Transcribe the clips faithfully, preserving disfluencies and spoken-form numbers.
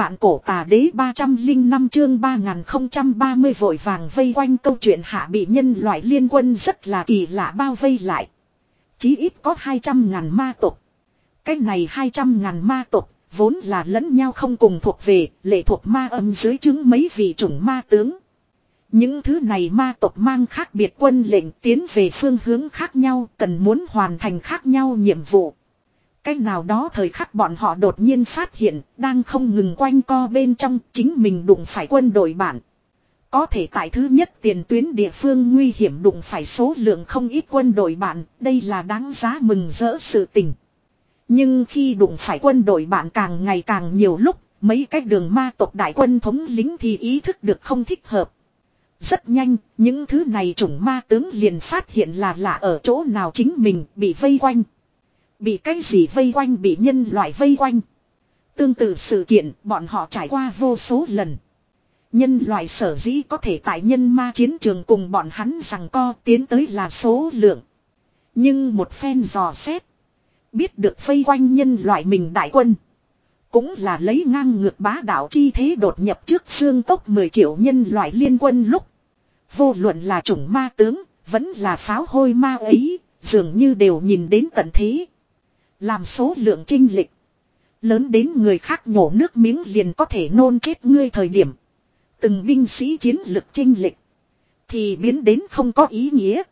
Vạn cổ tà đế ba trăm linh năm chương ba nghìn không trăm ba mươi vội vàng vây quanh câu chuyện hạ bị nhân loại liên quân rất là kỳ lạ bao vây lại. Chí ít có hai trăm ngàn ma tộc. Cái này hai trăm ngàn ma tộc vốn là lẫn nhau không cùng thuộc về, lệ thuộc ma âm dưới chứng mấy vị chủng ma tướng. Những thứ này ma tộc mang khác biệt quân lệnh tiến về phương hướng khác nhau, cần muốn hoàn thành khác nhau nhiệm vụ. Cách nào đó thời khắc bọn họ đột nhiên phát hiện, đang không ngừng quanh co bên trong, chính mình đụng phải quân đội bạn. Có thể tại thứ nhất tiền tuyến địa phương nguy hiểm đụng phải số lượng không ít quân đội bạn, đây là đáng giá mừng rỡ sự tình. Nhưng khi đụng phải quân đội bạn càng ngày càng nhiều lúc, mấy cái đường ma tộc đại quân thống lính thì ý thức được không thích hợp. Rất nhanh, những thứ này chủng ma tướng liền phát hiện là lạ ở chỗ nào chính mình bị vây quanh. Bị cái gì vây quanh, bị nhân loại vây quanh. Tương tự sự kiện bọn họ trải qua vô số lần. Nhân loại sở dĩ có thể tại nhân ma chiến trường cùng bọn hắn giằng co tiến tới là số lượng. Nhưng một phen dò xét. Biết được vây quanh nhân loại mình đại quân. Cũng là lấy ngang ngược bá đạo chi thế đột nhập trước xương tốc mười triệu nhân loại liên quân lúc. Vô luận là chủng ma tướng, vẫn là pháo hôi ma ấy, dường như đều nhìn đến tận thế. Làm số lượng chênh lệch lớn đến người khác nhổ nước miếng liền có thể nôn chết ngươi thời điểm. Từng binh sĩ chiến lực chênh lệch thì biến đến không có ý nghĩa.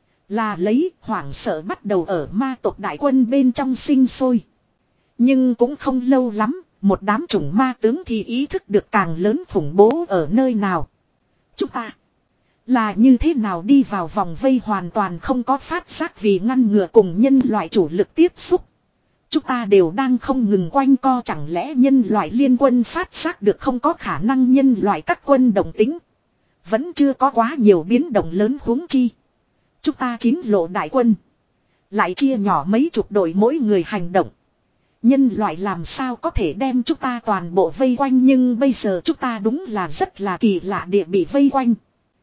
Là lấy hoảng sợ bắt đầu ở ma tộc đại quân bên trong sinh sôi. Nhưng cũng không lâu lắm, một đám chủng ma tướng thì ý thức được càng lớn khủng bố ở nơi nào. Chúng ta là như thế nào đi vào vòng vây hoàn toàn không có phát giác vì ngăn ngừa cùng nhân loại chủ lực tiếp xúc. Chúng ta đều đang không ngừng quanh co, chẳng lẽ nhân loại liên quân phát giác được không có khả năng nhân loại các quân đồng tính. Vẫn chưa có quá nhiều biến động lớn huống chi. Chúng ta chín lộ đại quân. Lại chia nhỏ mấy chục đội mỗi người hành động. Nhân loại làm sao có thể đem chúng ta toàn bộ vây quanh, nhưng bây giờ chúng ta đúng là rất là kỳ lạ địa bị vây quanh.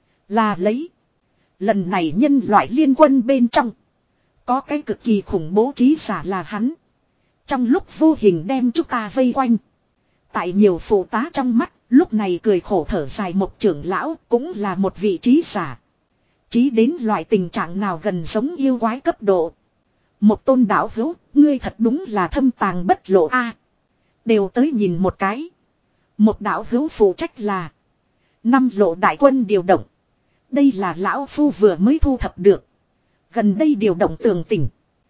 Là lấy. Lần này nhân loại liên quân bên trong. Có cái cực kỳ khủng bố trí giả là hắn. Trong lúc vô hình đem chúng ta vây quanh. Tại nhiều phụ tá trong mắt, lúc này cười khổ thở dài một trưởng lão cũng là một vị trí giả. Chí đến loại tình trạng nào gần giống yêu quái cấp độ. Một tôn đạo hữu, ngươi thật đúng là thâm tàng bất lộ a. Đều tới nhìn một cái. Một đạo hữu phụ trách là năm lộ đại quân điều động. Đây là lão phu vừa mới thu thập được. Gần đây điều động tường tỉnh.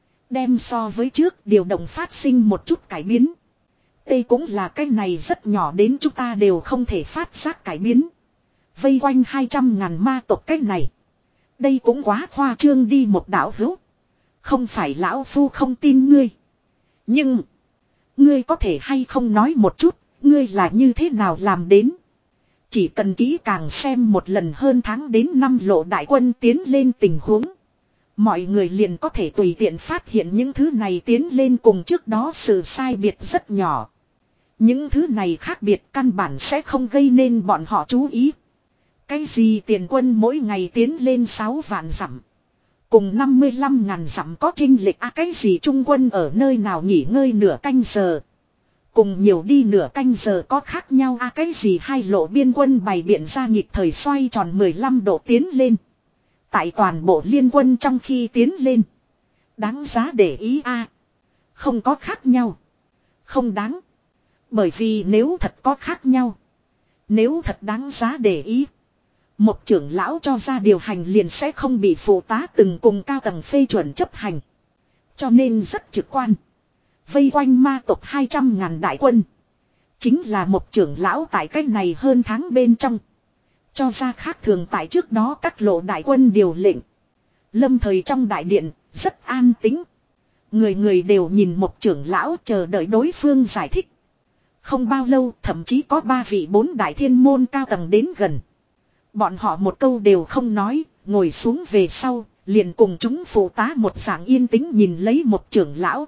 Đem so với trước điều động phát sinh một chút cải biến. Đây cũng là cái này rất nhỏ đến chúng ta đều không thể phát giác cải biến. Vây quanh hai trăm ngàn ma tộc cái này. Đây cũng quá khoa trương đi một đạo hữu. Không phải lão phu không tin ngươi. Nhưng. Ngươi có thể hay không nói một chút. Ngươi là như thế nào làm đến. Chỉ cần kỹ càng xem một lần hơn tháng đến năm lộ đại quân tiến lên tình huống. Mọi người liền có thể tùy tiện phát hiện những thứ này tiến lên cùng trước đó sự sai biệt rất nhỏ. Những thứ này khác biệt căn bản sẽ không gây nên bọn họ chú ý. Cái gì tiền quân mỗi ngày tiến lên sáu vạn dặm. Cùng năm mươi lăm ngàn dặm có chênh lệch à, cái gì trung quân ở nơi nào nghỉ ngơi nửa canh giờ. Cùng nhiều đi nửa canh giờ có khác nhau à, cái gì hai lộ biên quân bày biện ra nghịch thời xoay tròn mười lăm độ tiến lên. Tại toàn bộ liên quân trong khi tiến lên. Đáng giá để ý a. Không có khác nhau. Không đáng. Bởi vì nếu thật có khác nhau. Nếu thật đáng giá để ý. Một trưởng lão cho ra điều hành liền sẽ không bị phụ tá từng cùng cao tầng phê chuẩn chấp hành. Cho nên rất trực quan. Vây quanh ma tộc hai trăm ngàn đại quân. Chính là một trưởng lão tại cách này hơn tháng bên trong. Cho ra khác thường tại trước đó các lộ đại quân điều lệnh. Lâm thời trong đại điện, rất an tĩnh. Người người đều nhìn một trưởng lão chờ đợi đối phương giải thích. Không bao lâu thậm chí có ba vị bốn đại thiên môn cao tầng đến gần. Bọn họ một câu đều không nói, ngồi xuống về sau, liền cùng chúng phụ tá một dạng yên tĩnh nhìn lấy một trưởng lão.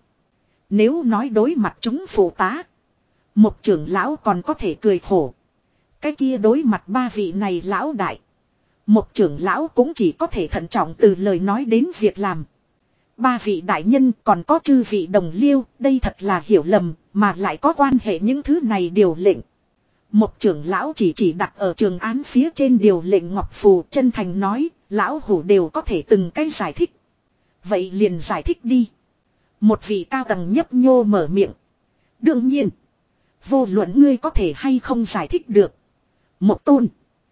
Nếu nói đối mặt chúng phụ tá, một trưởng lão còn có thể cười khổ. Cái kia đối mặt ba vị này lão đại. Một trưởng lão cũng chỉ có thể thận trọng từ lời nói đến việc làm. Ba vị đại nhân còn có chư vị đồng liêu, đây thật là hiểu lầm, mà lại có quan hệ những thứ này điều lệnh. Một trưởng lão chỉ chỉ đặt ở trường án phía trên điều lệnh ngọc phù, chân thành nói, lão hủ đều có thể từng cái giải thích. Vậy liền giải thích đi. Một vị cao tầng nhấp nhô mở miệng. Đương nhiên, vô luận ngươi có thể hay không giải thích được. Một tôn,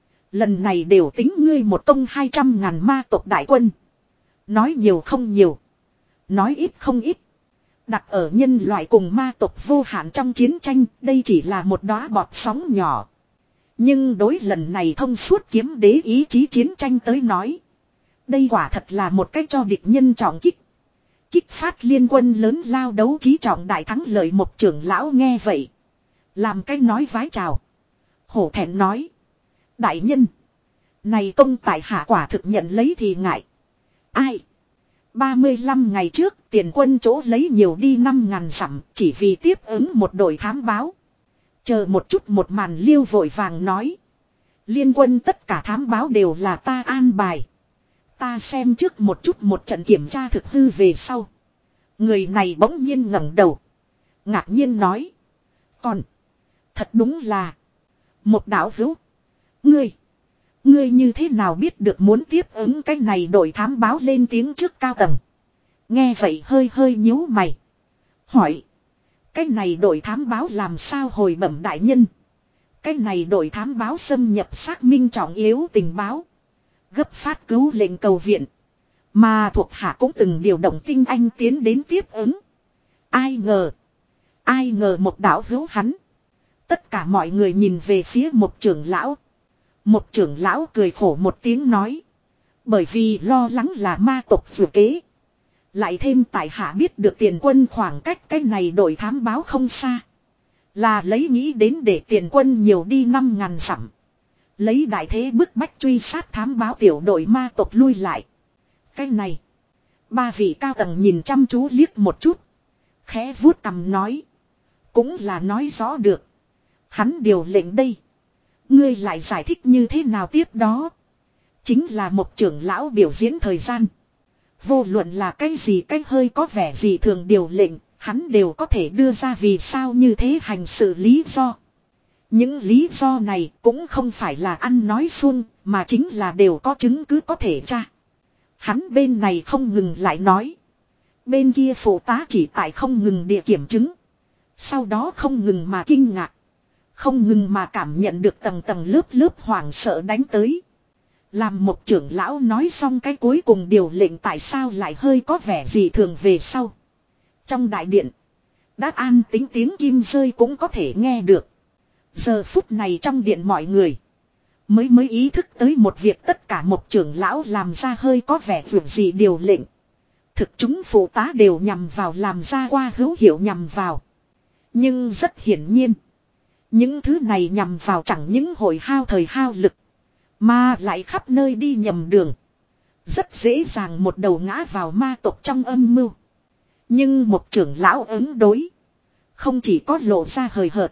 lần này đều tính ngươi một công hai trăm ngàn ma tộc đại quân. Nói nhiều không nhiều, nói ít không ít. Đặt ở nhân loại cùng ma tộc vô hạn trong chiến tranh, đây chỉ là một đóa bọt sóng nhỏ. Nhưng đối lần này thông suốt kiếm đế ý chí chiến tranh tới nói, đây quả thật là một cách cho địch nhân trọng kích. Kích phát liên quân lớn lao đấu trí trọng đại thắng lợi. Một trưởng lão nghe vậy, làm cái nói vái chào. Hổ thẹn nói, đại nhân, này công tại hạ quả thực nhận lấy thì ngại. Ai? ba mươi lăm ngày trước tiền quân chỗ lấy nhiều đi năm ngàn dặm chỉ vì tiếp ứng một đội thám báo. Chờ một chút, một màn liêu vội vàng nói. Liên quân tất cả thám báo đều là ta an bài. Ta xem trước một chút một trận kiểm tra thực hư về sau. Người này bỗng nhiên ngẩng đầu, ngạc nhiên nói. Còn, thật đúng là một đạo hữu. Ngươi, ngươi như thế nào biết được muốn tiếp ứng cái này đội thám báo lên tiếng trước cao tầng. Nghe vậy hơi hơi nhíu mày. Hỏi, cái này đội thám báo làm sao hồi bẩm đại nhân. Cái này đội thám báo xâm nhập xác minh trọng yếu tình báo. Gấp phát cứu lệnh cầu viện. Mà thuộc hạ cũng từng điều động tinh anh tiến đến tiếp ứng. Ai ngờ, ai ngờ một đạo hữu hắn. Tất cả mọi người nhìn về phía một trưởng lão. Một trưởng lão cười khổ một tiếng nói. Bởi vì lo lắng là ma tộc vừa kế. Lại thêm tại hạ biết được tiền quân khoảng cách cái này đội thám báo không xa. Là lấy nghĩ đến để tiền quân nhiều đi năm ngàn dặm. Lấy đại thế bức bách truy sát thám báo tiểu đội ma tộc lui lại. Cái này, ba vị cao tầng nhìn chăm chú liếc một chút. Khẽ vuốt cằm nói. Cũng là nói rõ được. Hắn điều lệnh đây. Ngươi lại giải thích như thế nào tiếp đó. Chính là một trưởng lão biểu diễn thời gian. Vô luận là cái gì cái hơi có vẻ gì thường điều lệnh. Hắn đều có thể đưa ra vì sao như thế hành sự lý do. Những lý do này cũng không phải là ăn nói suông. Mà chính là đều có chứng cứ có thể tra. Hắn bên này không ngừng lại nói. Bên kia phụ tá chỉ tại không ngừng địa kiểm chứng. Sau đó không ngừng mà kinh ngạc. Không ngừng mà cảm nhận được tầng tầng lớp lớp hoảng sợ đánh tới. Làm một trưởng lão nói xong cái cuối cùng điều lệnh tại sao lại hơi có vẻ gì thường về sau. Trong đại điện, đã an tính tiếng kim rơi cũng có thể nghe được. Giờ phút này trong điện mọi người mới mới ý thức tới một việc, tất cả một trưởng lão làm ra hơi có vẻ vượt gì điều lệnh. Thực chúng phụ tá đều nhằm vào làm ra qua hữu hiệu nhằm vào. Nhưng rất hiển nhiên, những thứ này nhằm vào chẳng những hồi hao thời hao lực, mà lại khắp nơi đi nhầm đường. Rất dễ dàng một đầu ngã vào ma tộc trong âm mưu. Nhưng một trưởng lão ứng đối, không chỉ có lộ ra hời hợt,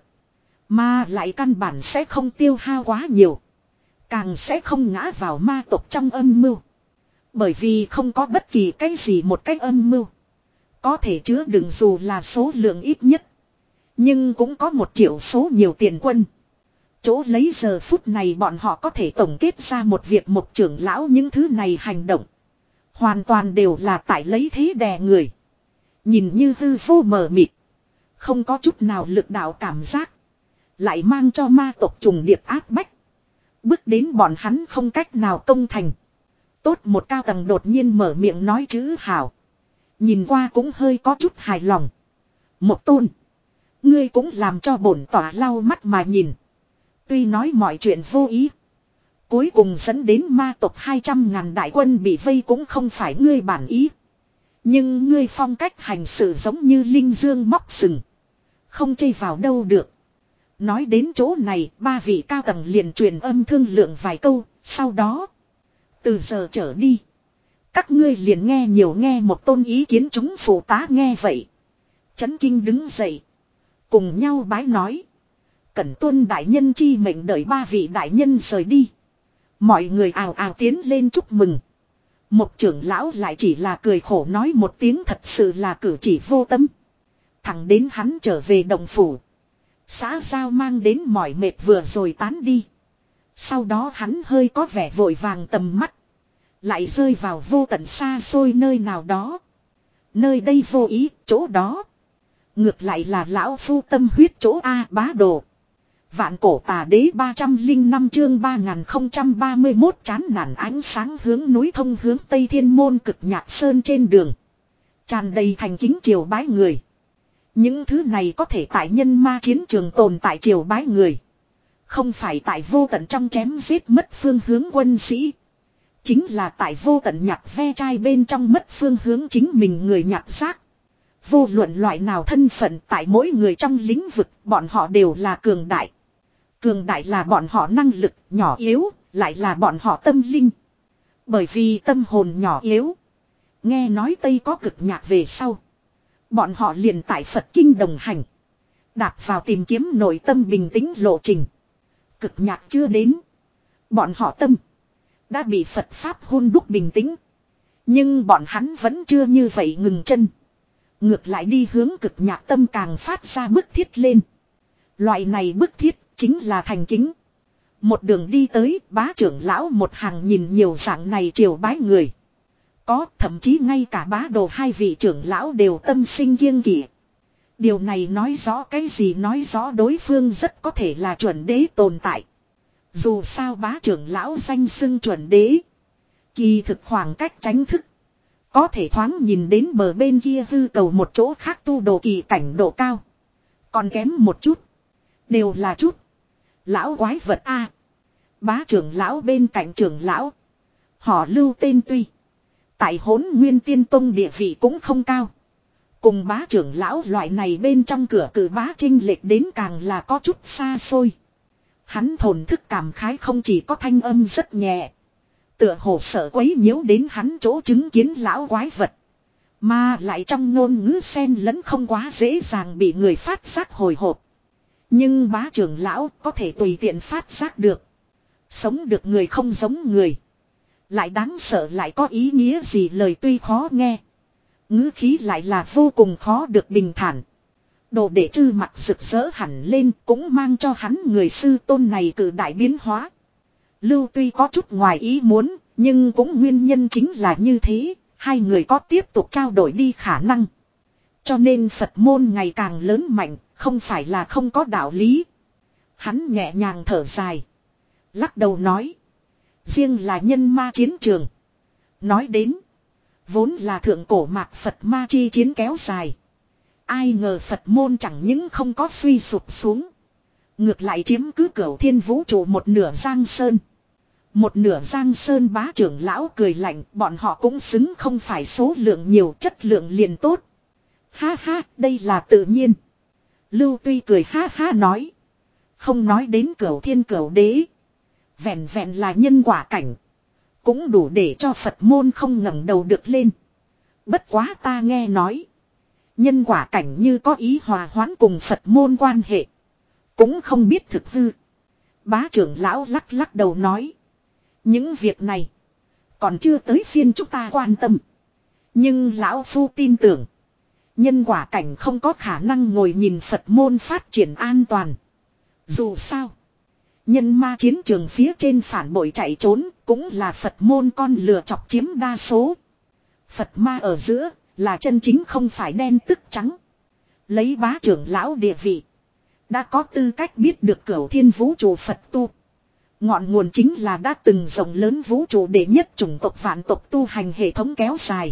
mà lại căn bản sẽ không tiêu hao quá nhiều. Càng sẽ không ngã vào ma tộc trong âm mưu. Bởi vì không có bất kỳ cái gì một cách âm mưu có thể chứa đựng dù là số lượng ít nhất. Nhưng cũng có một triệu số nhiều tiền quân. Chỗ lấy giờ phút này bọn họ có thể tổng kết ra một việc một trưởng lão những thứ này hành động. Hoàn toàn đều là tại lấy thế đè người. Nhìn như hư vô mờ mịt. Không có chút nào lực đạo cảm giác. Lại mang cho ma tộc trùng điệp áp bách. Bước đến bọn hắn không cách nào công thành. Tốt một cao tầng đột nhiên mở miệng nói chữ hảo. Nhìn qua cũng hơi có chút hài lòng. Một tôn, ngươi cũng làm cho bổn tỏa lau mắt mà nhìn. Tuy nói mọi chuyện vô ý, cuối cùng dẫn đến ma tộc hai trăm ngàn đại quân bị vây cũng không phải ngươi bản ý. Nhưng ngươi phong cách hành sự giống như linh dương móc sừng, không chây vào đâu được. Nói đến chỗ này, ba vị cao tầng liền truyền âm thương lượng vài câu, sau đó từ giờ trở đi, các ngươi liền nghe nhiều nghe một tôn ý kiến. Chúng phụ tá nghe vậy, chấn kinh đứng dậy, cùng nhau bái nói. Cẩn tuân đại nhân chi mệnh, đợi ba vị đại nhân rời đi. Mọi người ào ào tiến lên chúc mừng. Một trưởng lão lại chỉ là cười khổ nói một tiếng thật sự là cử chỉ vô tâm. Thẳng đến hắn trở về động phủ, Xã giao mang đến mỏi mệt vừa rồi tán đi. Sau đó hắn hơi có vẻ vội vàng tầm mắt. Lại rơi vào vô tận xa xôi nơi nào đó. Nơi đây vô ý, chỗ đó. Ngược lại là lão phu tâm huyết chỗ A bá đồ. Vạn cổ tà đế ba trăm linh năm chương ba nghìn không trăm ba mươi mốt chán nản ánh sáng hướng núi thông hướng Tây Thiên Môn Cực Nhạc Sơn trên đường. Tràn đầy thành kính triều bái người. Những thứ này có thể tại nhân ma chiến trường tồn tại triều bái người. Không phải tại vô tận trong chém giết mất phương hướng quân sĩ. Chính là tại vô tận nhặt ve chai bên trong mất phương hướng chính mình người nhặt xác. Vô luận loại nào thân phận tại mỗi người trong lĩnh vực bọn họ đều là cường đại. Cường đại là bọn họ năng lực nhỏ yếu, lại là bọn họ tâm linh. Bởi vì tâm hồn nhỏ yếu. Nghe nói Tây có cực nhạc về sau. Bọn họ liền tại Phật Kinh đồng hành. Đạp vào tìm kiếm nội tâm bình tĩnh lộ trình. Cực nhạc chưa đến. Bọn họ tâm đã bị Phật Pháp hôn đúc bình tĩnh. Nhưng bọn hắn vẫn chưa như vậy ngừng chân. Ngược lại đi hướng cực nhạc tâm càng phát ra bức thiết lên. Loại này bức thiết chính là thành kính. Một đường đi tới bá trưởng lão một hàng nhìn nhiều dạng này triều bái người. Có thậm chí ngay cả bá đồ hai vị trưởng lão đều tâm sinh kiêng kỵ. Điều này nói rõ cái gì, nói rõ đối phương rất có thể là chuẩn đế tồn tại. Dù sao bá trưởng lão danh xưng chuẩn đế. Kỳ thực khoảng cách tránh thức. Có thể thoáng nhìn đến bờ bên kia hư cầu một chỗ khác tu đồ kỳ cảnh độ cao. Còn kém một chút. Đều là chút. Lão quái vật A. Bá trưởng lão bên cạnh trưởng lão. Họ lưu tên tuy. Tại Hỗn Nguyên Tiên Tông địa vị cũng không cao. Cùng bá trưởng lão loại này bên trong cửa cử bá trinh lệch đến càng là có chút xa xôi. Hắn thổn thức cảm khái không chỉ có thanh âm rất nhẹ. Tựa hồ sợ quấy nhiễu đến hắn chỗ chứng kiến lão quái vật. Mà lại trong ngôn ngữ xen lẫn không quá dễ dàng bị người phát giác hồi hộp. Nhưng bá trưởng lão có thể tùy tiện phát giác được. Sống được người không giống người. Lại đáng sợ lại có ý nghĩa gì lời tuy khó nghe. Ngữ khí lại là vô cùng khó được bình thản. Đồ để trư mặt rực rỡ hẳn lên cũng mang cho hắn người sư tôn này cử đại biến hóa. Lưu tuy có chút ngoài ý muốn, nhưng cũng nguyên nhân chính là như thế, hai người có tiếp tục trao đổi đi khả năng. Cho nên Phật môn ngày càng lớn mạnh, không phải là không có đạo lý. Hắn nhẹ nhàng thở dài. Lắc đầu nói. Riêng là nhân ma chiến trường. Nói đến. Vốn là thượng cổ mạc Phật ma chi chiến kéo dài. Ai ngờ Phật môn chẳng những không có suy sụp xuống. Ngược lại chiếm cứ cửu thiên vũ trụ một nửa giang sơn. Một nửa giang sơn bá trưởng lão cười lạnh. Bọn họ cũng xứng không phải số lượng nhiều chất lượng liền tốt. Ha ha, đây là tự nhiên. Lưu tuy cười ha ha nói. Không nói đến cửu thiên cửu đế. Vẹn vẹn là nhân quả cảnh. Cũng đủ để cho Phật môn không ngẩng đầu được lên. Bất quá ta nghe nói. Nhân quả cảnh như có ý hòa hoãn cùng Phật môn quan hệ. Cũng không biết thực hư. Bá trưởng lão lắc lắc đầu nói. Những việc này. Còn chưa tới phiên chúng ta quan tâm. Nhưng lão phu tin tưởng. Nhân quả cảnh không có khả năng ngồi nhìn Phật môn phát triển an toàn. Dù sao. Nhân ma chiến trường phía trên phản bội chạy trốn cũng là Phật môn con lừa chọc chiếm đa số. Phật ma ở giữa là chân chính không phải đen tức trắng. Lấy bá trưởng lão địa vị. Đã có tư cách biết được cửu thiên vũ trụ Phật tu. Ngọn nguồn chính là đã từng rộng lớn vũ trụ đệ nhất chủng tộc vạn tộc tu hành hệ thống kéo dài.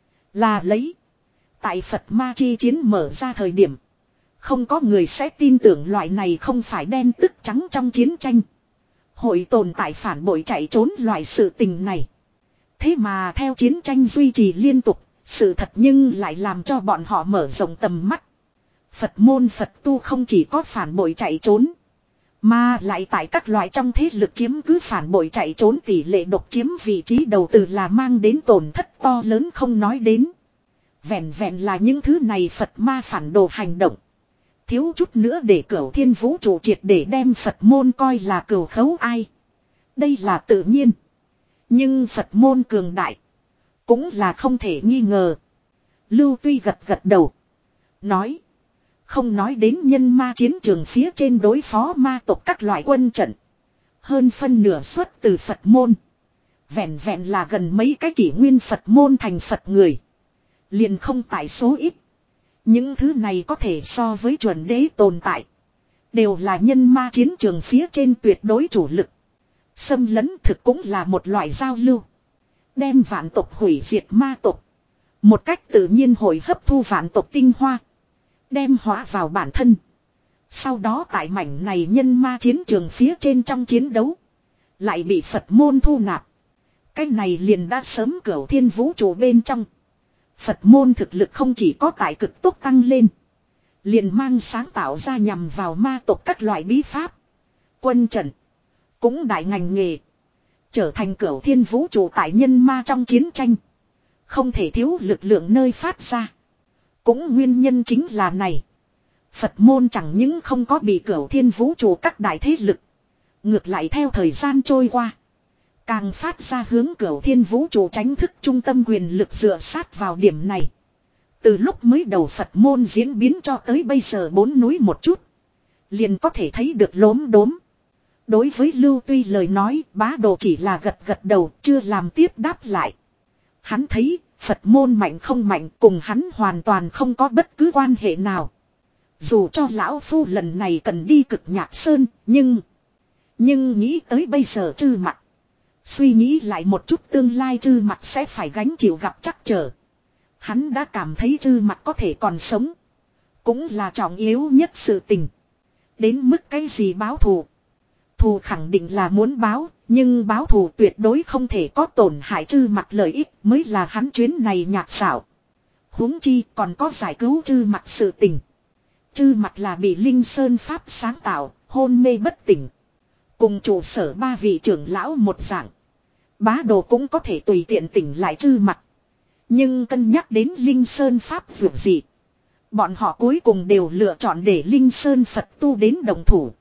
Là lấy. Tại Phật ma chi chiến mở ra thời điểm. Không có người sẽ tin tưởng loại này không phải đen tức trắng trong chiến tranh. Hội tồn tại phản bội chạy trốn loại sự tình này. Thế mà theo chiến tranh duy trì liên tục, sự thật nhưng lại làm cho bọn họ mở rộng tầm mắt. Phật môn Phật tu không chỉ có phản bội chạy trốn, mà lại tại các loại trong thế lực chiếm cứ phản bội chạy trốn tỷ lệ độc chiếm vị trí đầu từ là mang đến tổn thất to lớn không nói đến. Vẹn vẹn là những thứ này Phật ma phản đồ hành động. Thiếu chút nữa để cửu thiên vũ trụ triệt để đem Phật môn coi là cửu khấu ai. Đây là tự nhiên. Nhưng Phật môn cường đại. Cũng là không thể nghi ngờ. Lưu tuy gật gật đầu. Nói. Không nói đến nhân ma chiến trường phía trên đối phó ma tộc các loại quân trận. Hơn phân nửa xuất từ Phật môn. Vẹn vẹn là gần mấy cái kỷ nguyên Phật môn thành Phật người. Liền không tại số ít. Những thứ này có thể so với chuẩn đế tồn tại. Đều là nhân ma chiến trường phía trên tuyệt đối chủ lực. Xâm lấn thực cũng là một loại giao lưu. Đem vạn tộc hủy diệt ma tộc. Một cách tự nhiên hồi hấp thu vạn tộc tinh hoa. Đem hóa vào bản thân. Sau đó tại mảnh này nhân ma chiến trường phía trên trong chiến đấu. Lại bị Phật môn thu nạp. Cái này liền đã sớm cửu thiên vũ trụ bên trong. Phật môn thực lực không chỉ có tại cực tốc tăng lên. Liền mang sáng tạo ra nhằm vào ma tộc các loại bí pháp. Quân trận. Cũng đại ngành nghề. Trở thành cửu thiên vũ trụ tại nhân ma trong chiến tranh. Không thể thiếu lực lượng nơi phát ra. Cũng nguyên nhân chính là này. Phật môn chẳng những không có bị cửu thiên vũ trụ các đại thế lực. Ngược lại theo thời gian trôi qua. Càng phát ra hướng cửu thiên vũ trụ tránh thức trung tâm quyền lực dựa sát vào điểm này. Từ lúc mới đầu Phật môn diễn biến cho tới bây giờ bốn núi một chút. Liền có thể thấy được lốm đốm. Đối với Lưu Tuy lời nói bá đồ chỉ là gật gật đầu chưa làm tiếp đáp lại. Hắn thấy Phật môn mạnh không mạnh cùng hắn hoàn toàn không có bất cứ quan hệ nào. Dù cho lão phu lần này cần đi cực nhạc sơn nhưng... Nhưng nghĩ tới bây giờ Trư Mặc. Suy nghĩ lại một chút tương lai Trư Mặc sẽ phải gánh chịu gặp trắc trở. Hắn đã cảm thấy Trư Mặc có thể còn sống. Cũng là trọng yếu nhất sự tình. Đến mức cái gì báo thù. Thù khẳng định là muốn báo. Nhưng báo thù tuyệt đối không thể có tổn hại Trư Mặc lợi ích mới là hắn chuyến này nhạc xảo. Huống chi còn có giải cứu Trư Mặc sự tình. Trư Mặc là bị Linh Sơn Pháp sáng tạo, hôn mê bất tỉnh. Cùng trụ sở ba vị trưởng lão một dạng. Bá đồ cũng có thể tùy tiện tỉnh lại Trư Mặc. Nhưng cân nhắc đến Linh Sơn Pháp vượt gì. Bọn họ cuối cùng đều lựa chọn để Linh Sơn Phật tu đến đồng thủ.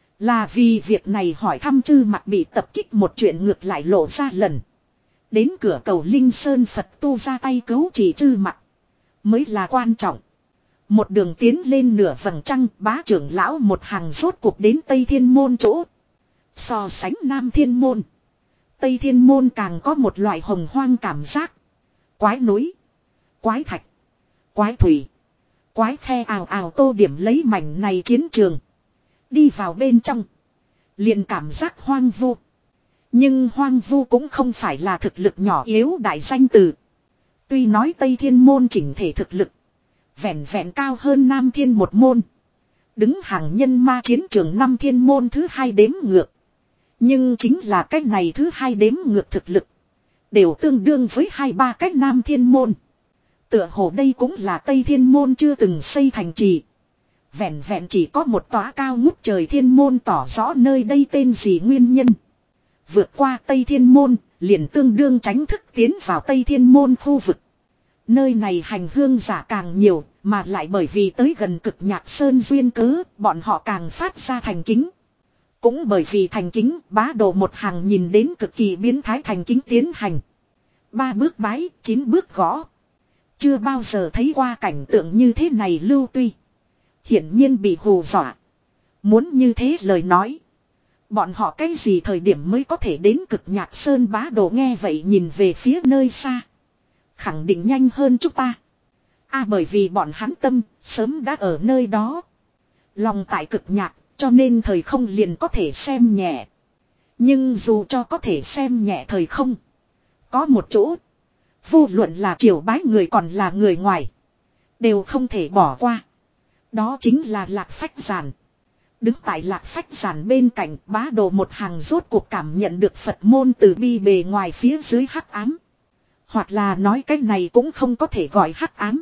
Là vì việc này hỏi thăm Trư Mặc bị tập kích một chuyện ngược lại lộ ra lần. Đến cửa cầu Linh Sơn Phật tu ra tay cứu chỉ Trư Mặc. Mới là quan trọng. Một đường tiến lên nửa vầng trăng bá trưởng lão một hàng rốt cuộc đến Tây Thiên Môn chỗ. So sánh Nam Thiên Môn. Tây Thiên Môn càng có một loại hồng hoang cảm giác. Quái núi. Quái thạch. Quái thủy. Quái khe ào ào tô điểm lấy mảnh này chiến trường. Đi vào bên trong. Liền cảm giác hoang vu. Nhưng hoang vu cũng không phải là thực lực nhỏ yếu đại danh từ. Tuy nói Tây Thiên Môn chỉnh thể thực lực. Vẹn vẹn cao hơn Nam Thiên một môn. Đứng hàng nhân ma chiến trường năm thiên môn thứ hai đếm ngược. Nhưng chính là cách này thứ hai đếm ngược thực lực. Đều tương đương với hai ba cách Nam Thiên Môn. Tựa hồ đây cũng là Tây Thiên Môn chưa từng xây thành trì. Vẹn vẹn chỉ có một tòa cao ngút trời Thiên Môn tỏ rõ nơi đây tên gì nguyên nhân. Vượt qua Tây Thiên Môn, liền tương đương tránh thức tiến vào Tây Thiên Môn khu vực. Nơi này hành hương giả càng nhiều, mà lại bởi vì tới gần cực nhạc sơn duyên cớ, bọn họ càng phát ra thành kính. Cũng bởi vì thành kính, bá đồ một hàng nhìn đến cực kỳ biến thái thành kính tiến hành. Ba bước bái, chín bước gõ. Chưa bao giờ thấy qua cảnh tượng như thế này Lưu Tuy. Hiển nhiên bị hù dọa. Muốn như thế lời nói. Bọn họ cái gì thời điểm mới có thể đến cực nhạc sơn bá đồ nghe vậy nhìn về phía nơi xa. Khẳng định nhanh hơn chúng ta. À bởi vì bọn hắn tâm sớm đã ở nơi đó. Lòng tại cực nhạc cho nên thời không liền có thể xem nhẹ. Nhưng dù cho có thể xem nhẹ thời không. Có một chỗ. Vô luận là triều bái người còn là người ngoài. Đều không thể bỏ qua. Đó chính là Lạc Phách Giản. Đứng tại Lạc Phách Giản bên cạnh bá đồ một hàng rốt cuộc cảm nhận được Phật môn từ bi bề ngoài phía dưới hắc ám. Hoặc là nói cái này cũng không có thể gọi hắc ám.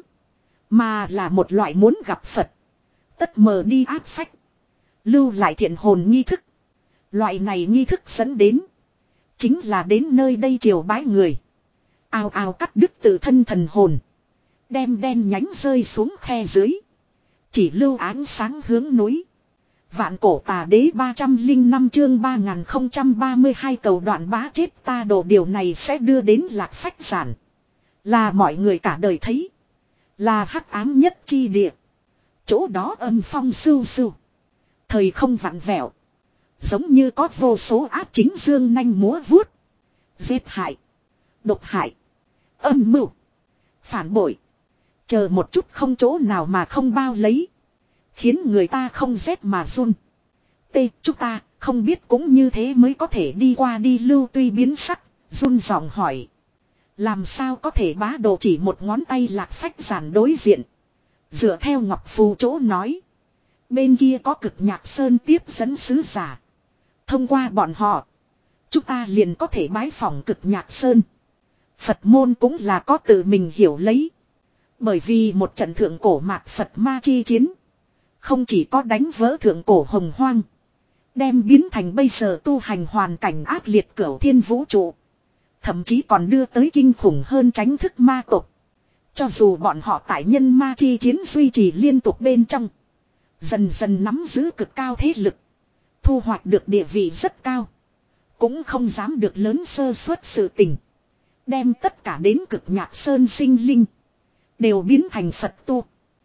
Mà là một loại muốn gặp Phật. Tất mờ đi áp phách. Lưu lại thiện hồn nghi thức. Loại này nghi thức dẫn đến. Chính là đến nơi đây triều bái người. Ao ao cắt đứt tự thân thần hồn. Đem đen nhánh rơi xuống khe dưới. Chỉ lưu ánh sáng hướng núi. Vạn cổ tà đế ba trăm linh năm chương ba nghìn không trăm ba mươi hai cầu đoạn bá chết ta đồ điều này sẽ đưa đến Lạc Phách Giản. Là mọi người cả đời thấy. Là hắc ám nhất chi địa. Chỗ đó âm phong sưu sưu. Thời không vặn vẹo. Giống như có vô số ác chính dương nanh múa vuốt. Giết hại. Độc hại. Âm mưu. Phản bội. Chờ một chút không chỗ nào mà không bao lấy. Khiến người ta không rét mà run. T. Chúng ta không biết cũng như thế mới có thể đi qua đi. Lưu Tuy biến sắc. Run giọng hỏi. Làm sao có thể bá đồ chỉ một ngón tay Lạc Phách giản đối diện. Dựa theo Ngọc Phù chỗ nói. Bên kia có Cực Nhạc Sơn tiếp dẫn sứ giả. Thông qua bọn họ. Chúng ta liền có thể bái phỏng Cực Nhạc Sơn. Phật môn cũng là có tự mình hiểu lấy. Bởi vì một trận thượng cổ mạt Phật ma chi chiến. Không chỉ có đánh vỡ thượng cổ hồng hoang. Đem biến thành bây giờ tu hành hoàn cảnh ác liệt cửu thiên vũ trụ. Thậm chí còn đưa tới kinh khủng hơn tránh thức ma tộc. Cho dù bọn họ tại nhân ma chi chiến duy trì liên tục bên trong. Dần dần nắm giữ cực cao thế lực. Thu hoạch được địa vị rất cao. Cũng không dám được lớn sơ suất sự tình. Đem tất cả đến Cực Nhạc Sơn sinh linh. Đều biến thành Phật tu.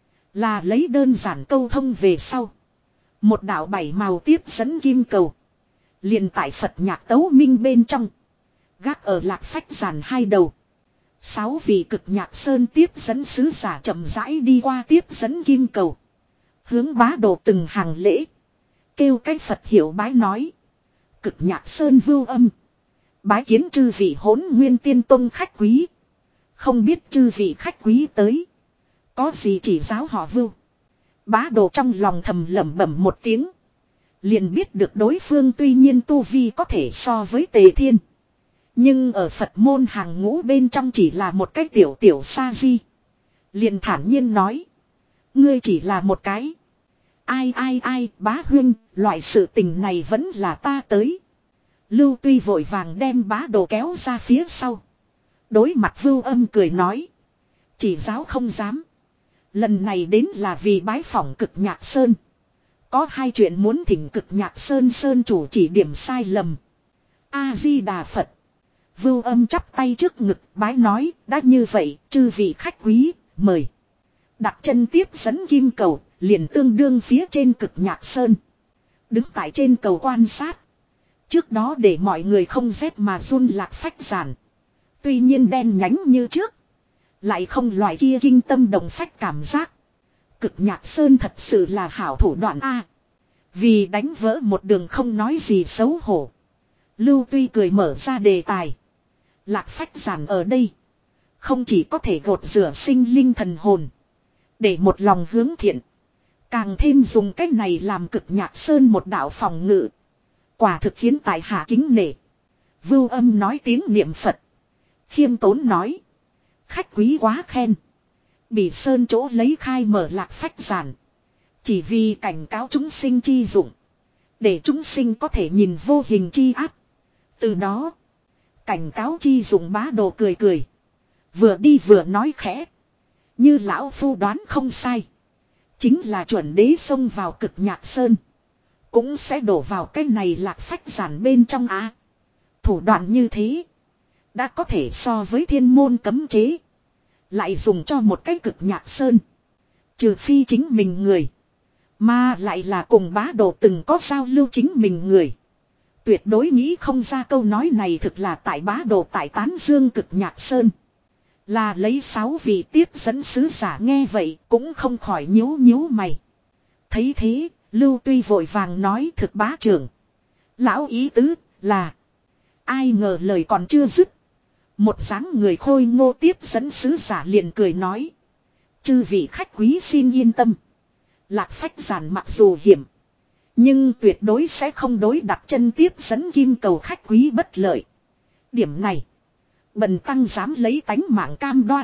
Là lấy đơn giản câu thông về sau. Một đạo bảy màu tiếp dẫn kim cầu. Liền tại Phật nhạc tấu minh bên trong. Gác ở Lạc Phách giản hai đầu. Sáu vị Cực Nhạc Sơn tiếp dẫn sứ giả chậm rãi đi qua tiếp dẫn kim cầu. Hướng bá đồ từng hàng lễ. Kêu cái Phật hiểu bái nói. Cực Nhạc Sơn vưu âm. Bái kiến chư vị Hỗn Nguyên Tiên Tông khách quý. Không biết chư vị khách quý tới. Có gì chỉ giáo họ vưu. Bá đồ trong lòng thầm lẩm bẩm một tiếng. Liền biết được đối phương tuy nhiên tu vi có thể so với Tề Thiên. Nhưng ở Phật môn hàng ngũ bên trong chỉ là một cái tiểu tiểu sa di. Liền thản nhiên nói. Ngươi chỉ là một cái. Ai ai ai bá huynh, loại sự tình này vẫn là ta tới. Lưu Tuy vội vàng đem bá đồ kéo ra phía sau. Đối mặt Vưu Âm cười nói. Chỉ giáo không dám. Lần này đến là vì bái phỏng Cực Nhạc Sơn. Có hai chuyện muốn thỉnh Cực Nhạc Sơn Sơn chủ chỉ điểm sai lầm. A-di-đà Phật. Vưu Âm chắp tay trước ngực bái nói. Đã như vậy chư vị khách quý mời. Đặt chân tiếp dẫn kim cầu. Liền tương đương phía trên Cực Nhạc Sơn. Đứng tại trên cầu quan sát. Trước đó để mọi người không rét mà run Lạc Phách giản. Tuy nhiên đen nhánh như trước. Lại không loại kia kinh tâm động phách cảm giác. Cực Nhạc Sơn thật sự là hảo thủ đoạn A. Vì đánh vỡ một đường không nói gì xấu hổ. Lưu Tuy cười mở ra đề tài. Lạc Phách giản ở đây. Không chỉ có thể gột rửa sinh linh thần hồn. Để một lòng hướng thiện. Càng thêm dùng cách này làm Cực Nhạc Sơn một đạo phòng ngự. Quả thực khiến tại hạ kính nể. Vưu Âm nói tiếng niệm Phật. Khiêm tốn nói. Khách quý quá khen. Bỉ Sơn chỗ lấy khai mở Lạc Phách giản. Chỉ vì cảnh cáo chúng sinh chi dụng. Để chúng sinh có thể nhìn vô hình chi áp. Từ đó. Cảnh cáo chi dụng bá đồ cười cười. Vừa đi vừa nói khẽ. Như lão phu đoán không sai. Chính là chuẩn đế xông vào Cực Nhạc Sơn. Cũng sẽ đổ vào cái này Lạc Phách giản bên trong á. Thủ đoạn như thế. Đã có thể so với thiên môn cấm chế. Lại dùng cho một cái Cực Nhạc Sơn. Trừ phi chính mình người. Mà lại là cùng bá đồ từng có giao lưu chính mình người. Tuyệt đối nghĩ không ra câu nói này thực là tại bá đồ tại tán dương Cực Nhạc Sơn. Là lấy sáu vị tiếp dẫn sứ giả nghe vậy cũng không khỏi nhíu nhíu mày. Thấy thế, Lưu Tuy vội vàng nói thực bá trưởng. Lão ý tứ là. Ai ngờ lời còn chưa dứt. Một dáng người khôi ngô tiếp dẫn sứ giả liền cười nói. Chư vị khách quý xin yên tâm. Lạc Phách giản mặc dù hiểm. Nhưng tuyệt đối sẽ không đối đặt chân tiếp dẫn kim cầu khách quý bất lợi. Điểm này. Bần tăng dám lấy tánh mạng cam đoan.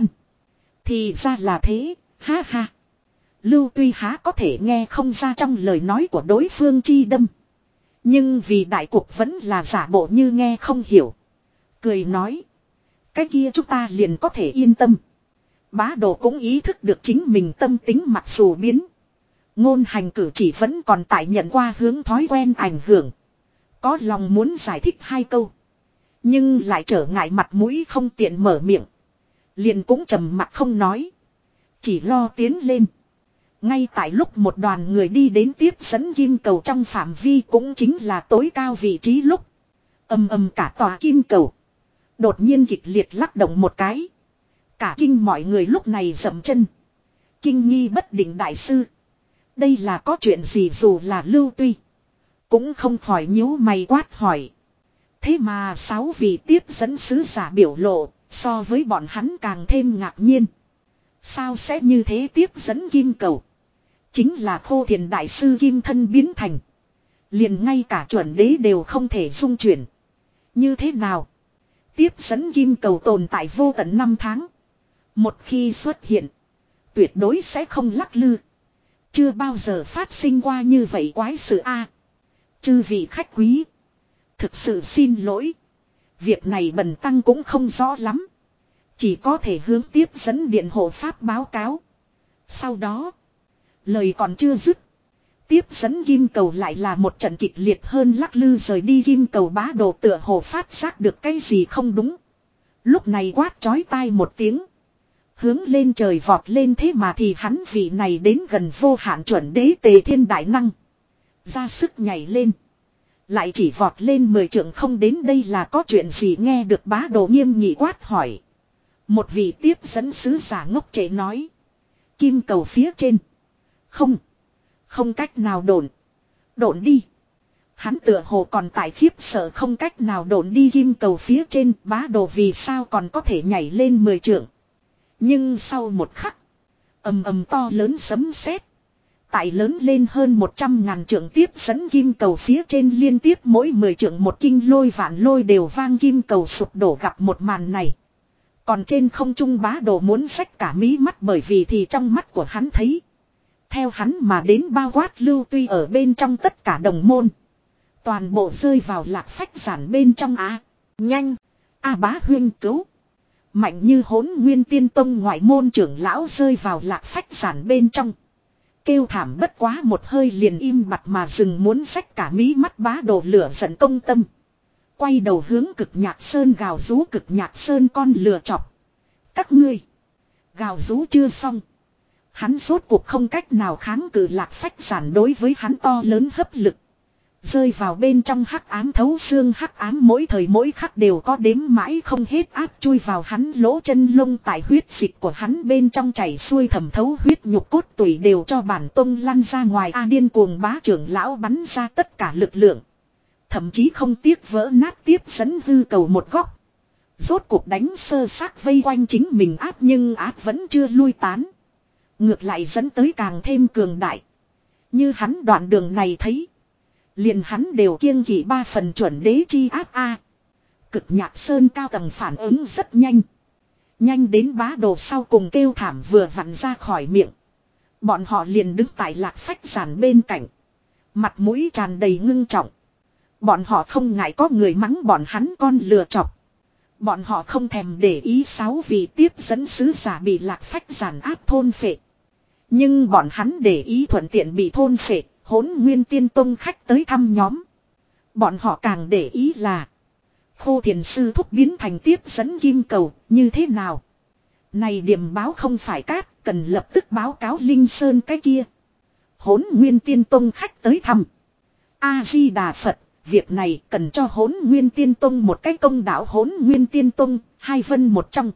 Thì ra là thế, ha ha. Lưu Tuy há có thể nghe không ra trong lời nói của đối phương chi đâm. Nhưng vì đại cuộc vẫn là giả bộ như nghe không hiểu. Cười nói. Cái kia chúng ta liền có thể yên tâm. Bá đồ cũng ý thức được chính mình tâm tính mặc dù biến. Ngôn hành cử chỉ vẫn còn tại nhận qua hướng thói quen ảnh hưởng. Có lòng muốn giải thích hai câu. Nhưng lại trở ngại mặt mũi không tiện mở miệng. Liền cũng trầm mặt không nói. Chỉ lo tiến lên. Ngay tại lúc một đoàn người đi đến tiếp dẫn kim cầu trong phạm vi cũng chính là tối cao vị trí lúc. Ầm ầm cả tòa kim cầu. Đột nhiên kịch liệt lắc động một cái. Cả kinh mọi người lúc này dậm chân. Kinh nghi bất định đại sư. Đây là có chuyện gì dù là Lưu Tuy. Cũng không khỏi nhíu mày quát hỏi. Thế mà sáu vị tiếp dẫn sứ giả biểu lộ so với bọn hắn càng thêm ngạc nhiên. Sao sẽ như thế tiếp dẫn kim cầu? Chính là Khô Thiền đại sư kim thân biến thành. Liền ngay cả chuẩn đế đều không thể dung chuyển. Như thế nào? Tiếp dẫn kim cầu tồn tại vô tận năm tháng. Một khi xuất hiện, tuyệt đối sẽ không lắc lư. Chưa bao giờ phát sinh qua như vậy quái sự a. Chư vị khách quý, thực sự xin lỗi. Việc này bần tăng cũng không rõ lắm. Chỉ có thể hướng tiếp dẫn điện hộ pháp báo cáo. Sau đó, lời còn chưa dứt. Tiếp dẫn kim cầu lại là một trận kịch liệt hơn lắc lư rời đi kim cầu bá đồ tựa hồ phát giác được cái gì không đúng. Lúc này quát chói tai một tiếng. Hướng lên trời vọt lên thế mà thì hắn vị này đến gần vô hạn chuẩn đế Tề Thiên đại năng. Ra sức nhảy lên. Lại chỉ vọt lên mười trượng không đến đây là có chuyện gì nghe được bá đồ nghiêm nghị quát hỏi. Một vị tiếp dẫn sứ giả ngốc trệ nói. Kim cầu phía trên. Không. Không cách nào độn. Độn đi. Hắn tựa hồ còn tại khiếp sợ không cách nào độn đi kim cầu phía trên. Bá đồ vì sao còn có thể nhảy lên mười trượng. Nhưng sau một khắc. Ầm ầm to lớn sấm sét. Tại lớn lên hơn một trăm ngàn trượng tiếp dẫn kim cầu phía trên liên tiếp mỗi mười trượng một kinh lôi vạn lôi đều vang kim cầu sụp đổ gặp một màn này. Còn trên không trung bá đồ muốn xách cả mí mắt bởi vì thì trong mắt của hắn thấy. Theo hắn mà đến bao quát Lưu Tuy ở bên trong tất cả đồng môn. Toàn bộ rơi vào lạc phách giản bên trong á. Nhanh! A bá huyên cứu! Mạnh như hỗn nguyên tiên tông ngoại môn trưởng lão rơi vào lạc phách giản bên trong. Kêu thảm bất quá một hơi liền im bặt mà dừng muốn xách cả mí mắt bá đồ lửa giận công tâm. Quay đầu hướng cực nhạc sơn gào rú cực nhạc sơn con lừa chọc. Các ngươi! Gào rú chưa xong. Hắn rốt cuộc không cách nào kháng cự lạc phách giản đối với hắn to lớn hấp lực. Rơi vào bên trong hắc ám thấu xương hắc ám mỗi thời mỗi khắc đều có đếm mãi không hết áp chui vào hắn lỗ chân lông tại huyết dịch của hắn bên trong chảy xuôi thẩm thấu huyết nhục cốt tủy đều cho bản tông lăn ra ngoài a điên cuồng bá trưởng lão bắn ra tất cả lực lượng. Thậm chí không tiếc vỡ nát tiếp dẫn hư cầu một góc. Rốt cuộc đánh sơ xác vây quanh chính mình áp nhưng áp vẫn chưa lui tán. Ngược lại dẫn tới càng thêm cường đại. Như hắn đoạn đường này thấy. Liền hắn đều kiêng kỵ ba phần chuẩn đế chi áp a. Cực nhạc sơn cao tầng phản ứng rất nhanh. Nhanh đến bá đồ sau cùng kêu thảm vừa vặn ra khỏi miệng. Bọn họ liền đứng tại lạc phách giản bên cạnh. Mặt mũi tràn đầy ngưng trọng. Bọn họ không ngại có người mắng bọn hắn con lừa chọc. Bọn họ không thèm để ý sáu vị tiếp dẫn sứ giả bị lạc phách giản áp thôn phệ. Nhưng bọn hắn để ý thuận tiện bị thôn phệ, hỗn nguyên tiên tông khách tới thăm nhóm. Bọn họ càng để ý là Khô Thiền sư thúc biến thành tiếp dẫn kim cầu, như thế nào? Này điểm báo không phải cát, cần lập tức báo cáo Linh Sơn cái kia. Hỗn nguyên tiên tông khách tới thăm. A-di-đà Phật, việc này cần cho hỗn nguyên tiên tông một cái công đạo hỗn nguyên tiên tông, hai vân một trong.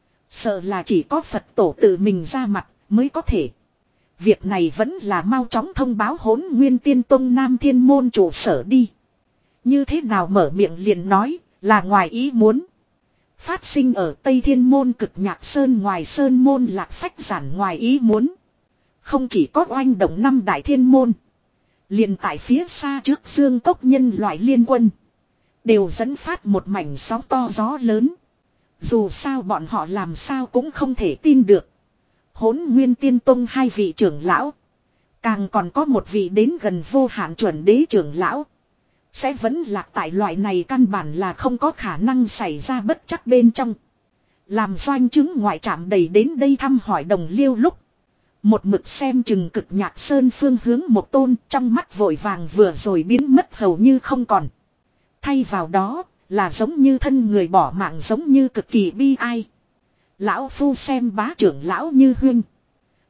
Sợ là chỉ có Phật tổ tự mình ra mặt mới có thể. Việc này vẫn là mau chóng thông báo hỗn nguyên tiên tông Nam Thiên môn trụ sở đi. Như thế nào mở miệng liền nói, là ngoài ý muốn. Phát sinh ở Tây Thiên môn cực nhạc sơn ngoài sơn môn lạc phách giản ngoài ý muốn. Không chỉ có oanh động năm đại thiên môn. Liền tại phía xa trước dương cốc nhân loại liên quân. Đều dẫn phát một mảnh sóng to gió lớn. Dù sao bọn họ làm sao cũng không thể tin được. Hỗn nguyên tiên tông hai vị trưởng lão. Càng còn có một vị đến gần vô hạn chuẩn đế trưởng lão. Sẽ vẫn lạc tại loại này căn bản là không có khả năng xảy ra bất chắc bên trong. Làm doanh chứng ngoại trạm đầy đến đây thăm hỏi đồng liêu lúc. Một mực xem chừng cực nhạc sơn phương hướng một tôn trong mắt vội vàng vừa rồi biến mất hầu như không còn. Thay vào đó là giống như thân người bỏ mạng giống như cực kỳ bi ai. Lão phu xem bá trưởng lão như huyên.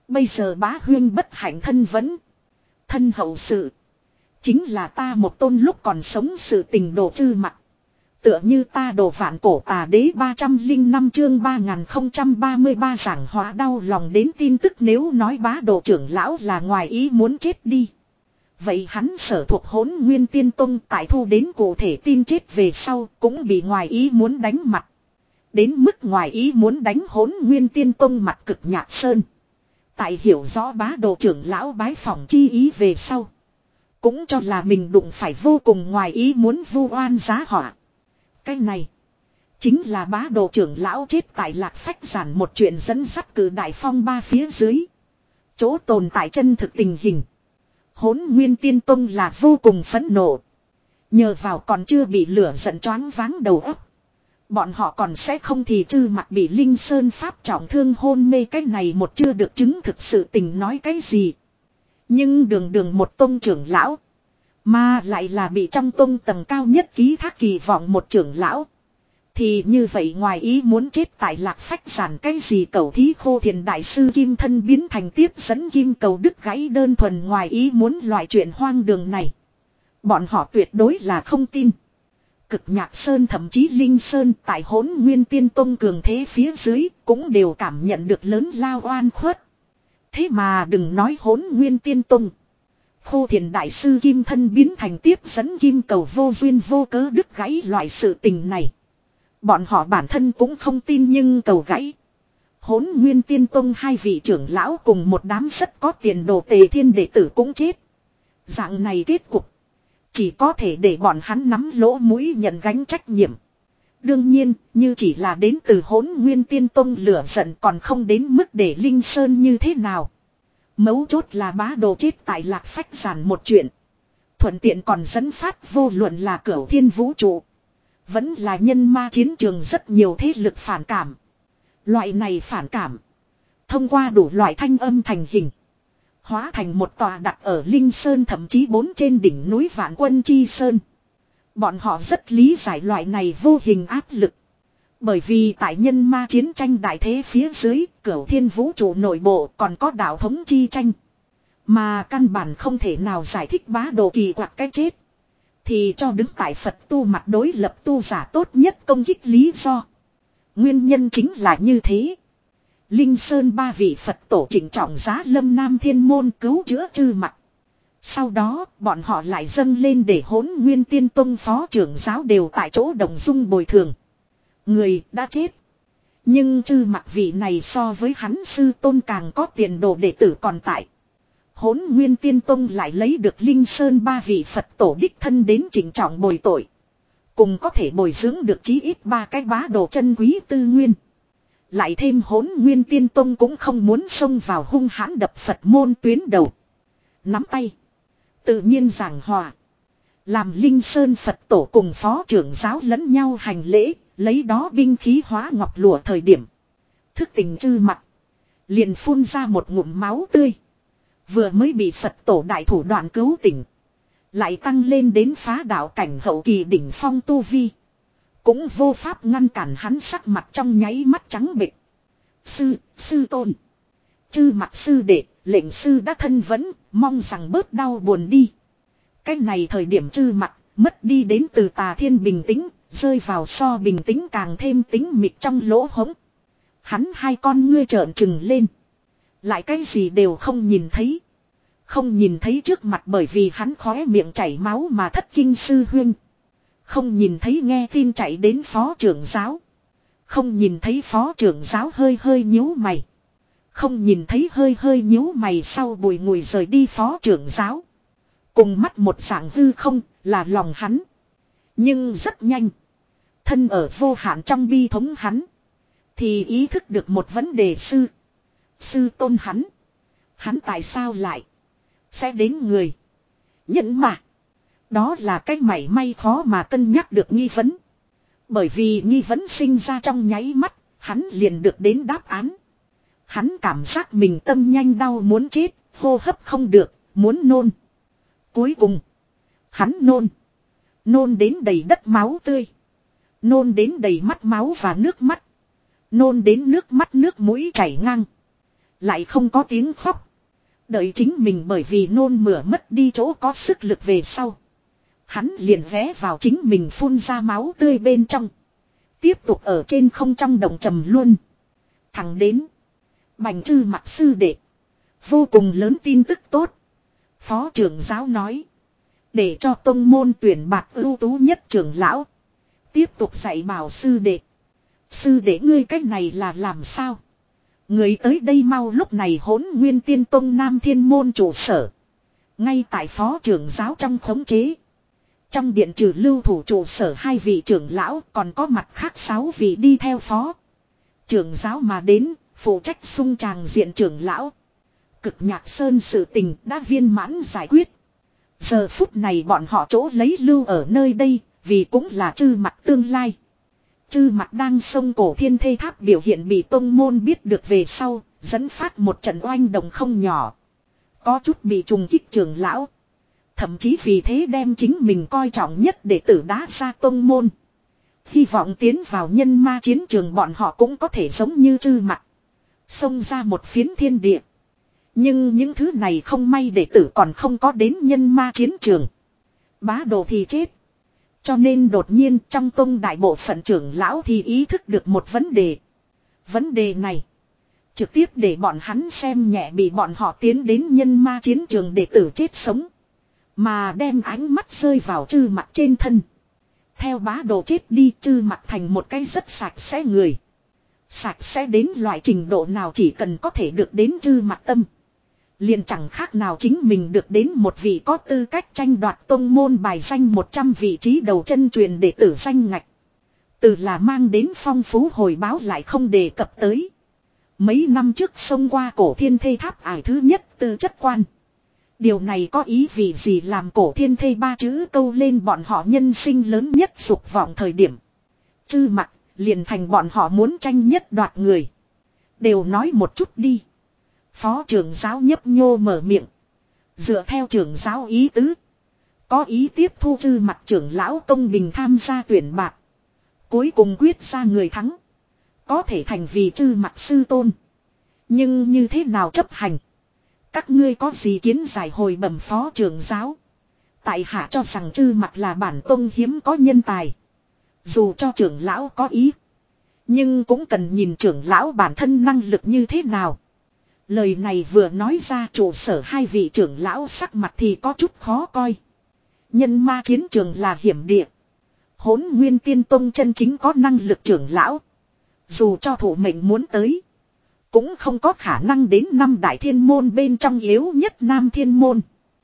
Bây giờ bá huyên bất hạnh thân vấn. Thân hậu sự. Chính là ta một tôn lúc còn sống sự tình đồ chư mặt. Tựa như ta đồ vạn cổ tà đế ba trăm linh năm chương ba nghìn không trăm ba mươi ba giảng hóa đau lòng đến tin tức nếu nói bá đồ trưởng lão là ngoài ý muốn chết đi. Vậy hắn sở thuộc Hỗn Nguyên Tiên Tông tại thu đến cụ thể tin chết về sau cũng bị ngoài ý muốn đánh mặt. Đến mức ngoài ý muốn đánh Hỗn Nguyên Tiên Tông mặt cực nhạc sơn. Tại hiểu rõ bá đồ trưởng lão bái phỏng chi ý về sau. Cũng cho là mình đụng phải vô cùng ngoài ý muốn vu oan giá họa. Cái này. Chính là bá đồ trưởng lão chết tại Lạc Phách Giản một chuyện dẫn dắt cử đại phong ba phía dưới. Chỗ tồn tại chân thực tình hình. Hỗn Nguyên Tiên Tông là vô cùng phẫn nộ. Nhờ vào còn chưa bị lửa giận choáng váng đầu óc. Bọn họ còn sẽ không thì trư mặt bị Linh Sơn Pháp trọng thương hôn mê cái này một chưa được chứng thực sự tình nói cái gì. Nhưng đường đường một tông trưởng lão. Mà lại là bị trong tông tầng cao nhất ký thác kỳ vọng một trưởng lão. Thì như vậy ngoài ý muốn chết tại Lạc Phách Giản cái gì cầu thí khô thiền đại sư kim thân biến thành tiếp dẫn kim cầu đứt gãy đơn thuần ngoài ý muốn loại chuyện hoang đường này. Bọn họ tuyệt đối là không tin. Cực Nhạc Sơn thậm chí Linh Sơn tại Hỗn Nguyên Tiên Tông cường thế phía dưới cũng đều cảm nhận được lớn lao oan khuất. Thế mà đừng nói Hỗn Nguyên Tiên Tông. Khô thiền đại sư kim thân biến thành tiếp dẫn kim cầu vô duyên vô cớ đứt gãy loại sự tình này. Bọn họ bản thân cũng không tin nhưng cầu gãy. Hỗn Nguyên Tiên Tông hai vị trưởng lão cùng một đám rất có tiền đồ Tề Thiên đệ tử cũng chết. Dạng này kết cục. Chỉ có thể để bọn hắn nắm lỗ mũi nhận gánh trách nhiệm. Đương nhiên, như chỉ là đến từ Hỗn Nguyên Tiên Tông lửa giận còn không đến mức để Linh Sơn như thế nào. Mấu chốt là bá đồ chết tại Lạc Phách Giản một chuyện. Thuận tiện còn dẫn phát vô luận là Cửu Thiên Vũ Trụ. Vẫn là nhân ma chiến trường rất nhiều thế lực phản cảm. Loại này phản cảm. Thông qua đủ loại thanh âm thành hình. Hóa thành một tòa đặt ở Linh Sơn thậm chí bốn trên đỉnh núi Vạn Quân Chi Sơn. Bọn họ rất lý giải loại này vô hình áp lực. Bởi vì tại nhân ma chiến tranh đại thế phía dưới, Cửu Thiên Vũ Trụ nội bộ còn có đạo thống chi tranh. Mà căn bản không thể nào giải thích bá đồ kỳ quặc cái chết. Thì cho đứng tại Phật tu mặt đối lập tu giả tốt nhất công kích lý do. Nguyên nhân chính là như thế. Linh Sơn ba vị Phật tổ chỉnh trọng giá Lâm Nam Thiên Môn cứu chữa chư mặt. Sau đó bọn họ lại dâng lên để Hỗn Nguyên Tiên Tông phó trưởng giáo đều tại chỗ đồng dung bồi thường. Người đã chết. Nhưng chư mặt vị này so với hắn sư tôn càng có tiền đồ đệ tử còn tại. Hỗn Nguyên Tiên Tông lại lấy được Linh Sơn ba vị Phật tổ đích thân đến chỉnh trọng bồi tội. Cùng có thể bồi dưỡng được chí ít ba cái bá đồ chân quý tư nguyên. Lại thêm Hỗn Nguyên Tiên Tông cũng không muốn xông vào hung hãn đập Phật môn tuyến đầu. Nắm tay. Tự nhiên giảng hòa. Làm Linh Sơn Phật tổ cùng phó trưởng giáo lẫn nhau hành lễ. Lấy đó binh khí hóa ngọc lụa thời điểm. Thức tình chư mặt. Liền phun ra một ngụm máu tươi. Vừa mới bị Phật tổ đại thủ đoạn cứu tỉnh. Lại tăng lên đến phá đạo cảnh hậu kỳ đỉnh phong tu vi. Cũng vô pháp ngăn cản hắn sắc mặt trong nháy mắt trắng bệch. Sư, sư tôn. Chư mặt sư đệ, lệnh sư đã thân vấn, mong rằng bớt đau buồn đi. Cái này thời điểm chư mặt, mất đi đến từ Tà Thiên bình tĩnh, rơi vào so bình tĩnh càng thêm tính mịt trong lỗ hống. Hắn hai con ngươi trợn trừng lên. Lại cái gì đều không nhìn thấy. Không nhìn thấy trước mặt bởi vì hắn khóe miệng chảy máu mà thất kinh sư huynh. Không nhìn thấy nghe tin chạy đến phó trưởng giáo. Không nhìn thấy phó trưởng giáo hơi hơi nhíu mày. Không nhìn thấy hơi hơi nhíu mày sau bùi ngùi rời đi phó trưởng giáo. Cùng mắt một dạng hư không là lòng hắn. Nhưng rất nhanh. Thân ở vô hạn trong bi thống hắn. Thì ý thức được một vấn đề sư. Sư tôn hắn. Hắn tại sao lại. Sẽ đến người. Nhận mà. Đó là cái mảy may khó mà cân nhắc được nghi vấn. Bởi vì nghi vấn sinh ra trong nháy mắt. Hắn liền được đến đáp án. Hắn cảm giác mình tâm nhanh đau muốn chết. Hô hấp không được. Muốn nôn. Cuối cùng. Hắn nôn. Nôn đến đầy đất máu tươi. Nôn đến đầy mắt máu và nước mắt. Nôn đến nước mắt nước mũi chảy ngang. Lại không có tiếng khóc. Đợi chính mình bởi vì nôn mửa mất đi chỗ có sức lực về sau. Hắn liền ghé vào chính mình phun ra máu tươi bên trong. Tiếp tục ở trên không trong động trầm luôn. Thẳng đến. Bành Trư Mặc sư đệ. Vô cùng lớn tin tức tốt. Phó trưởng giáo nói. Để cho tông môn tuyển bạt ưu tú nhất trưởng lão. Tiếp tục dạy bảo sư đệ. Sư đệ ngươi cách này là làm sao? Người tới đây mau. Lúc này Hỗn Nguyên Tiên Tông Nam Thiên Môn trụ sở. Ngay tại phó trưởng giáo trong khống chế. Trong điện trừ lưu thủ trụ sở hai vị trưởng lão, còn có mặt khác sáu vị đi theo phó trưởng giáo mà đến, phụ trách xung tràng diện trưởng lão. Cực Nhạc Sơn sự tình đã viên mãn giải quyết. Giờ phút này bọn họ chỗ lấy lưu ở nơi đây, vì cũng là Trư Mặc tương lai. Trư Mặc đang sông Cổ Thiên Thê Tháp biểu hiện bị tông môn biết được về sau, dẫn phát một trận oanh động không nhỏ. Có chút bị trùng kích trưởng lão. Thậm chí vì thế đem chính mình coi trọng nhất để tử đá ra tông môn. Hy vọng tiến vào nhân ma chiến trường bọn họ cũng có thể giống như Trư Mặc. Xông ra một phiến thiên địa. Nhưng những thứ này không may đệ tử còn không có đến nhân ma chiến trường. Bá đồ thì chết. Cho nên đột nhiên trong tông đại bộ phận trưởng lão thì ý thức được một vấn đề. Vấn đề này trực tiếp để bọn hắn xem nhẹ bị bọn họ tiến đến nhân ma chiến trường đệ tử chết sống. Mà đem ánh mắt rơi vào Trư Mặc trên thân. Theo bá đồ chết đi, Trư Mặc thành một cái rất sạch sẽ người. Sạch sẽ đến loại trình độ nào chỉ cần có thể được đến Trư Mặc tâm. Liền chẳng khác nào chính mình được đến một vị có tư cách tranh đoạt tông môn bài danh một trăm vị trí đầu chân truyền đệ tử danh ngạch. Từ là mang đến phong phú hồi báo lại không đề cập tới. Mấy năm trước xông qua Cổ Thiên Thê Tháp ải thứ nhất tư chất quan. Điều này có ý vị gì làm Cổ Thiên Thê ba chữ câu lên bọn họ nhân sinh lớn nhất dục vọng thời điểm. Trư Mặc liền thành bọn họ muốn tranh nhất đoạt người. Đều nói một chút đi. Phó trưởng giáo nhấp nhô mở miệng. Dựa theo trưởng giáo ý tứ. Có ý tiếp thu Trư Mặc trưởng lão công bình tham gia tuyển bạt. Cuối cùng quyết ra người thắng. Có thể thành vì Trư Mặc sư tôn. Nhưng như thế nào chấp hành? Các ngươi có gì kiến giải hồi bẩm phó trưởng giáo? Tại hạ cho rằng Trư Mặc là bản tông hiếm có nhân tài. Dù cho trưởng lão có ý. Nhưng cũng cần nhìn trưởng lão bản thân năng lực như thế nào. Lời này vừa nói ra trụ sở hai vị trưởng lão sắc mặt thì có chút khó coi. Nhân ma chiến trường là hiểm địa. Hỗn Nguyên Tiên Tông chân chính có năng lực trưởng lão. Dù cho thủ mệnh muốn tới. Cũng không có khả năng đến năm đại thiên môn bên trong yếu nhất nam thiên môn.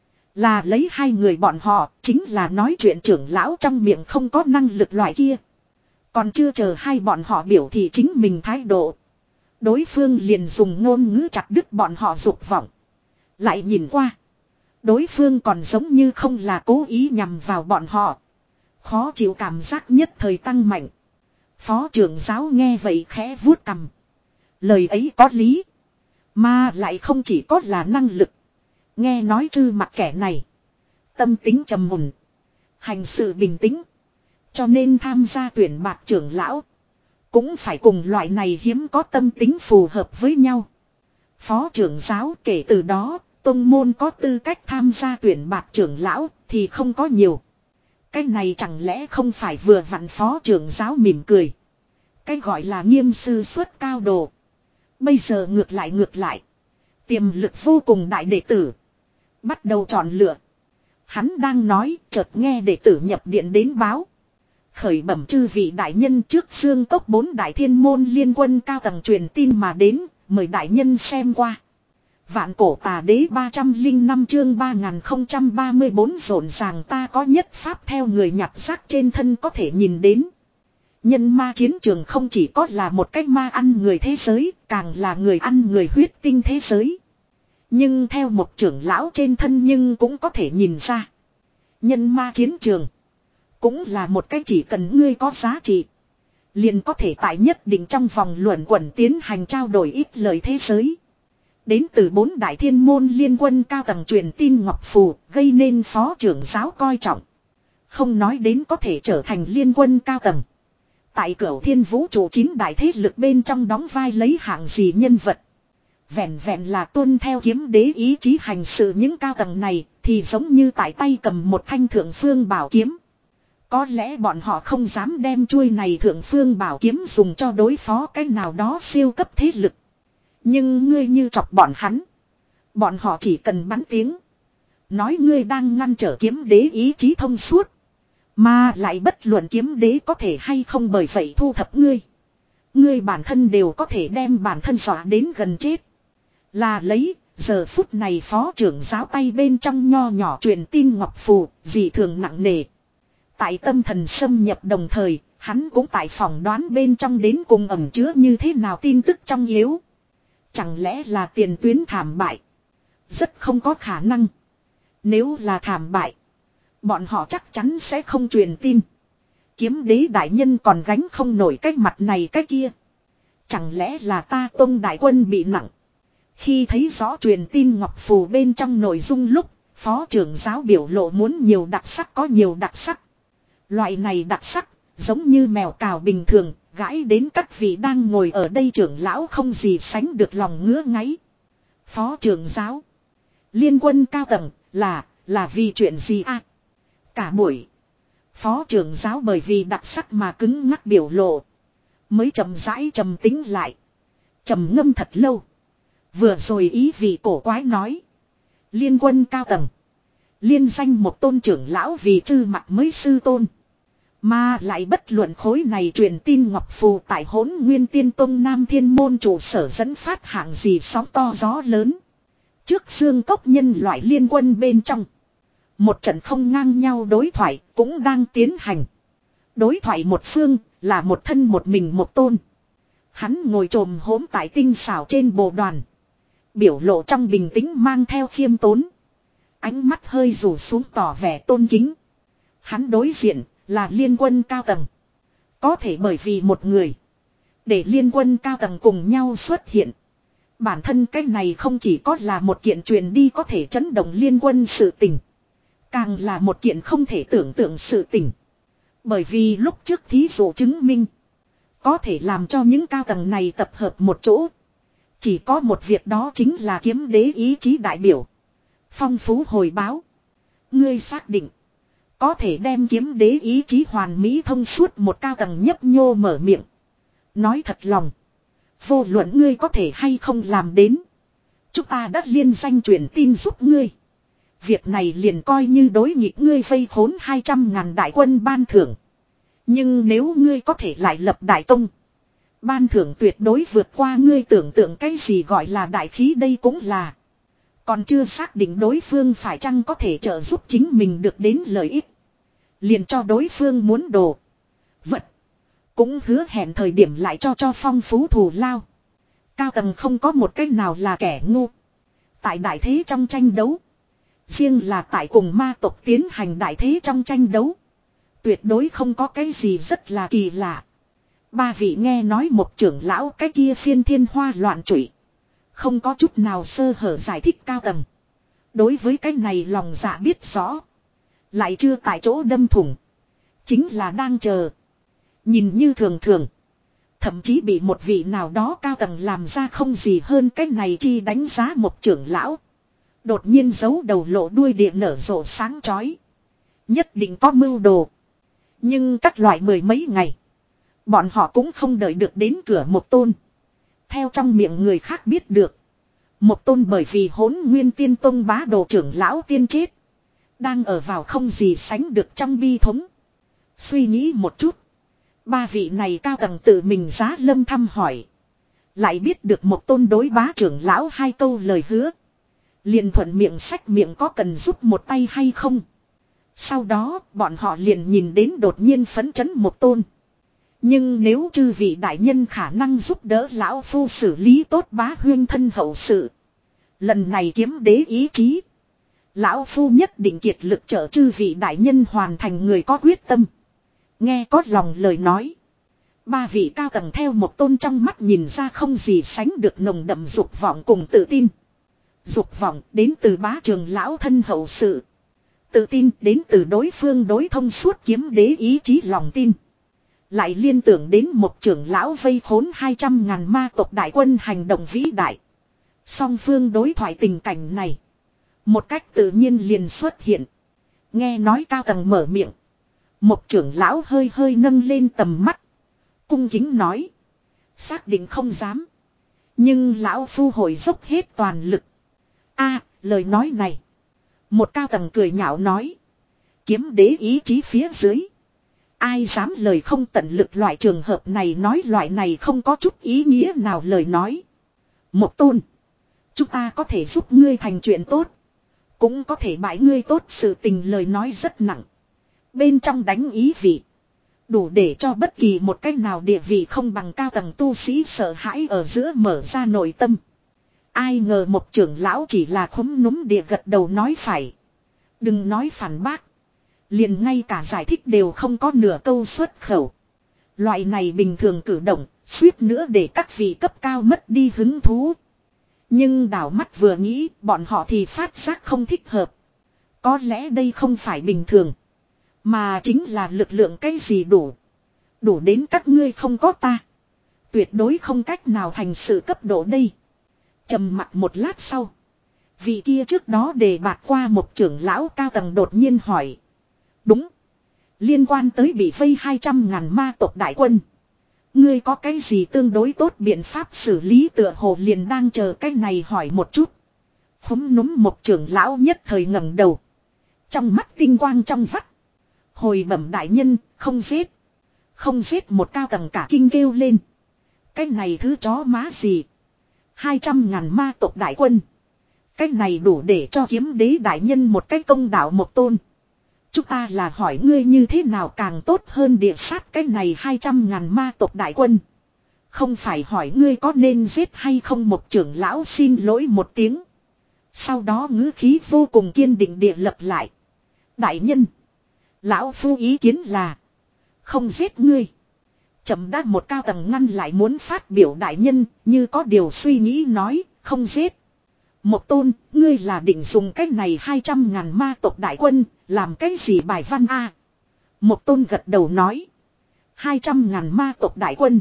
Là lấy hai người bọn họ chính là nói chuyện trưởng lão trong miệng không có năng lực loại kia. Còn chưa chờ hai bọn họ biểu thị chính mình thái độ. Đối phương liền dùng ngôn ngữ chặt đứt bọn họ dục vọng. Lại nhìn qua. Đối phương còn giống như không là cố ý nhằm vào bọn họ. Khó chịu cảm giác nhất thời tăng mạnh. Phó trưởng giáo nghe vậy khẽ vuốt cằm. Lời ấy có lý. Mà lại không chỉ có là năng lực. Nghe nói Trư Mặc kẻ này. Tâm tính trầm mùn. Hành sự bình tĩnh. Cho nên tham gia tuyển bạt trưởng lão. Cũng phải cùng loại này hiếm có tâm tính phù hợp với nhau. Phó trưởng giáo kể từ đó. Tông môn có tư cách tham gia tuyển bạt trưởng lão thì không có nhiều. Cái này chẳng lẽ không phải vừa vặn phó trưởng giáo mỉm cười. Cái gọi là nghiêm sư xuất cao đồ. Bây giờ ngược lại ngược lại. Tiềm lực vô cùng đại đệ tử. Bắt đầu chọn lựa. Hắn đang nói chợt nghe đệ tử nhập điện đến báo. Khởi bẩm chư vị đại nhân trước xương cốc bốn đại thiên môn liên quân cao tầng truyền tin mà đến. Mời đại nhân xem qua. Vạn cổ tà đế ba trăm lẻ năm chương ba nghìn không trăm ba mươi bốn rộn ràng ta có nhất pháp theo người nhặt rác trên thân có thể nhìn đến. Nhân ma chiến trường không chỉ có là một cách ma ăn người thế giới, càng là người ăn người huyết tinh thế giới. Nhưng theo một trưởng lão trên thân nhưng cũng có thể nhìn ra. Nhân ma chiến trường cũng là một cách chỉ cần ngươi có giá trị. Liền có thể tại nhất định trong vòng luận quẩn tiến hành trao đổi ít lời thế giới. Đến từ bốn đại thiên môn liên quân cao tầng truyền tin ngọc phù gây nên phó trưởng giáo coi trọng. Không nói đến có thể trở thành liên quân cao tầng. Tại cửu thiên vũ trụ chín đại thế lực bên trong đóng vai lấy hạng gì nhân vật. Vẹn vẹn là tuân theo kiếm đế ý chí hành sự những cao tầng này thì giống như tại tay cầm một thanh thượng phương bảo kiếm. Có lẽ bọn họ không dám đem chuôi này thượng phương bảo kiếm dùng cho đối phó cái nào đó siêu cấp thế lực. Nhưng ngươi như chọc bọn hắn. Bọn họ chỉ cần bắn tiếng. Nói ngươi đang ngăn trở kiếm đế ý chí thông suốt. Mà lại bất luận kiếm đế có thể hay không bởi vậy thu thập ngươi. Ngươi bản thân đều có thể đem bản thân dọa đến gần chết. Là lấy, giờ phút này phó trưởng giáo tay bên trong nho nhỏ truyền tin ngọc phù, dị thường nặng nề. Tại tâm thần xâm nhập đồng thời, hắn cũng tại phòng đoán bên trong đến cùng ẩn chứa như thế nào tin tức trong yếu. Chẳng lẽ là tiền tuyến thảm bại? Rất không có khả năng. Nếu là thảm bại, bọn họ chắc chắn sẽ không truyền tin. Kiếm đế đại nhân còn gánh không nổi cái mặt này cái kia. Chẳng lẽ là ta Tông đại quân bị nặng? Khi thấy rõ truyền tin ngọc phù bên trong nội dung lúc, phó trưởng giáo biểu lộ muốn nhiều đặc sắc có nhiều đặc sắc. Loại này đặc sắc, giống như mèo cào bình thường, gãi đến các vị đang ngồi ở đây trưởng lão không gì sánh được lòng ngứa ngáy. Phó trưởng giáo, liên quân cao tầng, là, là vì chuyện gì à? Cả buổi, phó trưởng giáo bởi vì đặc sắc mà cứng ngắc biểu lộ. Mới chậm rãi trầm tính lại. Trầm ngâm thật lâu. Vừa rồi ý vị cổ quái nói. Liên quân cao tầng. Liên danh một tôn trưởng lão vì trư mặt mới sư tôn. Mà lại bất luận khối này truyền tin ngọc phù tại Hỗn Nguyên Tiên Tông Nam Thiên Môn trụ sở dẫn phát hạng gì sóng to gió lớn. Trước xương cốc nhân loại liên quân bên trong. Một trận không ngang nhau đối thoại cũng đang tiến hành. Đối thoại một phương là một thân một mình một tôn. Hắn ngồi trồm hốm tại tinh xảo trên bồ đoàn. Biểu lộ trong bình tĩnh mang theo khiêm tốn. Ánh mắt hơi rủ xuống tỏ vẻ tôn kính. Hắn đối diện là liên quân cao tầng. Có thể bởi vì một người. Để liên quân cao tầng cùng nhau xuất hiện. Bản thân cái này không chỉ có là một kiện truyền đi có thể chấn động liên quân sự tình. Càng là một kiện không thể tưởng tượng sự tình. Bởi vì lúc trước thí dụ chứng minh. Có thể làm cho những cao tầng này tập hợp một chỗ. Chỉ có một việc đó chính là kiếm đế ý chí đại biểu. Phong phú hồi báo. Ngươi xác định. Có thể đem kiếm đế ý chí hoàn mỹ thông suốt một cao tầng nhấp nhô mở miệng. Nói thật lòng. Vô luận ngươi có thể hay không làm đến. Chúng ta đã liên danh truyền tin giúp ngươi. Việc này liền coi như đối nghịch ngươi vây khốn hai trăm ngàn đại quân ban thưởng. Nhưng nếu ngươi có thể lại lập đại công. Ban thưởng tuyệt đối vượt qua ngươi tưởng tượng cái gì gọi là đại khí đây cũng là. Còn chưa xác định đối phương phải chăng có thể trợ giúp chính mình được đến lợi ích. Liền cho đối phương muốn đồ. Vật. Cũng hứa hẹn thời điểm lại cho cho phong phú thù lao. Cao tầng không có một cách nào là kẻ ngu. Tại đại thế trong tranh đấu. Riêng là tại cùng ma tộc tiến hành đại thế trong tranh đấu. Tuyệt đối không có cái gì rất là kỳ lạ. Ba vị nghe nói một trưởng lão cái kia phiên thiên hoa loạn trụy. Không có chút nào sơ hở giải thích cao tầng. Đối với cái này lòng dạ biết rõ. Lại chưa tại chỗ đâm thủng. Chính là đang chờ. Nhìn như thường thường. Thậm chí bị một vị nào đó cao tầng làm ra không gì hơn cái này chi đánh giá một trưởng lão. Đột nhiên giấu đầu lộ đuôi địa nở rộ sáng chói. Nhất định có mưu đồ. Nhưng các loại mười mấy ngày. Bọn họ cũng không đợi được đến cửa một tôn. Theo trong miệng người khác biết được. Một tôn bởi vì Hỗn Nguyên Tiên Tông bá đồ trưởng lão tiên chết. Đang ở vào không gì sánh được trong bi thống. Suy nghĩ một chút. Ba vị này cao tầng tự mình giá lâm thăm hỏi. Lại biết được một tôn đối bá trưởng lão hai câu lời hứa. Liền thuận miệng sách miệng có cần giúp một tay hay không. Sau đó bọn họ liền nhìn đến đột nhiên phấn chấn một tôn. Nhưng nếu chư vị đại nhân khả năng giúp đỡ lão phu xử lý tốt bá huyên thân hậu sự. Lần này kiếm đế ý chí. Lão phu nhất định kiệt lực trợ chư vị đại nhân hoàn thành người có quyết tâm. Nghe có lòng lời nói. Ba vị cao tầng theo một tôn trong mắt nhìn ra không gì sánh được nồng đậm dục vọng cùng tự tin. Dục vọng đến từ bá trường lão thân hậu sự. Tự tin đến từ đối phương đối thông suốt kiếm đế ý chí lòng tin. Lại liên tưởng đến một trưởng lão vây khốn hai trăm ngàn ma tộc đại quân hành động vĩ đại. Song phương đối thoại tình cảnh này. Một cách tự nhiên liền xuất hiện. Nghe nói cao tầng mở miệng. Một trưởng lão hơi hơi nâng lên tầm mắt. Cung kính nói. Xác định không dám. Nhưng lão phu hồi dốc hết toàn lực. A, lời nói này. Một cao tầng cười nhạo nói. Kiếm đế ý chí phía dưới. Ai dám lời không tận lực loại trường hợp này nói loại này không có chút ý nghĩa nào lời nói. Một tôn. Chúng ta có thể giúp ngươi thành chuyện tốt. Cũng có thể bãi ngươi tốt sự tình lời nói rất nặng. Bên trong đánh ý vị. Đủ để cho bất kỳ một cách nào địa vị không bằng cao tầng tu sĩ sợ hãi ở giữa mở ra nội tâm. Ai ngờ một trưởng lão chỉ là khúm núm địa gật đầu nói phải. Đừng nói phản bác. Liền ngay cả giải thích đều không có nửa câu xuất khẩu. Loại này bình thường cử động, suýt nữa để các vị cấp cao mất đi hứng thú. Nhưng đảo mắt vừa nghĩ, bọn họ thì phát giác không thích hợp. Có lẽ đây không phải bình thường. Mà chính là lực lượng cái gì đủ. Đủ đến các ngươi không có ta. Tuyệt đối không cách nào thành sự cấp độ đây. Trầm mặc một lát sau. Vị kia trước đó đề bạt qua một trưởng lão cao tầng đột nhiên hỏi. Đúng. Liên quan tới bị vây hai trăm ngàn ma tộc đại quân. Ngươi có cái gì tương đối tốt biện pháp xử lý tựa hồ liền đang chờ cái này hỏi một chút. Khúm núm một trưởng lão nhất thời ngẩng đầu. Trong mắt tinh quang trong vắt. Hồi bẩm đại nhân, không giết. Không giết một cao tầng cả kinh kêu lên. Cái này thứ chó má gì. Hai trăm ngàn ma tộc đại quân. Cái này đủ để cho kiếm đế đại nhân một cái công đạo một tôn. Chúng ta là hỏi ngươi như thế nào càng tốt hơn địa sát cái này hai trăm ngàn ma tộc đại quân. Không phải hỏi ngươi có nên giết hay không một trưởng lão xin lỗi một tiếng. Sau đó ngữ khí vô cùng kiên định địa lập lại. Đại nhân. Lão phu ý kiến là. Không giết ngươi. Chậm đã một cao tầng ngăn lại muốn phát biểu đại nhân như có điều suy nghĩ nói không giết. Một tôn, ngươi là định dùng cái này hai trăm ngàn ma tộc đại quân, làm cái gì bài văn a? À? Một tôn gật đầu nói. Hai trăm ngàn ma tộc đại quân.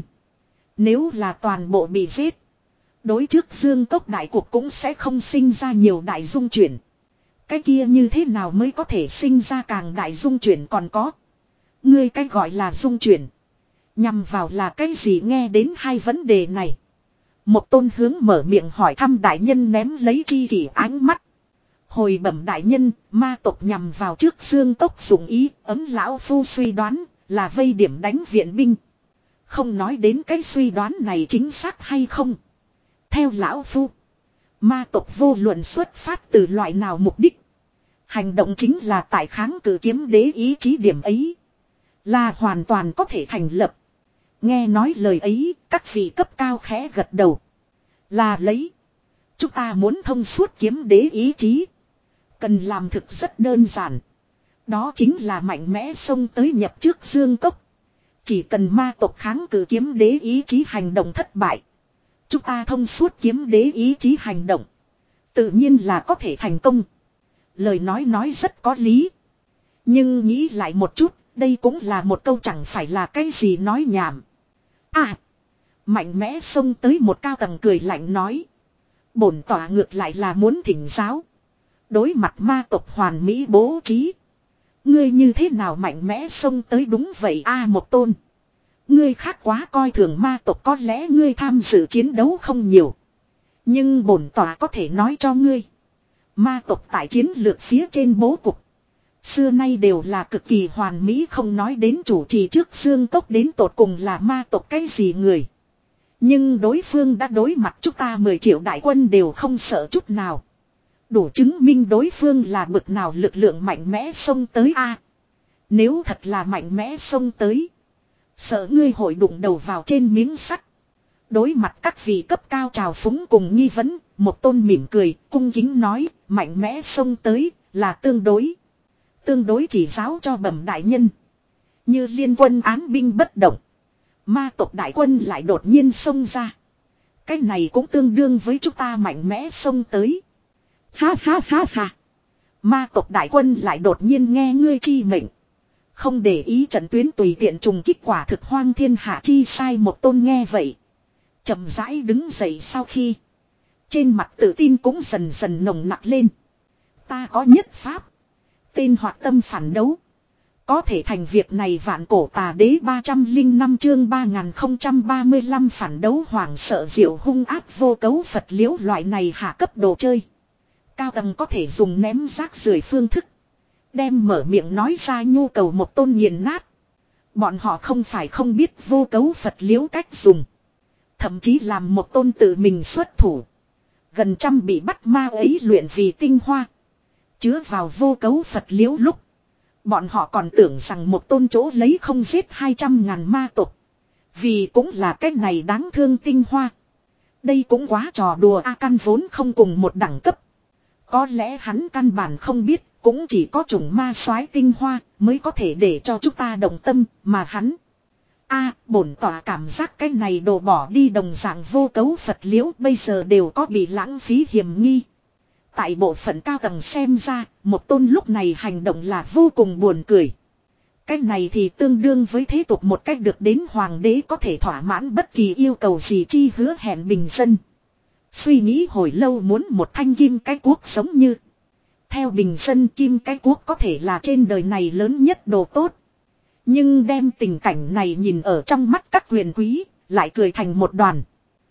Nếu là toàn bộ bị giết. Đối trước dương cốc đại cuộc cũng sẽ không sinh ra nhiều đại dung chuyển. Cái kia như thế nào mới có thể sinh ra càng đại dung chuyển còn có. Ngươi cái gọi là dung chuyển. Nhằm vào là cái gì nghe đến hai vấn đề này. Một tôn hướng mở miệng hỏi thăm đại nhân ném lấy chi kỷ ánh mắt. Hồi bẩm đại nhân, ma tộc nhằm vào trước dương tốc dụng ý, ấm lão phu suy đoán, là vây điểm đánh viện binh. Không nói đến cái suy đoán này chính xác hay không. Theo lão phu, ma tộc vô luận xuất phát từ loại nào mục đích. Hành động chính là tại kháng cự kiếm đế ý chí điểm ấy. Là hoàn toàn có thể thành lập. Nghe nói lời ấy, các vị cấp cao khẽ gật đầu. Là lấy. Chúng ta muốn thông suốt kiếm đế ý chí. Cần làm thực rất đơn giản. Đó chính là mạnh mẽ xông tới nhập trước dương cốc. Chỉ cần ma tộc kháng cự kiếm đế ý chí hành động thất bại. Chúng ta thông suốt kiếm đế ý chí hành động. Tự nhiên là có thể thành công. Lời nói nói rất có lý. Nhưng nghĩ lại một chút, đây cũng là một câu chẳng phải là cái gì nói nhảm. À! Mạnh mẽ xông tới một cao tầng cười lạnh nói. Bổn tỏa ngược lại là muốn thỉnh giáo. Đối mặt ma tộc hoàn mỹ bố trí. Ngươi như thế nào mạnh mẽ xông tới đúng vậy a à, một tôn. Ngươi khác quá coi thường ma tộc có lẽ ngươi tham dự chiến đấu không nhiều. Nhưng bổn tỏa có thể nói cho ngươi. Ma tộc tại chiến lược phía trên bố cục. Xưa nay đều là cực kỳ hoàn mỹ không nói đến chủ trì trước dương cốc đến tột cùng là ma tộc cái gì người. Nhưng đối phương đã đối mặt chúng ta mười triệu đại quân đều không sợ chút nào. Đủ chứng minh đối phương là bực nào lực lượng mạnh mẽ xông tới a. Nếu thật là mạnh mẽ xông tới. Sợ ngươi hội đụng đầu vào trên miếng sắt. Đối mặt các vị cấp cao trào phúng cùng nghi vấn, một tôn mỉm cười, cung kính nói, mạnh mẽ xông tới, là tương đối. Tương đối chỉ giáo cho bẩm đại nhân. Như liên quân án binh bất động. Ma tộc đại quân lại đột nhiên xông ra. Cái này cũng tương đương với chúng ta mạnh mẽ xông tới. Ha ha ha ha. Ma tộc đại quân lại đột nhiên nghe ngươi chi mệnh. Không để ý trận tuyến tùy tiện trùng kích quả thực hoang thiên hạ chi sai một tôn nghe vậy. Chậm rãi đứng dậy sau khi. Trên mặt tự tin cũng dần dần nồng nặc lên. Ta có nhất pháp. Tên hoạt tâm phản đấu. Có thể thành việc này vạn cổ tà đế ba trăm linh năm chương ba nghìn không trăm ba mươi lăm phản đấu hoảng sợ diệu hung ác vô cấu Phật liễu loại này hạ cấp đồ chơi. Cao tầng có thể dùng ném rác rưởi phương thức. Đem mở miệng nói ra nhu cầu một tôn nghiền nát. Bọn họ không phải không biết vô cấu Phật liễu cách dùng. Thậm chí làm một tôn tự mình xuất thủ. Gần trăm bị bắt ma ấy luyện vì tinh hoa. Chứa vào vô cấu Phật liễu lúc. Bọn họ còn tưởng rằng một tôn chỗ lấy không giết hai trăm ngàn ma tộc. Vì cũng là cách này đáng thương tinh hoa. Đây cũng quá trò đùa A Căn vốn không cùng một đẳng cấp. Có lẽ hắn căn bản không biết. Cũng chỉ có chủng ma soái tinh hoa mới có thể để cho chúng ta động tâm mà hắn. A bổn tỏa cảm giác cái này đồ bỏ đi đồng dạng vô cấu Phật liễu bây giờ đều có bị lãng phí hiểm nghi. Tại bộ phận cao tầng xem ra, một tôn lúc này hành động là vô cùng buồn cười. Cái này thì tương đương với thế tục một cách được đến hoàng đế có thể thỏa mãn bất kỳ yêu cầu gì chi hứa hẹn bình dân. Suy nghĩ hồi lâu muốn một thanh kim cái cuốc giống như. Theo bình dân kim cái cuốc có thể là trên đời này lớn nhất đồ tốt. Nhưng đem tình cảnh này nhìn ở trong mắt các quyền quý, lại cười thành một đoàn.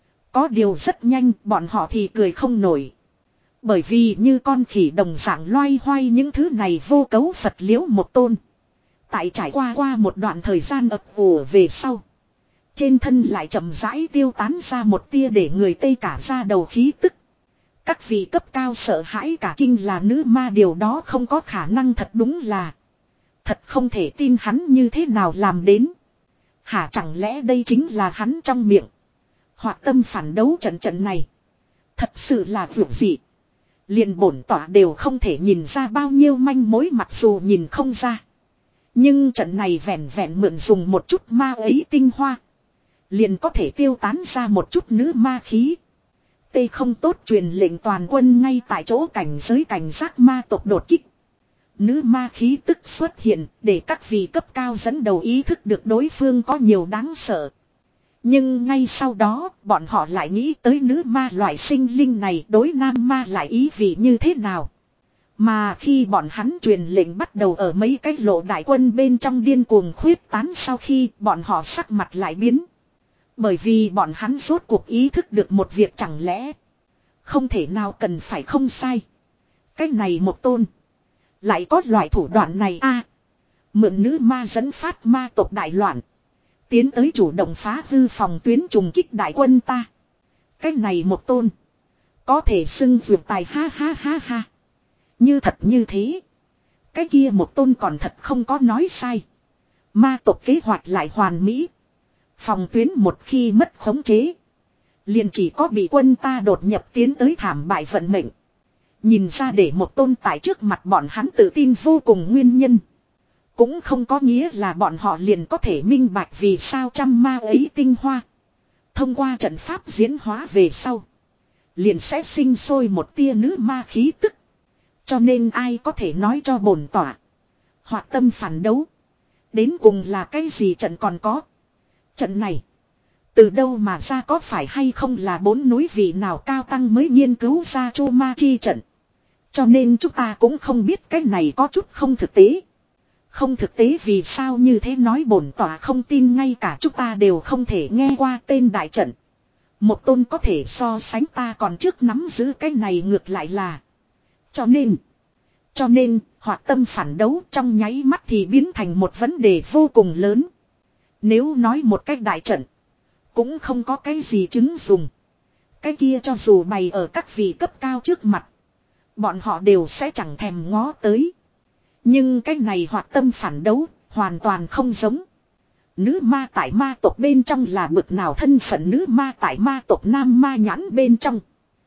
Có điều rất nhanh, bọn họ thì cười không nổi. Bởi vì như con khỉ đồng dạng loay hoay những thứ này vô cấu Phật liễu một tôn. Tại trải qua qua một đoạn thời gian ập ùa về sau. Trên thân lại chậm rãi tiêu tán ra một tia để người Tây cả ra đầu khí tức. Các vị cấp cao sợ hãi cả kinh là nữ ma điều đó không có khả năng thật đúng là. Thật không thể tin hắn như thế nào làm đến. Hả chẳng lẽ đây chính là hắn trong miệng. Hoặc tâm phản đấu trận trận này. Thật sự là vượt dị. Liền bổn tỏa đều không thể nhìn ra bao nhiêu manh mối mặc dù nhìn không ra. Nhưng trận này vẹn vẹn mượn dùng một chút ma ấy tinh hoa. Liền có thể tiêu tán ra một chút nữ ma khí. Tê không tốt truyền lệnh toàn quân ngay tại chỗ cảnh giới cảnh giác ma tộc đột kích. Nữ ma khí tức xuất hiện để các vị cấp cao dẫn đầu ý thức được đối phương có nhiều đáng sợ. Nhưng ngay sau đó bọn họ lại nghĩ tới nữ ma loại sinh linh này đối nam ma lại ý vị như thế nào. Mà khi bọn hắn truyền lệnh bắt đầu ở mấy cái lộ đại quân bên trong điên cuồng khuyết tán sau khi bọn họ sắc mặt lại biến. Bởi vì bọn hắn rốt cuộc ý thức được một việc chẳng lẽ. Không thể nào cần phải không sai. Cái này một tôn. Lại có loại thủ đoạn này a mượn nữ ma dẫn phát ma tộc đại loạn. Tiến tới chủ động phá hư phòng tuyến trùng kích đại quân ta. Cái này một tôn. Có thể xưng vượt tài ha ha ha ha. Như thật như thế. Cái kia một tôn còn thật không có nói sai. Ma tộc kế hoạch lại hoàn mỹ. Phòng tuyến một khi mất khống chế. Liền chỉ có bị quân ta đột nhập tiến tới thảm bại vận mệnh. Nhìn ra để một tôn tại trước mặt bọn hắn tự tin vô cùng nguyên nhân. Cũng không có nghĩa là bọn họ liền có thể minh bạch vì sao trăm ma ấy tinh hoa. Thông qua trận pháp diễn hóa về sau. Liền sẽ sinh sôi một tia nữ ma khí tức. Cho nên ai có thể nói cho bổn tỏa. Hoặc tâm phản đấu. Đến cùng là cái gì trận còn có. Trận này. Từ đâu mà ra có phải hay không là bốn núi vị nào cao tăng mới nghiên cứu ra chu ma chi trận. Cho nên chúng ta cũng không biết cái này có chút không thực tế. Không thực tế vì sao như thế nói bổn tỏa không tin ngay cả chúng ta đều không thể nghe qua tên đại trận. Một tôn có thể so sánh ta còn trước nắm giữ cái này ngược lại là. Cho nên. Cho nên hoạt tâm phản đấu trong nháy mắt thì biến thành một vấn đề vô cùng lớn. Nếu nói một cách đại trận. Cũng không có cái gì chứng dùng. Cái kia cho dù bày ở các vị cấp cao trước mặt. Bọn họ đều sẽ chẳng thèm ngó tới. Nhưng cái này hoạt tâm phản đấu hoàn toàn không giống. Nữ ma tại ma tộc bên trong là bực nào thân phận nữ ma tại ma tộc nam ma nhãn bên trong.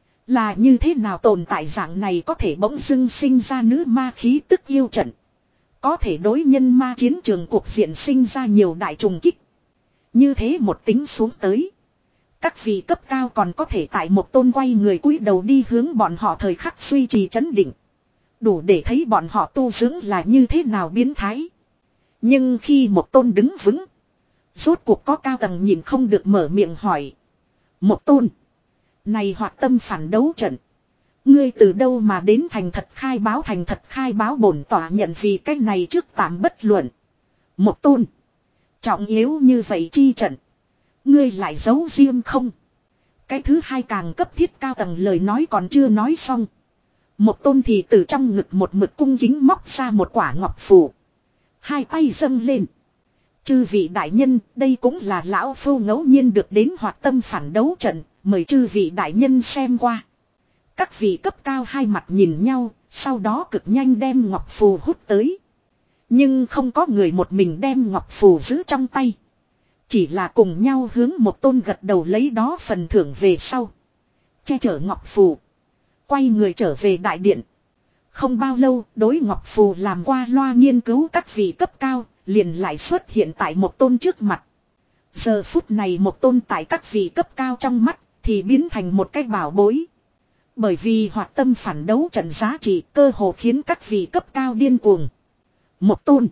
Là như thế nào tồn tại dạng này có thể bỗng dưng sinh ra nữ ma khí tức yêu trận. Có thể đối nhân ma chiến trường cuộc diện sinh ra nhiều đại trùng kích. Như thế một tính xuống tới. Các vị cấp cao còn có thể tại một tôn quay người cúi đầu đi hướng bọn họ thời khắc duy trì chấn định. Đủ để thấy bọn họ tu dưỡng là như thế nào biến thái. Nhưng khi một tôn đứng vững. Rốt cuộc có cao tầng nhìn không được mở miệng hỏi. Một tôn. Này hoạt tâm phản đấu trận. Ngươi từ đâu mà đến thành thật khai báo thành thật khai báo bổn tỏa nhận vì cái này trước tạm bất luận. Một tôn. Trọng yếu như vậy chi trận. Ngươi lại giấu riêng không? Cái thứ hai càng cấp thiết cao tầng lời nói còn chưa nói xong. Một tôn thì từ trong ngực một mực cung kính móc ra một quả ngọc phù. Hai tay dâng lên. Chư vị đại nhân, đây cũng là lão phu ngẫu nhiên được đến hoạt tâm phản đấu trận, mời chư vị đại nhân xem qua. Các vị cấp cao hai mặt nhìn nhau, sau đó cực nhanh đem ngọc phù hút tới. Nhưng không có người một mình đem ngọc phù giữ trong tay. Chỉ là cùng nhau hướng một tôn gật đầu lấy đó phần thưởng về sau. Che chở ngọc phù. Quay người trở về đại điện. Không bao lâu, đối ngọc phù làm qua loa nghiên cứu các vị cấp cao, liền lại xuất hiện tại một tôn trước mặt. Giờ phút này một tôn tại các vị cấp cao trong mắt, thì biến thành một cái bảo bối. Bởi vì hoạt tâm phản đấu trận giá trị cơ hồ khiến các vị cấp cao điên cuồng. Một tôn.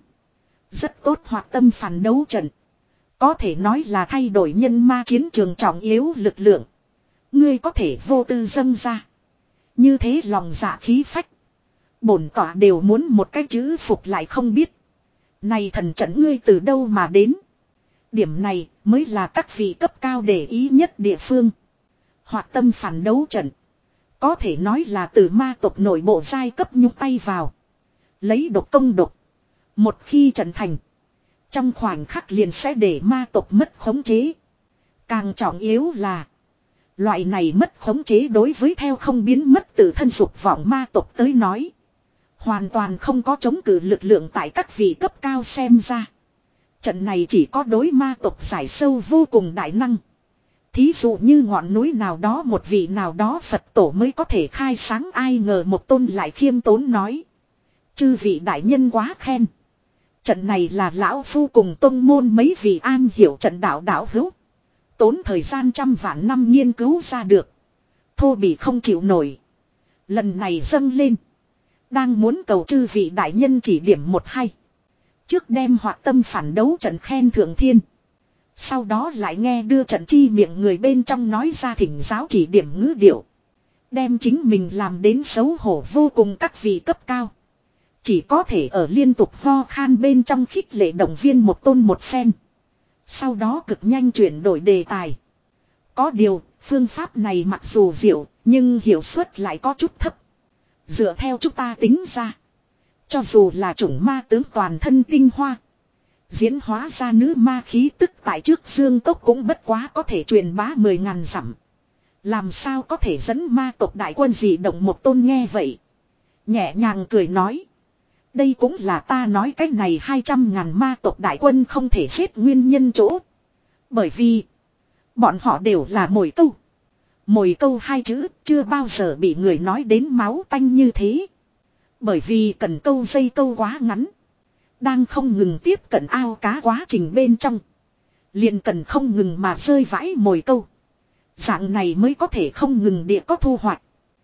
Rất tốt hoạt tâm phản đấu trận. Có thể nói là thay đổi nhân ma chiến trường trọng yếu lực lượng. Ngươi có thể vô tư dâng ra. Như thế lòng dạ khí phách. Bổn tỏa đều muốn một cái chữ phục lại không biết. Này thần trận ngươi từ đâu mà đến. Điểm này mới là các vị cấp cao để ý nhất địa phương. Hoạt tâm phản đấu trận. Có thể nói là từ ma tộc nội bộ giai cấp nhúc tay vào. Lấy độc công độc. Một khi trận thành. Trong khoảnh khắc liền sẽ để ma tộc mất khống chế. Càng trọng yếu là. Loại này mất khống chế đối với theo không biến mất tự thân dục vọng ma tộc tới nói. Hoàn toàn không có chống cự lực lượng tại các vị cấp cao xem ra. Trận này chỉ có đối ma tộc giải sâu vô cùng đại năng. Thí dụ như ngọn núi nào đó một vị nào đó Phật tổ mới có thể khai sáng, ai ngờ một tôn lại khiêm tốn nói. Chư vị đại nhân quá khen. Trận này là lão phu cùng tông môn mấy vị an hiểu trận đạo đạo hữu. Tốn thời gian trăm vạn năm nghiên cứu ra được. Thô bỉ không chịu nổi. Lần này dâng lên. Đang muốn cầu chư vị đại nhân chỉ điểm một hay. Trước đem hoạt tâm phản đấu trận khen thượng thiên. Sau đó lại nghe đưa trận chi miệng người bên trong nói ra thỉnh giáo chỉ điểm ngữ điệu. Đem chính mình làm đến xấu hổ vô cùng các vị cấp cao. Chỉ có thể ở liên tục ho khan bên trong khích lệ động viên một tôn một phen. Sau đó cực nhanh chuyển đổi đề tài. Có điều, phương pháp này mặc dù diệu, nhưng hiệu suất lại có chút thấp. Dựa theo chúng ta tính ra. Cho dù là chủng ma tướng toàn thân tinh hoa. Diễn hóa ra nữ ma khí tức tại trước dương cốc cũng bất quá có thể truyền bá mười ngàn dặm. Làm sao có thể dẫn ma tộc đại quân gì động một tôn nghe vậy. Nhẹ nhàng cười nói. Đây cũng là ta nói cách này hai trăm ngàn ma tộc đại quân không thể giết nguyên nhân chỗ. Bởi vì bọn họ đều là mồi câu. Mồi câu hai chữ chưa bao giờ bị người nói đến máu tanh như thế. Bởi vì cần câu dây câu quá ngắn. Đang không ngừng tiếp cận ao cá quá trình bên trong. Liền cần không ngừng mà rơi vãi mồi câu. Dạng này mới có thể không ngừng địa có thu hoạch.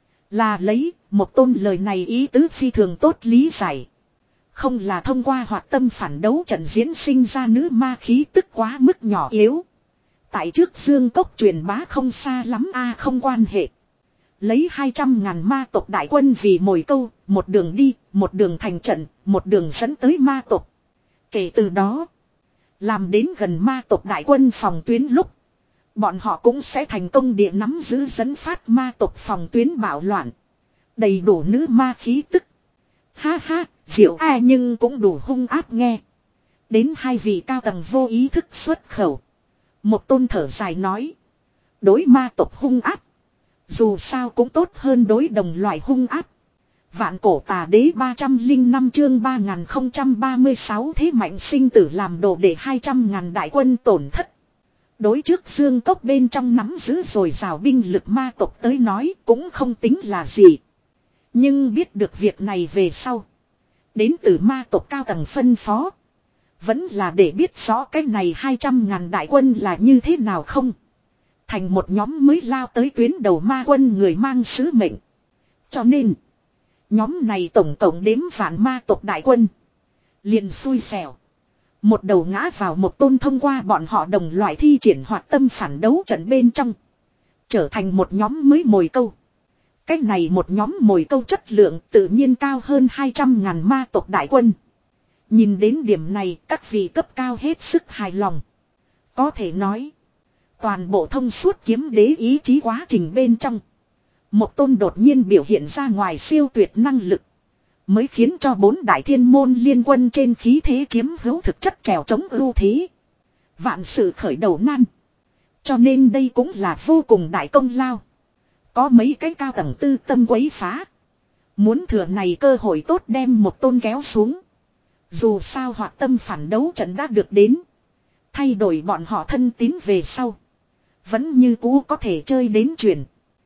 Là lấy một tôn lời này ý tứ phi thường tốt lý giải. Không là thông qua hoạt tâm phản đấu trận diễn sinh ra nữ ma khí tức quá mức nhỏ yếu. Tại trước dương cốc truyền bá không xa lắm a không quan hệ. Lấy hai trăm ngàn ma tộc đại quân vì mồi câu, một đường đi, một đường thành trận, một đường dẫn tới ma tộc. Kể từ đó, làm đến gần ma tộc đại quân phòng tuyến lúc, bọn họ cũng sẽ thành công địa nắm giữ dẫn phát ma tộc phòng tuyến bạo loạn. Đầy đủ nữ ma khí tức. Ha ha, diệu ai nhưng cũng đủ hung áp nghe. Đến hai vị cao tầng vô ý thức xuất khẩu. Một tôn thở dài nói. Đối ma tộc hung áp. Dù sao cũng tốt hơn đối đồng loại hung áp. Vạn cổ tà đế ba trăm linh năm chương ba nghìn không trăm ba mươi sáu thế mạnh sinh tử làm đồ để hai trăm ngàn đại quân tổn thất. Đối trước dương cốc bên trong nắm giữ rồi rào binh lực ma tộc tới nói cũng không tính là gì. Nhưng biết được việc này về sau. Đến từ ma tộc cao tầng phân phó. Vẫn là để biết rõ cái này hai trăm ngàn đại quân là như thế nào không. Thành một nhóm mới lao tới tuyến đầu ma quân người mang sứ mệnh. Cho nên. Nhóm này tổng cộng đếm vạn ma tộc đại quân. Liền xui xẻo. Một đầu ngã vào một tôn thông qua bọn họ đồng loại thi triển hoạt tâm phản đấu trận bên trong. trở thành một nhóm mới mồi câu. Cách này một nhóm mồi câu chất lượng tự nhiên cao hơn hai trăm ngàn ma tộc đại quân. Nhìn đến điểm này các vị cấp cao hết sức hài lòng. Có thể nói. Toàn bộ thông suốt kiếm đế ý chí quá trình bên trong. Một tôn đột nhiên biểu hiện ra ngoài siêu tuyệt năng lực. Mới khiến cho bốn đại thiên môn liên quân trên khí thế chiếm hữu thực chất trèo chống ưu thế. Vạn sự khởi đầu nan. Cho nên đây cũng là vô cùng đại công lao. Có mấy cái cao tầng tư tâm quấy phá. Muốn thừa này cơ hội tốt đem một tôn kéo xuống. Dù sao hoạt tâm phản đấu trận đã được đến. Thay đổi bọn họ thân tín về sau. Vẫn như cũ có thể chơi đến chuyển.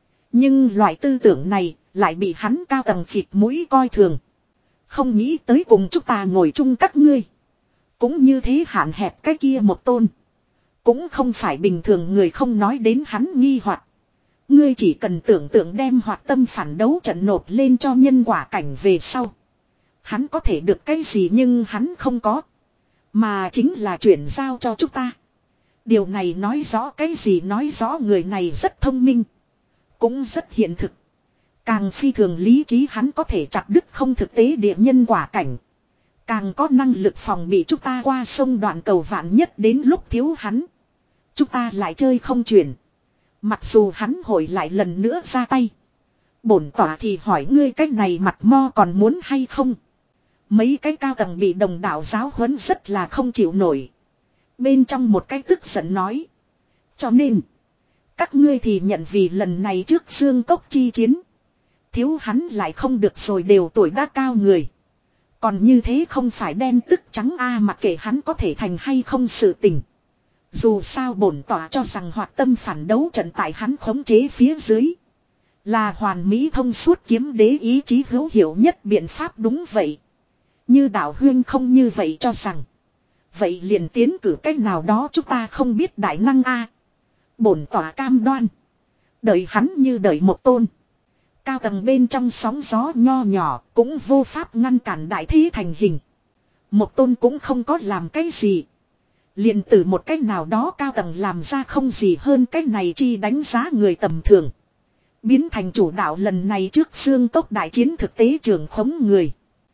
Nhưng loại tư tưởng này lại bị hắn cao tầng khịt mũi coi thường. Không nghĩ tới cùng chúng ta ngồi chung các ngươi. Cũng như thế hạn hẹp cái kia một tôn. Cũng không phải bình thường người không nói đến hắn nghi hoặc. Ngươi chỉ cần tưởng tượng đem hoạt tâm phản đấu trận nộp lên cho nhân quả cảnh về sau. Hắn có thể được cái gì nhưng hắn không có. Mà chính là chuyển giao cho chúng ta. Điều này nói rõ cái gì, nói rõ người này rất thông minh. Cũng rất hiện thực. Càng phi thường lý trí hắn có thể chặt đứt không thực tế địa nhân quả cảnh. Càng có năng lực phòng bị chúng ta qua sông đoạn cầu vạn nhất đến lúc thiếu hắn. Chúng ta lại chơi không chuyển. Mặc dù hắn hồi lại lần nữa ra tay. Bổn tỏa thì hỏi ngươi cái này mặt mo còn muốn hay không. Mấy cái cao tầng bị đồng đạo giáo huấn rất là không chịu nổi. Bên trong một cái tức giận nói. Cho nên. Các ngươi thì nhận vì lần này trước xương cốc chi chiến. Thiếu hắn lại không được rồi, đều tuổi đã cao người. Còn như thế không phải đen tức trắng a à, mặc kệ hắn có thể thành hay không sự tình. Dù sao bổn tỏa cho rằng hoạt tâm phản đấu trận tại hắn khống chế phía dưới. Là hoàn mỹ thông suốt kiếm đế ý chí hữu hiệu nhất biện pháp, đúng vậy. Như đạo huyên không như vậy cho rằng. Vậy liền tiến cử cách nào đó chúng ta không biết đại năng a. Bổn tỏa cam đoan. Đợi hắn như đợi một tôn. Cao tầng bên trong sóng gió nho nhỏ cũng vô pháp ngăn cản đại thế thành hình. Một tôn cũng không có làm cái gì. Liền từ một cách nào đó cao tầng làm ra không gì hơn cách này chi đánh giá người tầm thường. Biến thành chủ đạo lần này trước xương cốc đại chiến thực tế trường khống người.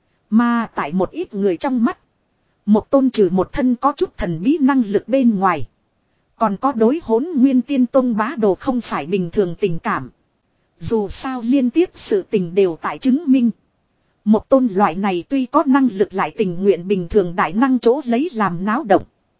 Mà tại một ít người trong mắt. Một tôn trừ một thân có chút thần bí năng lực bên ngoài. Còn có đối hỗn nguyên tiên tông bá đồ không phải bình thường tình cảm. Dù sao liên tiếp sự tình đều tại chứng minh. Một tôn loại này tuy có năng lực lại tình nguyện bình thường đại năng chỗ lấy làm náo động.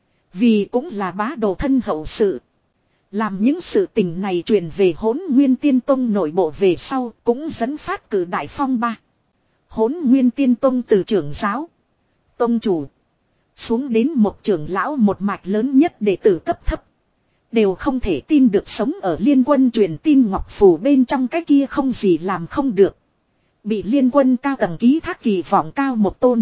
Vì cũng là bá đồ thân hậu sự. Làm những sự tình này truyền về hỗn nguyên tiên tông nội bộ về sau cũng dẫn phát cử đại phong ba. Hỗn nguyên tiên tông từ trưởng giáo, tông chủ, xuống đến một trưởng lão một mạch lớn nhất đệ tử cấp thấp. Đều không thể tin được sống ở liên quân truyền tin ngọc phù bên trong cái kia không gì làm không được. Bị liên quân cao tầng ký thác kỳ vọng cao một tôn.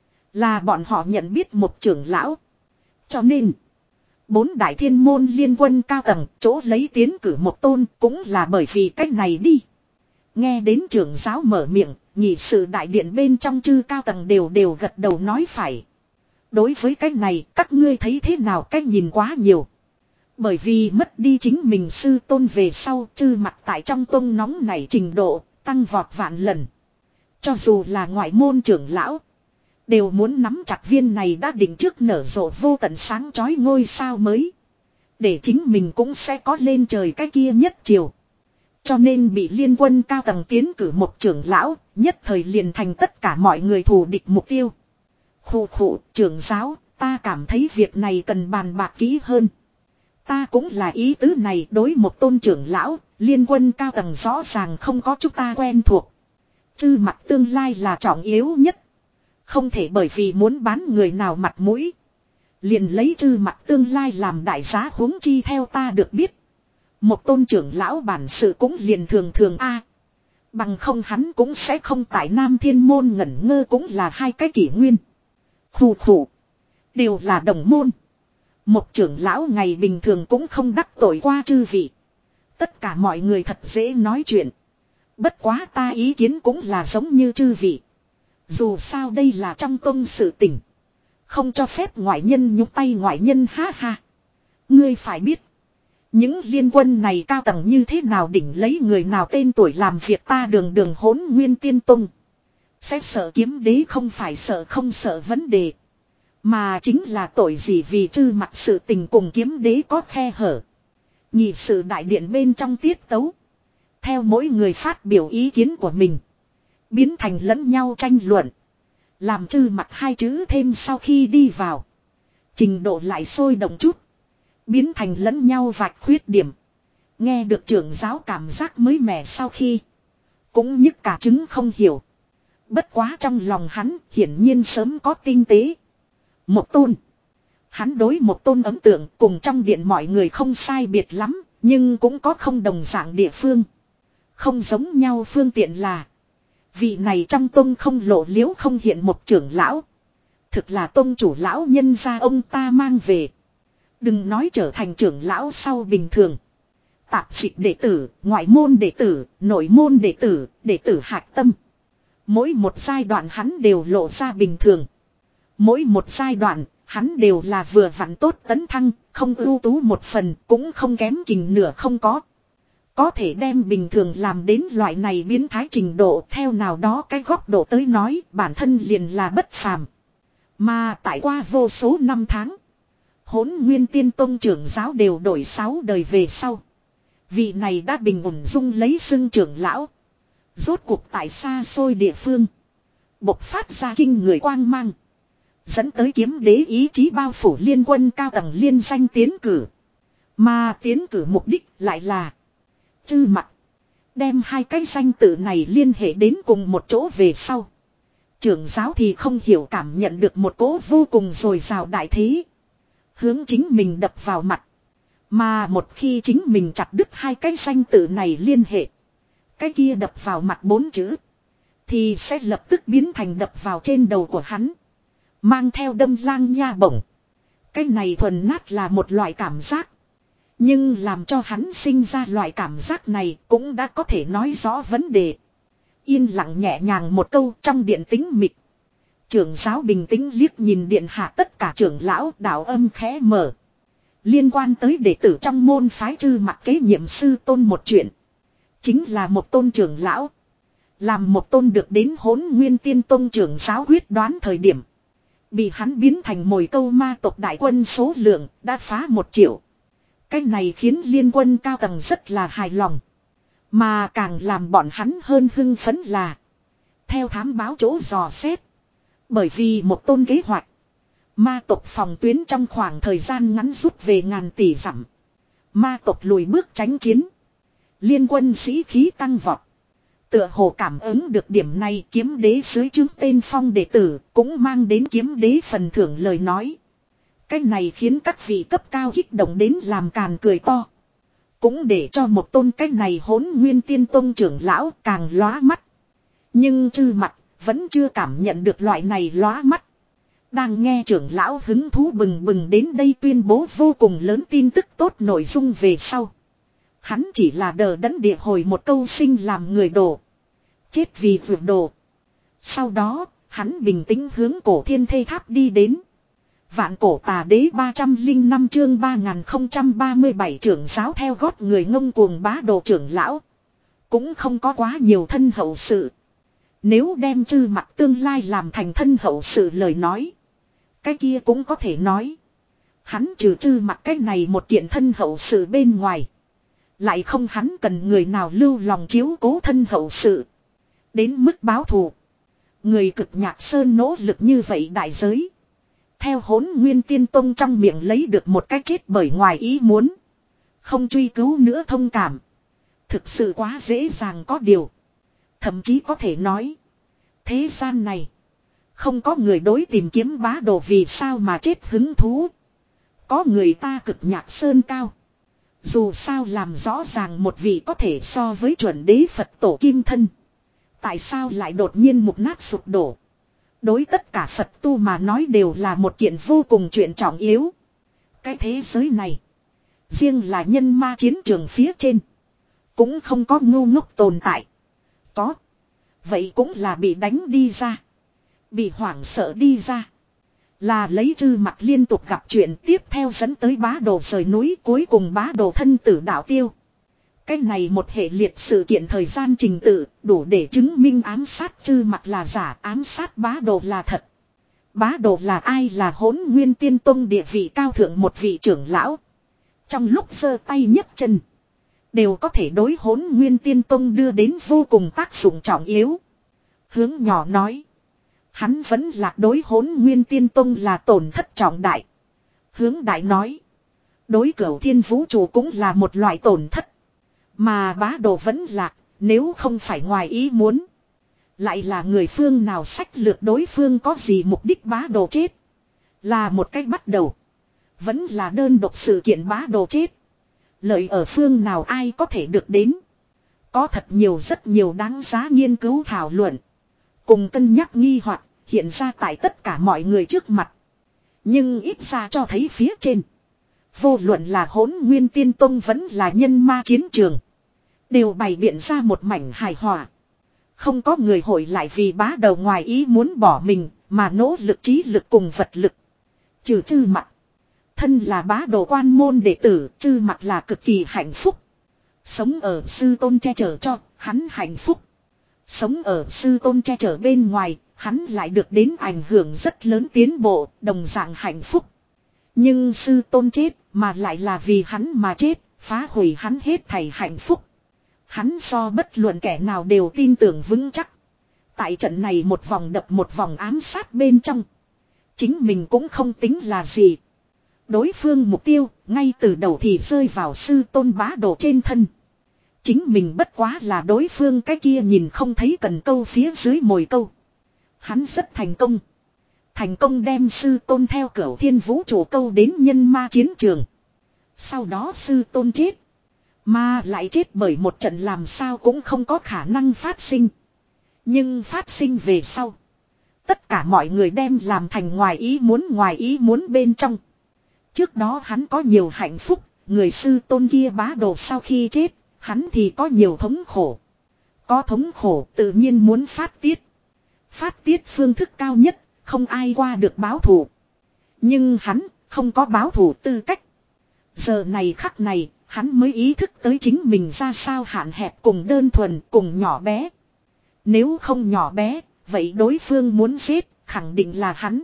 Là bọn họ nhận biết một trưởng lão. Cho nên, bốn đại thiên môn liên quân cao tầng chỗ lấy tiến cử một tôn cũng là bởi vì cách này đi. Nghe đến trưởng giáo mở miệng, nhị sự đại điện bên trong chư cao tầng đều đều gật đầu nói phải. Đối với cách này, các ngươi thấy thế nào, cách nhìn quá nhiều. Bởi vì mất đi chính mình sư tôn về sau, chư mặt tại trong tông nóng này trình độ, tăng vọt vạn lần. Cho dù là ngoại môn trưởng lão, đều muốn nắm chặt viên này đã định trước nở rộ vô tận sáng chói ngôi sao mới. Để chính mình cũng sẽ có lên trời cái kia nhất chiều. Cho nên bị liên quân cao tầng tiến cử một trưởng lão, nhất thời liền thành tất cả mọi người thù địch mục tiêu. Khụ khụ, trưởng giáo, ta cảm thấy việc này cần bàn bạc kỹ hơn. Ta cũng là ý tứ này, đối một tôn trưởng lão, liên quân cao tầng rõ ràng không có chúng ta quen thuộc. Chư mặt tương lai là trọng yếu nhất. Không thể bởi vì muốn bán người nào mặt mũi. Liền lấy chư mặt tương lai làm đại giá, huống chi theo ta được biết. Một tôn trưởng lão bản sự cũng liền thường thường a. Bằng không hắn cũng sẽ không tại Nam Thiên Môn ngẩn ngơ cũng là hai cái kỷ nguyên. Khủ khủ. Đều là đồng môn. Một trưởng lão ngày bình thường cũng không đắc tội qua chư vị. Tất cả mọi người thật dễ nói chuyện. Bất quá ta ý kiến cũng là giống như chư vị. Dù sao đây là trong tông sự tình. Không cho phép ngoại nhân nhúc tay ngoại nhân, ha ha. Ngươi phải biết. Những liên quân này cao tầng như thế nào đỉnh lấy người nào tên tuổi làm việc ta đường đường hỗn nguyên tiên tông. Sẽ sợ kiếm đế không phải sợ không sợ vấn đề. Mà chính là tội gì vì trư mặt sự tình cùng kiếm đế có khe hở. Nhị sự đại điện bên trong tiết tấu. Theo mỗi người phát biểu ý kiến của mình. Biến thành lẫn nhau tranh luận. Làm trư mặt hai chữ thêm sau khi đi vào. Trình độ lại sôi động chút. Biến thành lẫn nhau vạch khuyết điểm. Nghe được trưởng giáo cảm giác mới mẻ sau khi. Cũng nhức cả trứng không hiểu. Bất quá trong lòng hắn hiển nhiên sớm có tinh tế. Một tôn. Hắn đối một tôn ấn tượng cùng trong điện mọi người không sai biệt lắm. Nhưng cũng có không đồng dạng địa phương. Không giống nhau phương tiện là. Vị này trong tôn không lộ liễu không hiện một trưởng lão. Thực là tôn chủ lão nhân gia ông ta mang về. Đừng nói trở thành trưởng lão sau bình thường. Tạp dịch đệ tử, ngoại môn đệ tử, nội môn đệ tử, đệ tử hạch tâm. Mỗi một giai đoạn hắn đều lộ ra bình thường. Mỗi một giai đoạn, hắn đều là vừa vặn tốt tấn thăng, không ưu tú một phần, cũng không kém kình nửa không có. Có thể đem bình thường làm đến loại này biến thái trình độ theo nào đó cái góc độ tới nói bản thân liền là bất phàm. Mà tại qua vô số năm tháng, Hỗn Nguyên Tiên Tông trưởng giáo đều đổi sáu đời về sau. Vị này đã bình ổn dung lấy xưng trưởng lão. Rốt cuộc tại xa xôi địa phương. Bộc phát ra kinh người quang mang. Dẫn tới kiếm đế ý chí bao phủ liên quân cao tầng liên danh tiến cử. Mà tiến cử mục đích lại là chư mặt. Đem hai cái danh tự này liên hệ đến cùng một chỗ về sau. Trưởng giáo thì không hiểu cảm nhận được một cỗ vô cùng dồi dào đại thế. Hướng chính mình đập vào mặt. Mà một khi chính mình chặt đứt hai cái danh tự này liên hệ. Cái kia đập vào mặt bốn chữ. Thì sẽ lập tức biến thành đập vào trên đầu của hắn. Mang theo đâm lang nha bổng. Cái này thuần nát là một loại cảm giác. Nhưng làm cho hắn sinh ra loại cảm giác này cũng đã có thể nói rõ vấn đề. Yên lặng nhẹ nhàng một câu trong điện tĩnh mịch. Trưởng giáo bình tĩnh liếc nhìn điện hạ tất cả trưởng lão đạo âm khẽ mở. Liên quan tới đệ tử trong môn phái trư mặt kế nhiệm sư tôn một chuyện. Chính là một tôn trưởng lão. Làm một tôn được đến Hỗn Nguyên Tiên Tông trưởng giáo quyết đoán thời điểm. Bị hắn biến thành mồi câu ma tộc đại quân số lượng đã phá một triệu. Cái này khiến liên quân cao tầng rất là hài lòng. Mà càng làm bọn hắn hơn hưng phấn là. Theo thám báo chỗ dò xét. Bởi vì một tôn kế hoạch. Ma tộc phòng tuyến trong khoảng thời gian ngắn rút về ngàn tỷ dặm. Ma tộc lùi bước tránh chiến. Liên quân sĩ khí tăng vọt. Tựa hồ cảm ứng được điểm này kiếm đế dưới trướng tên phong đệ tử cũng mang đến kiếm đế phần thưởng lời nói. Cái này khiến các vị cấp cao kích động đến làm càn cười to. Cũng để cho một tôn cái này Hỗn Nguyên Tiên Tông trưởng lão càng lóa mắt. Nhưng chư mặt vẫn chưa cảm nhận được loại này lóa mắt. Đang nghe trưởng lão hứng thú bừng bừng đến đây tuyên bố vô cùng lớn tin tức tốt nội dung về sau. Hắn chỉ là đờ đẫn địa hồi một câu sinh làm người đồ. Chết vì vượt đồ. Sau đó, hắn bình tĩnh hướng cổ thiên thê tháp đi đến. Vạn cổ tà đế ba trăm lẻ năm chương ba nghìn không trăm ba mươi bảy trưởng giáo theo gót người ngông cuồng bá đồ trưởng lão. Cũng không có quá nhiều thân hậu sự. Nếu đem chư mặt tương lai làm thành thân hậu sự lời nói. Cái kia cũng có thể nói. Hắn trừ chư mặt cái này một kiện thân hậu sự bên ngoài. Lại không hắn cần người nào lưu lòng chiếu cố thân hậu sự. Đến mức báo thù. Người cực nhạc sơn nỗ lực như vậy đại giới. Theo Hỗn Nguyên Tiên Tông trong miệng lấy được một cái chết bởi ngoài ý muốn. Không truy cứu nữa thông cảm. Thực sự quá dễ dàng có điều. Thậm chí có thể nói. Thế gian này. Không có người đối tìm kiếm bá đồ vì sao mà chết hứng thú. Có người ta cực nhạc sơn cao. Dù sao làm rõ ràng một vị có thể so với chuẩn đế Phật tổ kim thân. Tại sao lại đột nhiên mục nát sụp đổ. Đối tất cả Phật tu mà nói đều là một kiện vô cùng chuyện trọng yếu. Cái thế giới này. Riêng là nhân ma chiến trường phía trên. Cũng không có ngu ngốc tồn tại. Có. Vậy cũng là bị đánh đi ra. Bị hoảng sợ đi ra. Là lấy Trư Mặc liên tục gặp chuyện tiếp theo dẫn tới bá đồ rời núi, cuối cùng bá đồ thân tử đạo tiêu. Cái này một hệ liệt sự kiện thời gian trình tự đủ để chứng minh ám sát Trư Mặc là giả, ám sát bá đồ là thật. Bá đồ là ai? Là Hỗn Nguyên Tiên Tông địa vị cao thượng một vị trưởng lão. Trong lúc giơ tay nhấc chân đều có thể đối Hỗn Nguyên Tiên Tông đưa đến vô cùng tác dụng trọng yếu. Hướng nhỏ nói, hắn vẫn lạc đối Hỗn Nguyên Tiên Tông là tổn thất trọng đại. Hướng đại nói, đối Cửu Thiên Vũ Trụ cũng là một loại tổn thất. Mà bá đồ vẫn lạc, nếu không phải ngoài ý muốn, lại là người phương nào sách lược đối phương có gì mục đích bá đồ chết. Là một cách bắt đầu, vẫn là đơn độc sự kiện bá đồ chết. Lợi ở phương nào ai có thể được đến. Có thật nhiều rất nhiều đáng giá nghiên cứu thảo luận. Cùng cân nhắc nghi hoặc hiện ra tại tất cả mọi người trước mặt. Nhưng ít ra cho thấy phía trên. Vô luận là Hỗn Nguyên Tiên Tông vẫn là nhân ma chiến trường. Đều bày biện ra một mảnh hài hòa. Không có người hội lại vì bá đầu ngoài ý muốn bỏ mình mà nỗ lực trí lực cùng vật lực. Trừ Trư Mặc. Thân là bá đồ quan môn đệ tử, Trư Mặc là cực kỳ hạnh phúc. Sống ở sư tôn che chở cho, hắn hạnh phúc. Sống ở sư tôn che chở bên ngoài, hắn lại được đến ảnh hưởng rất lớn tiến bộ, đồng dạng hạnh phúc. Nhưng sư tôn chết, mà lại là vì hắn mà chết, phá hủy hắn hết thảy hạnh phúc. Hắn so bất luận kẻ nào đều tin tưởng vững chắc. Tại trận này một vòng đập một vòng ám sát bên trong, chính mình cũng không tính là gì. Đối phương mục tiêu, ngay từ đầu thì rơi vào sư tôn bá đồ trên thân. Chính mình bất quá là đối phương cái kia nhìn không thấy cần câu phía dưới mồi câu. Hắn rất thành công. Thành công đem sư tôn theo Cửu Thiên Vũ Trụ câu đến nhân ma chiến trường. Sau đó sư tôn chết. Mà lại chết bởi một trận làm sao cũng không có khả năng phát sinh. Nhưng phát sinh về sau. Tất cả mọi người đem làm thành ngoài ý muốn ngoài ý muốn bên trong. Trước đó hắn có nhiều hạnh phúc. Người sư tôn kia bá đồ sau khi chết. Hắn thì có nhiều thống khổ. Có thống khổ tự nhiên muốn phát tiết. Phát tiết phương thức cao nhất. Không ai qua được báo thù. Nhưng hắn không có báo thù tư cách. Giờ này khắc này. Hắn mới ý thức tới chính mình ra sao hạn hẹp cùng đơn thuần cùng nhỏ bé. Nếu không nhỏ bé, vậy đối phương muốn giết, khẳng định là hắn.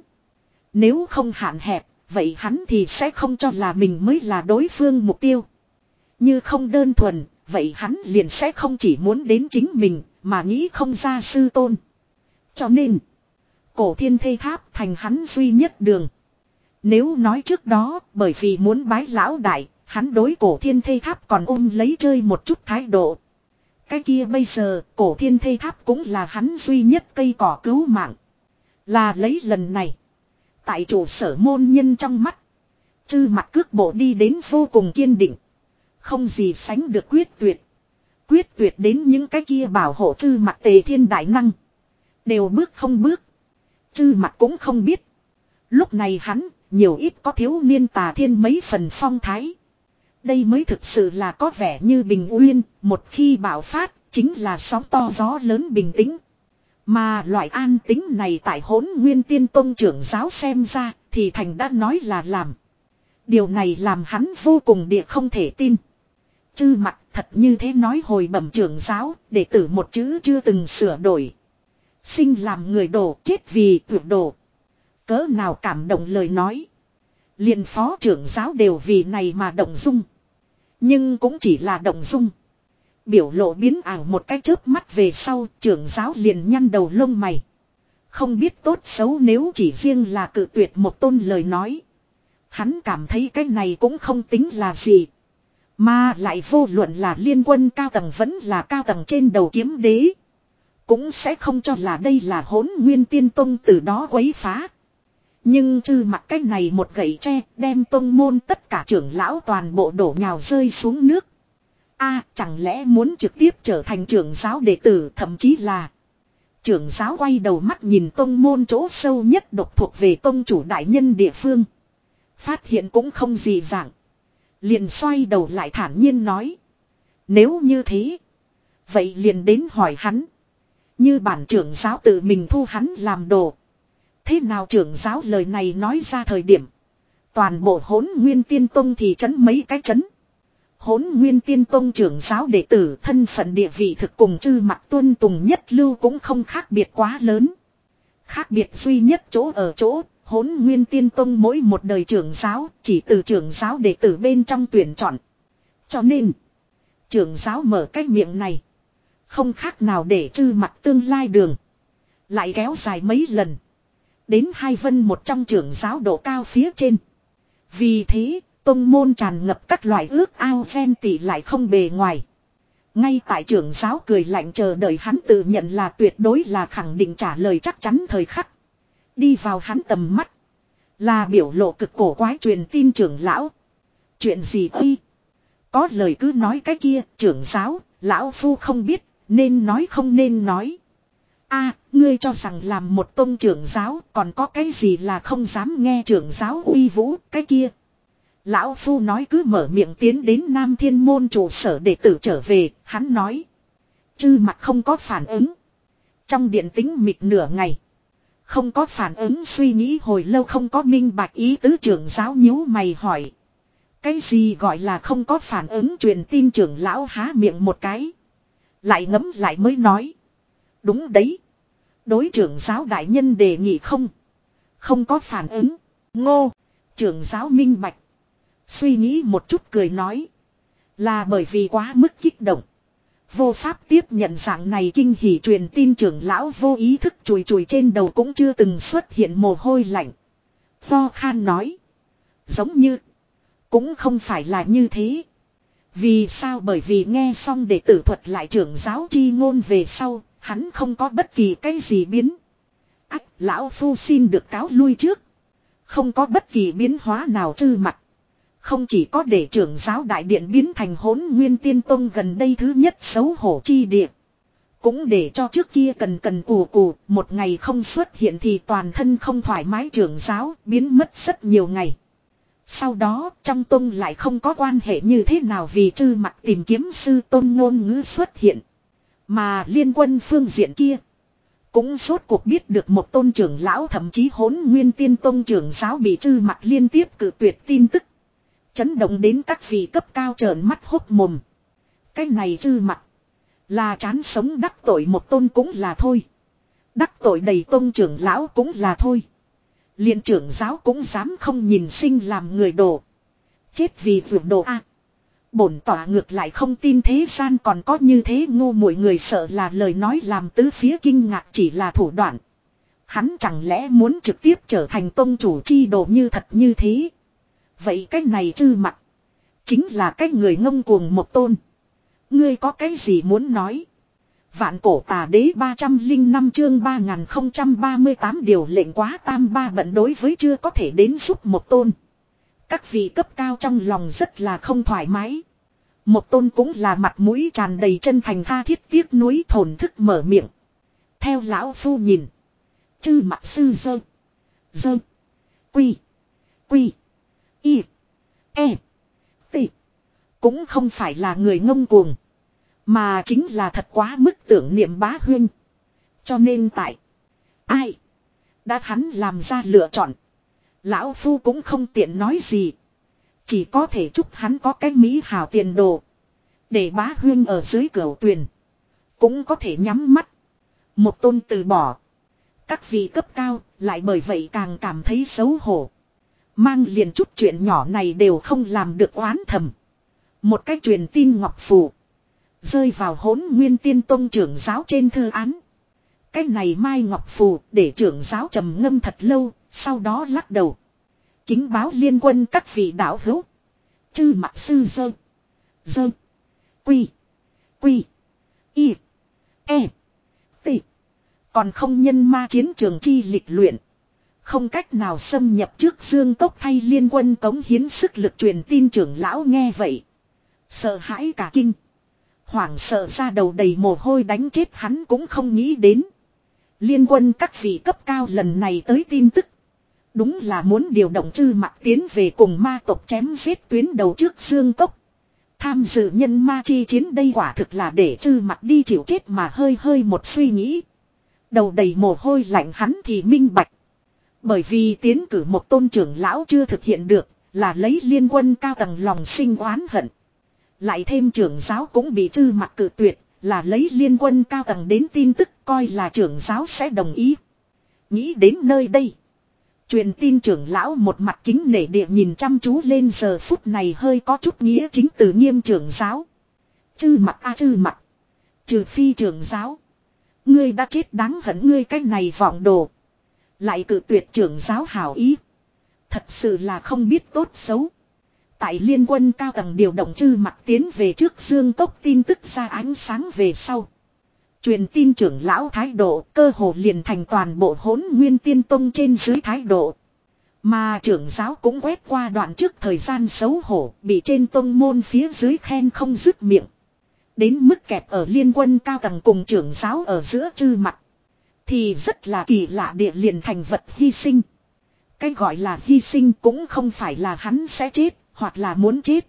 Nếu không hạn hẹp, vậy hắn thì sẽ không cho là mình mới là đối phương mục tiêu. Như không đơn thuần, vậy hắn liền sẽ không chỉ muốn đến chính mình, mà nghĩ không ra sư tôn. Cho nên, Cổ Thiên Thây Tháp thành hắn duy nhất đường. Nếu nói trước đó, bởi vì muốn bái lão đại, hắn đối Cổ Thiên Thây Tháp còn ôm lấy chơi một chút thái độ. Cái kia bây giờ, Cổ Thiên Thây Tháp cũng là hắn duy nhất cây cỏ cứu mạng. Là lấy lần này. Tại trụ sở môn nhân trong mắt. Trư Mặc cước bộ đi đến vô cùng kiên định. Không gì sánh được quyết tuyệt. Quyết tuyệt đến những cái kia bảo hộ Trư Mặc Tề Thiên đại năng. Đều bước không bước. Trư Mặc cũng không biết. Lúc này hắn, nhiều ít có thiếu niên Tà Thiên mấy phần phong thái. Đây mới thực sự là có vẻ như bình uyên, một khi bạo phát, chính là sóng to gió lớn bình tĩnh. Mà loại an tĩnh này tại Hỗn Nguyên Tiên Tông trưởng giáo xem ra, thì thành đã nói là làm. Điều này làm hắn vô cùng địa không thể tin. Trư Mặc thật như thế nói hồi bẩm trưởng giáo, đệ tử một chữ chưa từng sửa đổi. Sinh làm người đồ, chết vì tuyệt đồ. Cỡ nào cảm động lời nói. Liền phó trưởng giáo đều vì này mà động dung. Nhưng cũng chỉ là động dung. Biểu lộ biến ảo một cái chớp mắt về sau, trưởng giáo liền nhăn đầu lông mày. Không biết tốt xấu nếu chỉ riêng là cự tuyệt một tôn lời nói. Hắn cảm thấy cái này cũng không tính là gì. Mà lại vô luận là liên quân cao tầng vẫn là cao tầng trên đầu kiếm đế. Cũng sẽ không cho là đây là Hỗn Nguyên Tiên Tông từ đó quấy phá. Nhưng Trư Mặc cái này một gậy tre đem tông môn tất cả trưởng lão toàn bộ đổ nhào rơi xuống nước. A chẳng lẽ muốn trực tiếp trở thành trưởng giáo đệ tử thậm chí là. Trưởng giáo quay đầu mắt nhìn tông môn chỗ sâu nhất độc thuộc về tông chủ đại nhân địa phương. Phát hiện cũng không gì dạng. Liền xoay đầu lại thản nhiên nói. Nếu như thế. Vậy liền đến hỏi hắn. Như bản trưởng giáo tự mình thu hắn làm đồ. Thế nào trưởng giáo lời này nói ra thời điểm. Toàn bộ Hỗn Nguyên Tiên Tông thì trấn mấy cái trấn. Hỗn Nguyên Tiên Tông trưởng giáo đệ tử thân phận địa vị thực cùng chư mặc tuân tùng nhất lưu cũng không khác biệt quá lớn. Khác biệt duy nhất chỗ ở chỗ, Hỗn Nguyên Tiên Tông mỗi một đời trưởng giáo chỉ từ trưởng giáo đệ tử bên trong tuyển chọn. Cho nên, trưởng giáo mở cái miệng này. Không khác nào để chư mặc tương lai đường. Lại kéo dài mấy lần. Đến hai vân một trong trưởng giáo độ cao phía trên. Vì thế, tông môn tràn ngập các loại ước ao ghen tị lại không bề ngoài. Ngay tại trưởng giáo cười lạnh chờ đợi hắn tự nhận là tuyệt đối là khẳng định trả lời chắc chắn thời khắc. Đi vào hắn tầm mắt. Là biểu lộ cực cổ quái truyền tin trưởng lão. Chuyện gì ơi? Có lời cứ nói cái kia, trưởng giáo, lão phu không biết, nên nói không nên nói. A, ngươi cho rằng làm một tông trưởng giáo còn có cái gì là không dám nghe trưởng giáo uy vũ, cái kia. Lão phu nói cứ mở miệng tiến đến Nam Thiên Môn trụ sở đệ tử trở về, hắn nói. Chư mặt không có phản ứng. Trong điện tĩnh mịt nửa ngày. Không có phản ứng suy nghĩ hồi lâu không có minh bạch ý tứ trưởng giáo nhíu mày hỏi. Cái gì gọi là không có phản ứng truyền tin trưởng lão há miệng một cái. Lại ngấm lại mới nói. Đúng đấy. Đối trưởng giáo đại nhân đề nghị không. Không có phản ứng. Ngô. Trưởng giáo minh bạch. Suy nghĩ một chút cười nói. Là bởi vì quá mức kích động. Vô pháp tiếp nhận dạng này kinh hỉ truyền tin trưởng lão vô ý thức chùi chùi trên đầu cũng chưa từng xuất hiện mồ hôi lạnh. Vo khan nói. Giống như. Cũng không phải là như thế. Vì sao bởi vì nghe xong đệ tử thuật lại trưởng giáo chi ngôn về sau. Hắn không có bất kỳ cái gì biến. Ách lão phu xin được cáo lui trước. Không có bất kỳ biến hóa nào trư mặt. Không chỉ có để trưởng giáo đại điện biến thành Hỗn Nguyên Tiên Tông gần đây thứ nhất xấu hổ chi địa. Cũng để cho trước kia cần cần cù cù một ngày không xuất hiện thì toàn thân không thoải mái trưởng giáo biến mất rất nhiều ngày. Sau đó trong tông lại không có quan hệ như thế nào vì trư mặt tìm kiếm sư tôn ngôn ngữ xuất hiện. Mà liên quân phương diện kia. Cũng rốt cuộc biết được một tôn trưởng lão thậm chí Hỗn Nguyên Tiên Tông trưởng giáo bị trư mặt liên tiếp cự tuyệt tin tức. Chấn động đến các vị cấp cao trợn mắt hốt mồm. Cái này trư mặt. Là chán sống đắc tội một tôn cũng là thôi. Đắc tội đầy tôn trưởng lão cũng là thôi. Liên trưởng giáo cũng dám không nhìn sinh làm người đồ. Chết vì vượt đồ a. Bổn tỏa ngược lại không tin thế gian còn có như thế ngu muội người sợ là lời nói làm tứ phía kinh ngạc chỉ là thủ đoạn. Hắn chẳng lẽ muốn trực tiếp trở thành tông chủ chi đồ như thật như thế. Vậy cái này trư mặt. Chính là cái người ngông cuồng một tôn. Ngươi có cái gì muốn nói? Vạn cổ tà đế ba trăm linh năm chương ba nghìn không trăm ba mươi tám điều lệnh quá tam ba bận đối với chưa có thể đến giúp một tôn. Các vị cấp cao trong lòng rất là không thoải mái. Một tôn cũng là mặt mũi tràn đầy chân thành tha thiết tiếc nuối thổn thức mở miệng. Theo lão phu nhìn. Chư mặt sư dơ. Dơ. Quy. Quy. Y. E. T. Cũng không phải là người ngông cuồng. Mà chính là thật quá mức tưởng niệm bá huyên. Cho nên tại. Ai. Đã hắn làm ra lựa chọn. Lão phu cũng không tiện nói gì. Chỉ có thể chúc hắn có cái mỹ hào tiền đồ. Để bá huyên ở dưới cửu tuyền. Cũng có thể nhắm mắt. Một tôn từ bỏ. Các vị cấp cao lại bởi vậy càng cảm thấy xấu hổ. Mang liền chút chuyện nhỏ này đều không làm được oán thầm. Một cái truyền tin ngọc phù. Rơi vào Hỗn Nguyên Tiên Tông trưởng giáo trên thư án. Cái này mai ngọc phù để trưởng giáo trầm ngâm thật lâu. Sau đó lắc đầu. Kính báo liên quân các vị đạo hữu. Chư mặt sư dơ. Dơ. Quy. Quy. Y. E. T. Còn không nhân ma chiến trường chi lịch luyện. Không cách nào xâm nhập trước dương cốc thay liên quân cống hiến sức lực truyền tin trưởng lão nghe vậy. Sợ hãi cả kinh. Hoảng sợ ra đầu đầy mồ hôi đánh chết hắn cũng không nghĩ đến. Liên quân các vị cấp cao lần này tới tin tức. Đúng là muốn điều động chư mặt tiến về cùng ma tộc chém giết tuyến đầu trước dương cốc. Tham dự nhân ma chi chiến đây quả thực là để chư mặt đi chịu chết mà hơi hơi một suy nghĩ. Đầu đầy mồ hôi lạnh hắn thì minh bạch. Bởi vì tiến cử một tôn trưởng lão chưa thực hiện được, là lấy liên quân cao tầng lòng sinh oán hận. Lại thêm trưởng giáo cũng bị Trư Mặc cự tuyệt, là lấy liên quân cao tầng đến tin tức coi là trưởng giáo sẽ đồng ý. Nghĩ đến nơi đây. Truyền tin trưởng lão một mặt kính nể địa nhìn chăm chú lên giờ phút này hơi có chút nghĩa chính từ nghiêm trưởng giáo. Trư Mặc a Trư Mặc. Trừ phi trưởng giáo. Ngươi đã chết đáng hận ngươi cái này vọng đồ. Lại cự tuyệt trưởng giáo hảo ý. Thật sự là không biết tốt xấu. Tại liên quân cao tầng điều động Trư Mặc tiến về trước Dương Cốc tin tức ra ánh sáng về sau. Truyền tin trưởng lão thái độ cơ hồ liền thành toàn bộ Hỗn Nguyên Tiên Tông trên dưới thái độ. Mà trưởng giáo cũng quét qua đoạn trước thời gian xấu hổ bị trên tông môn phía dưới khen không dứt miệng. Đến mức kẹp ở liên quân cao tầng cùng trưởng giáo ở giữa Trư Mặc. Thì rất là kỳ lạ địa liền thành vật hy sinh. Cái gọi là hy sinh cũng không phải là hắn sẽ chết hoặc là muốn chết.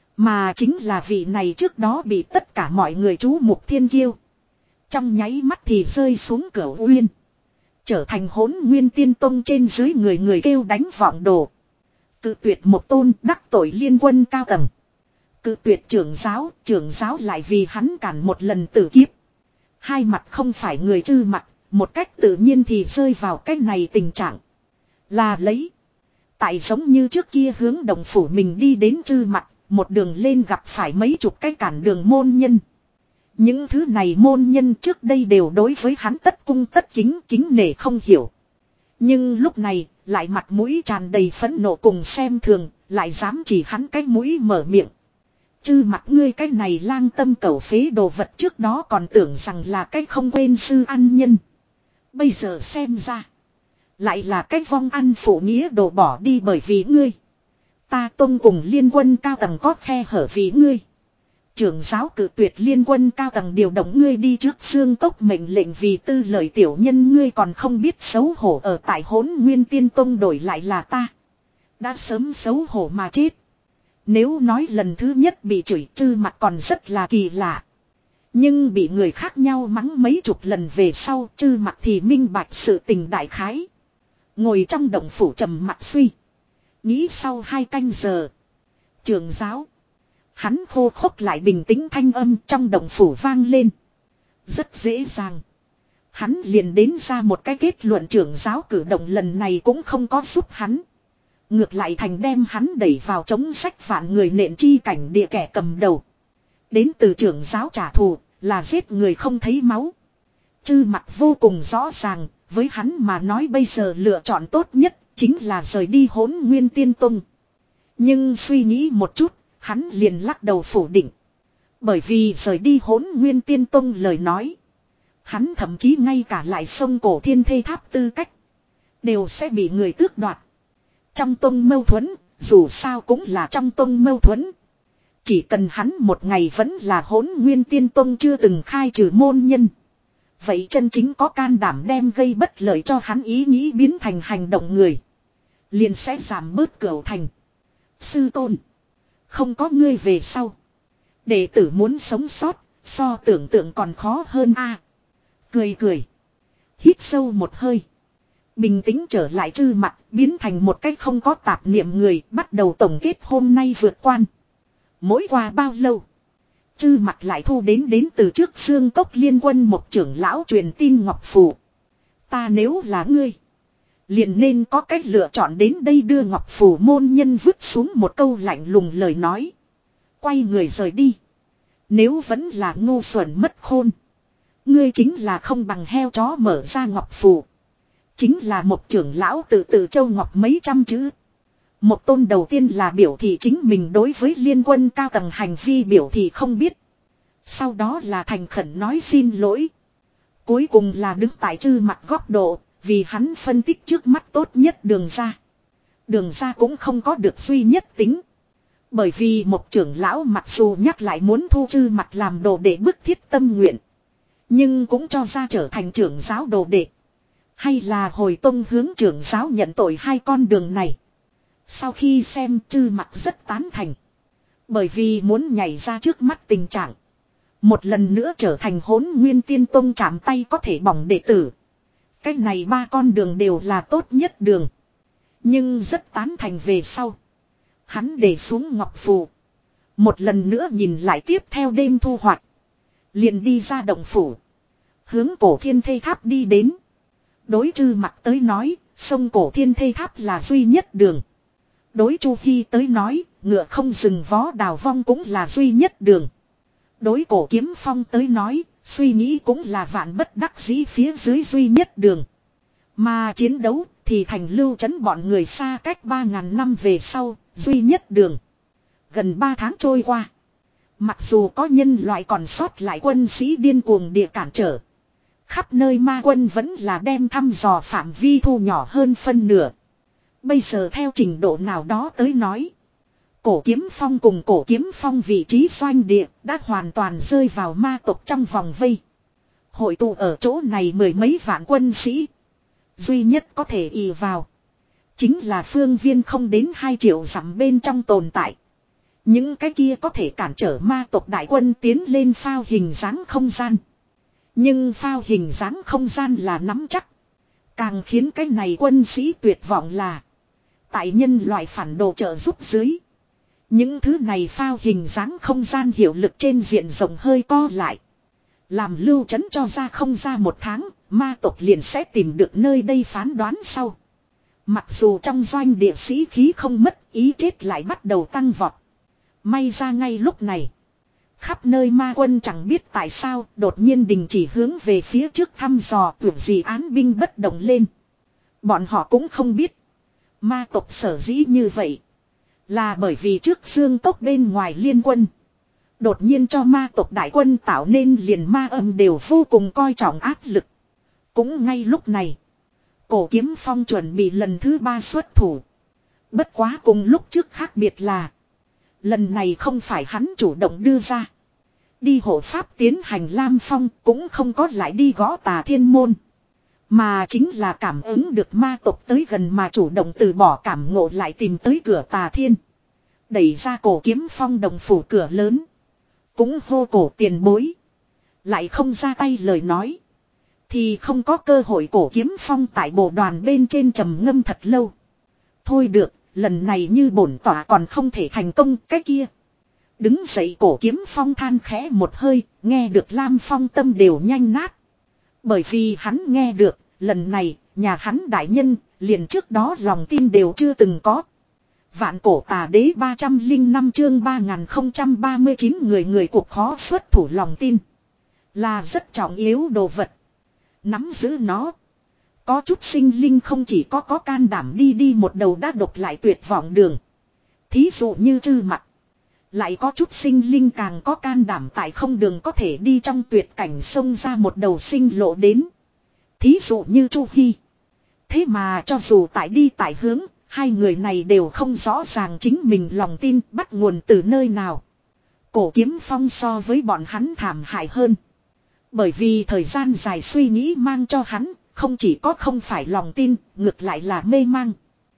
Mà chính là vị này trước đó bị tất cả mọi người chú mục thiên kiêu. Trong nháy mắt thì rơi xuống cửa uyên. Trở thành Hỗn Nguyên Tiên Tông trên dưới người người kêu đánh vọng đồ. Cự tuyệt một tôn đắc tội liên quân cao tầng. Cự tuyệt trưởng giáo, trưởng giáo lại vì hắn cản một lần tử kiếp. Hai mặt không phải người Trư Mặc, một cách tự nhiên thì rơi vào cách này tình trạng. Là lấy. Tại giống như trước kia hướng đồng phủ mình đi đến Trư Mặc, một đường lên gặp phải mấy chục cái cản đường môn nhân. Những thứ này môn nhân trước đây đều đối với hắn tất cung tất kính kính nể không hiểu. Nhưng lúc này, lại mặt mũi tràn đầy phẫn nộ cùng xem thường, lại dám chỉ hắn cái mũi mở miệng. Trư Mặc ngươi cái này lang tâm cẩu phế đồ vật trước đó còn tưởng rằng là cái không quên sư ăn nhân. Bây giờ xem ra, lại là cái vong ăn phụ nghĩa đồ bỏ đi bởi vì ngươi. Ta tông cùng liên quân cao tầng có khe hở vì ngươi. Trưởng giáo cử tuyệt liên quân cao tầng điều động ngươi đi trước Dương Cốc mệnh lệnh vì tư lời tiểu nhân ngươi còn không biết xấu hổ ở tại Hỗn Nguyên Tiên Tông đổi lại là ta. Đã sớm xấu hổ mà chết. Nếu nói lần thứ nhất bị chửi Trư Mặc còn rất là kỳ lạ. Nhưng bị người khác nhau mắng mấy chục lần về sau Trư Mặc thì minh bạch sự tình đại khái. Ngồi trong động phủ trầm mặc suy. Nghĩ sau hai canh giờ. Trưởng giáo. Hắn khô khốc lại bình tĩnh thanh âm trong động phủ vang lên. Rất dễ dàng. Hắn liền đến ra một cái kết luận trưởng giáo cử động lần này cũng không có giúp hắn. Ngược lại thành đem hắn đẩy vào chống sách vạn người nện chi cảnh địa kẻ cầm đầu. Đến từ trưởng giáo trả thù là giết người không thấy máu. Trư Mặc vô cùng rõ ràng, với hắn mà nói bây giờ lựa chọn tốt nhất chính là rời đi Hỗn Nguyên Tiên Tông. Nhưng suy nghĩ một chút, hắn liền lắc đầu phủ định. Bởi vì rời đi Hỗn Nguyên Tiên Tông lời nói. Hắn thậm chí ngay cả lại sông cổ thiên thê tháp tư cách. Đều sẽ bị người tước đoạt. Trong tông mâu thuẫn, dù sao cũng là trong tông mâu thuẫn. Chỉ cần hắn một ngày vẫn là Hỗn Nguyên Tiên Tông chưa từng khai trừ môn nhân. Vậy chân chính có can đảm đem gây bất lợi cho hắn ý nghĩ biến thành hành động người. Liền sẽ giảm bớt cửu thành. Sư tôn. Không có ngươi về sau. Đệ tử muốn sống sót, so tưởng tượng còn khó hơn a. À, cười cười. Hít sâu một hơi. Bình tĩnh trở lại Trư Mặc, biến thành một cách không có tạp niệm người, bắt đầu tổng kết hôm nay vượt quan. Mỗi qua bao lâu, Trư Mặc lại thu đến đến từ trước Dương Cốc liên quân một trưởng lão truyền tin ngọc phù. Ta nếu là ngươi, liền nên có cách lựa chọn đến đây đưa ngọc phù môn nhân vứt xuống một câu lạnh lùng lời nói. Quay người rời đi. Nếu vẫn là ngu xuẩn mất khôn, ngươi chính là không bằng heo chó mở ra ngọc phù. Chính là một trưởng lão tự tự châu ngọc mấy trăm chữ. Một tôn đầu tiên là biểu thị chính mình đối với liên quân cao tầng hành vi biểu thị không biết. Sau đó là thành khẩn nói xin lỗi. Cuối cùng là đứng tại Trư Mặc góc độ, vì hắn phân tích trước mắt tốt nhất đường ra. Đường ra cũng không có được duy nhất tính. Bởi vì một trưởng lão mặc dù nhắc lại muốn thu Trư Mặc làm đồ đệ bức thiết tâm nguyện. Nhưng cũng cho ra trở thành trưởng giáo đồ đệ. Hay là hồi tông hướng trưởng giáo nhận tội hai con đường này. Sau khi xem Trư Mặc rất tán thành. Bởi vì muốn nhảy ra trước mắt tình trạng. Một lần nữa trở thành Hỗn Nguyên Tiên Tông chạm tay có thể bỏng đệ tử. Cái này ba con đường đều là tốt nhất đường. Nhưng rất tán thành về sau. Hắn để xuống ngọc phù. Một lần nữa nhìn lại tiếp theo đêm thu hoạch. Liền đi ra động phủ. Hướng cổ thiên thây tháp đi đến. Đối Trư Mặc tới nói, sông cổ thiên thây tháp là duy nhất đường. Đối Chu Hi tới nói, ngựa không dừng vó đào vong cũng là duy nhất đường. Đối Cổ Kiếm Phong tới nói, suy nghĩ cũng là vạn bất đắc dĩ phía dưới duy nhất đường. Mà chiến đấu thì thành Lưu Trấn bọn người xa cách ba ngàn năm về sau, duy nhất đường. Gần ba tháng trôi qua. Mặc dù có nhân loại còn sót lại quân sĩ điên cuồng địa cản trở. Khắp nơi ma quân vẫn là đem thăm dò phạm vi thu nhỏ hơn phân nửa. Bây giờ theo trình độ nào đó tới nói. Cổ Kiếm Phong cùng Cổ Kiếm Phong vị trí doanh địa đã hoàn toàn rơi vào ma tộc trong vòng vây. Hội tụ ở chỗ này mười mấy vạn quân sĩ. Duy nhất có thể ì vào. Chính là phương viên không đến hai triệu dặm bên trong tồn tại. Những cái kia có thể cản trở ma tộc đại quân tiến lên phao hình dáng không gian. Nhưng phao hình dáng không gian là nắm chắc. Càng khiến cái này quân sĩ tuyệt vọng là. Tại nhân loại phản đồ trợ giúp dưới. Những thứ này phao hình dáng không gian hiệu lực trên diện rộng hơi co lại. Làm Lưu Trấn cho ra không ra một tháng, ma tộc liền sẽ tìm được nơi đây phán đoán sau. Mặc dù trong doanh địa sĩ khí không mất, ý chết lại bắt đầu tăng vọt. May ra ngay lúc này. Khắp nơi ma quân chẳng biết tại sao đột nhiên đình chỉ hướng về phía trước thăm dò tưởng gì án binh bất động lên. Bọn họ cũng không biết. Ma tộc sở dĩ như vậy. Là bởi vì trước xương tốc bên ngoài liên quân. Đột nhiên cho ma tộc đại quân tạo nên liền ma âm đều vô cùng coi trọng áp lực. Cũng ngay lúc này. Cổ Kiếm Phong chuẩn bị lần thứ ba xuất thủ. Bất quá cùng lúc trước khác biệt là. Lần này không phải hắn chủ động đưa ra. Đi hộ pháp tiến hành Lam Phong cũng không có lại đi gõ Tà Thiên môn. Mà chính là cảm ứng được ma tộc tới gần mà chủ động từ bỏ cảm ngộ lại tìm tới cửa Tà Thiên. Đẩy ra Cổ Kiếm Phong đồng phủ cửa lớn. Cũng hô cổ tiền bối. Lại không ra tay lời nói. Thì không có cơ hội Cổ Kiếm Phong tại bộ đoàn bên trên trầm ngâm thật lâu. Thôi được, lần này như bổn tỏa còn không thể thành công cái kia. Đứng dậy Cổ Kiếm Phong than khẽ một hơi, nghe được Lam Phong tâm đều nhanh nát. Bởi vì hắn nghe được, lần này, nhà hắn đại nhân, liền trước đó lòng tin đều chưa từng có. Vạn Cổ Tà Đế ba trăm lẻ năm chương ba nghìn không trăm ba mươi chín người người cuộc khó xuất thủ lòng tin. Là rất trọng yếu đồ vật. Nắm giữ nó. Có chút sinh linh không chỉ có có can đảm đi đi một đầu đã độc lại tuyệt vọng đường. Thí dụ như Trư Mặc. Lại có chút sinh linh càng có can đảm tại không đường có thể đi trong tuyệt cảnh xông ra một đầu sinh lộ đến. Thí dụ như Chu Hi. Thế mà cho dù tại đi tại hướng, hai người này đều không rõ ràng chính mình lòng tin bắt nguồn từ nơi nào. Cổ Kiếm Phong so với bọn hắn thảm hại hơn. Bởi vì thời gian dài suy nghĩ mang cho hắn, không chỉ có không phải lòng tin, ngược lại là mê mang.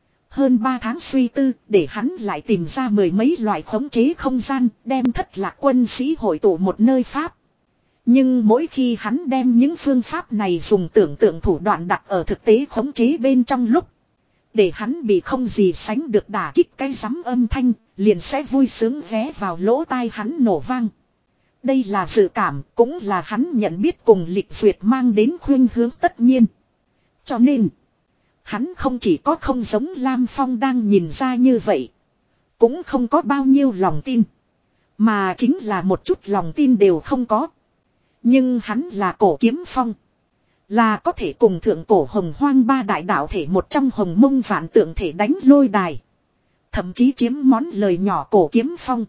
Hơn ba tháng suy tư, để hắn lại tìm ra mười mấy loại khống chế không gian, đem thất lạc quân sĩ hội tụ một nơi pháp. Nhưng mỗi khi hắn đem những phương pháp này dùng tưởng tượng thủ đoạn đặt ở thực tế khống chế bên trong lúc. Để hắn bị không gì sánh được đả kích cái rắm âm thanh, liền sẽ vui sướng ghé vào lỗ tai hắn nổ vang. Đây là dự cảm, cũng là hắn nhận biết cùng lịch duyệt mang đến khuynh hướng tất nhiên. Cho nên, hắn không chỉ có không giống Lam Phong đang nhìn ra như vậy. Cũng không có bao nhiêu lòng tin. Mà chính là một chút lòng tin đều không có. Nhưng hắn là Cổ Kiếm Phong. Là có thể cùng thượng cổ hồng hoang ba đại đạo thể một trong hồng mông vạn tượng thể đánh lôi đài. Thậm chí chiếm món lời nhỏ Cổ Kiếm Phong.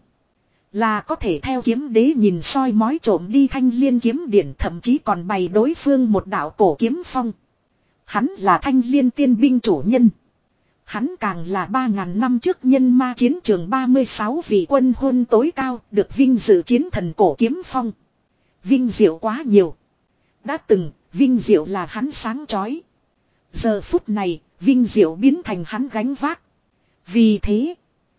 Là có thể theo kiếm đế nhìn soi mói trộm đi thanh liên kiếm điển, thậm chí còn bày đối phương một đạo Cổ Kiếm Phong. Hắn là thanh liên tiên binh chủ nhân. Hắn càng là ba ngàn năm trước nhân ma chiến trường ba mươi sáu vị quân hôn tối cao, được vinh dự chiến thần Cổ Kiếm Phong. Vinh diệu quá nhiều. Đã từng, vinh diệu là hắn sáng chói. Giờ phút này, vinh diệu biến thành hắn gánh vác. Vì thế,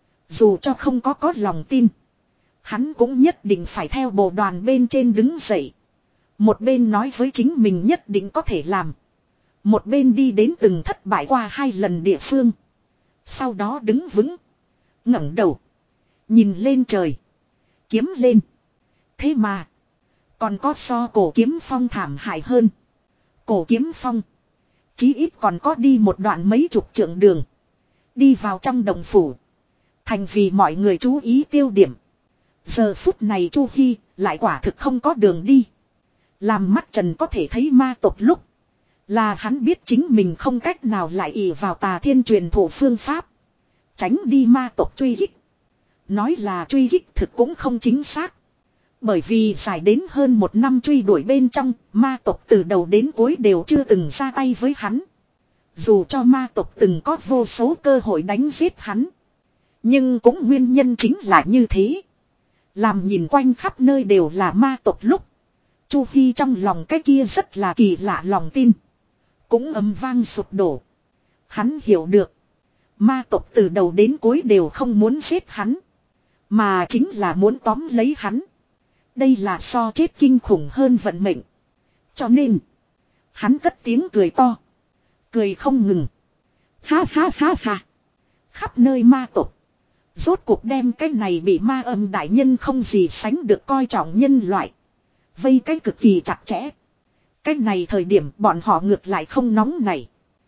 dù cho không có có lòng tin, hắn cũng nhất định phải theo bộ đoàn bên trên đứng dậy. Một bên nói với chính mình nhất định có thể làm. Một bên đi đến từng thất bại qua hai lần địa phương. Sau đó đứng vững. ngẩng đầu. Nhìn lên trời. Kiếm lên. Thế mà. Còn có so cổ kiếm phong thảm hại hơn. Cổ kiếm phong. Chí ít còn có đi một đoạn mấy chục trượng đường. Đi vào trong đồng phủ. Thành vì mọi người chú ý tiêu điểm. Giờ phút này Chu Hi lại quả thực không có đường đi. Làm mắt Trần có thể thấy ma tộc lúc. Là hắn biết chính mình không cách nào lại ỷ vào Tà Thiên truyền thụ phương pháp. Tránh đi ma tộc truy kích. Nói là truy kích thực cũng không chính xác. Bởi vì dài đến hơn một năm truy đuổi bên trong, ma tộc từ đầu đến cuối đều chưa từng ra tay với hắn. Dù cho ma tộc từng có vô số cơ hội đánh giết hắn. Nhưng cũng nguyên nhân chính là như thế. Làm nhìn quanh khắp nơi đều là ma tộc lúc. Chu Hi trong lòng cái kia rất là kỳ lạ lòng tin. Cũng ầm vang sụp đổ. Hắn hiểu được. Ma tộc từ đầu đến cuối đều không muốn giết hắn. Mà chính là muốn tóm lấy hắn. Đây là so chết kinh khủng hơn vận mệnh. Cho nên. Hắn cất tiếng cười to. Cười không ngừng. Ha ha ha ha. Khắp nơi ma tộc. Rốt cuộc đem cái này bị ma âm đại nhân không gì sánh được coi trọng nhân loại. Vây cái cực kỳ chặt chẽ. Cái này thời điểm bọn họ ngược lại không nóng này.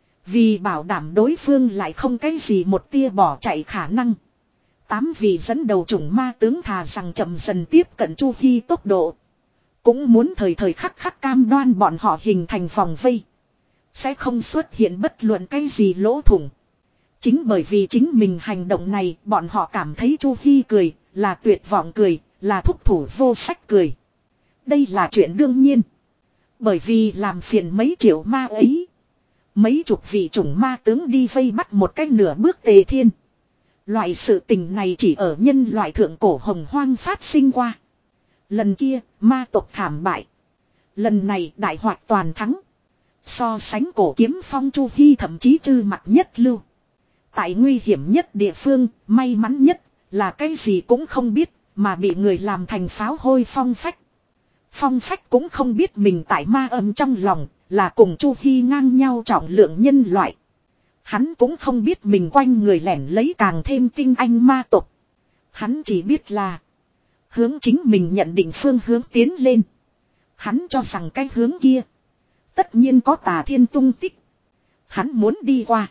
Vì bảo đảm đối phương lại không cái gì một tia bỏ chạy khả năng. Tám vị dẫn đầu chủng ma tướng thà rằng chậm dần tiếp cận Chu Hi tốc độ. Cũng muốn thời thời khắc khắc cam đoan bọn họ hình thành vòng vây. Sẽ không xuất hiện bất luận cái gì lỗ thủng. Chính bởi vì chính mình hành động này bọn họ cảm thấy Chu Hi cười là tuyệt vọng cười, là thúc thủ vô sách cười. Đây là chuyện đương nhiên. Bởi vì làm phiền mấy triệu ma ấy. Mấy chục vị chủng ma tướng đi vây bắt một cách nửa bước Tề Thiên. Loại sự tình này chỉ ở nhân loại thượng cổ hồng hoang phát sinh qua. Lần kia, ma tộc thảm bại. Lần này đại hoạt toàn thắng. So sánh cổ kiếm phong Chu Hi thậm chí chư mặt nhất lưu. Tại nguy hiểm nhất địa phương, may mắn nhất là cái gì cũng không biết, mà bị người làm thành pháo hôi phong phách. Phong phách cũng không biết mình tại ma âm trong lòng, là cùng Chu Hi ngang nhau trọng lượng nhân loại. Hắn cũng không biết mình quanh người lẻn lấy càng thêm tinh anh ma tộc. Hắn chỉ biết là hướng chính mình nhận định phương hướng tiến lên. Hắn cho rằng cái hướng kia tất nhiên có Tà Thiên tung tích. Hắn muốn đi qua.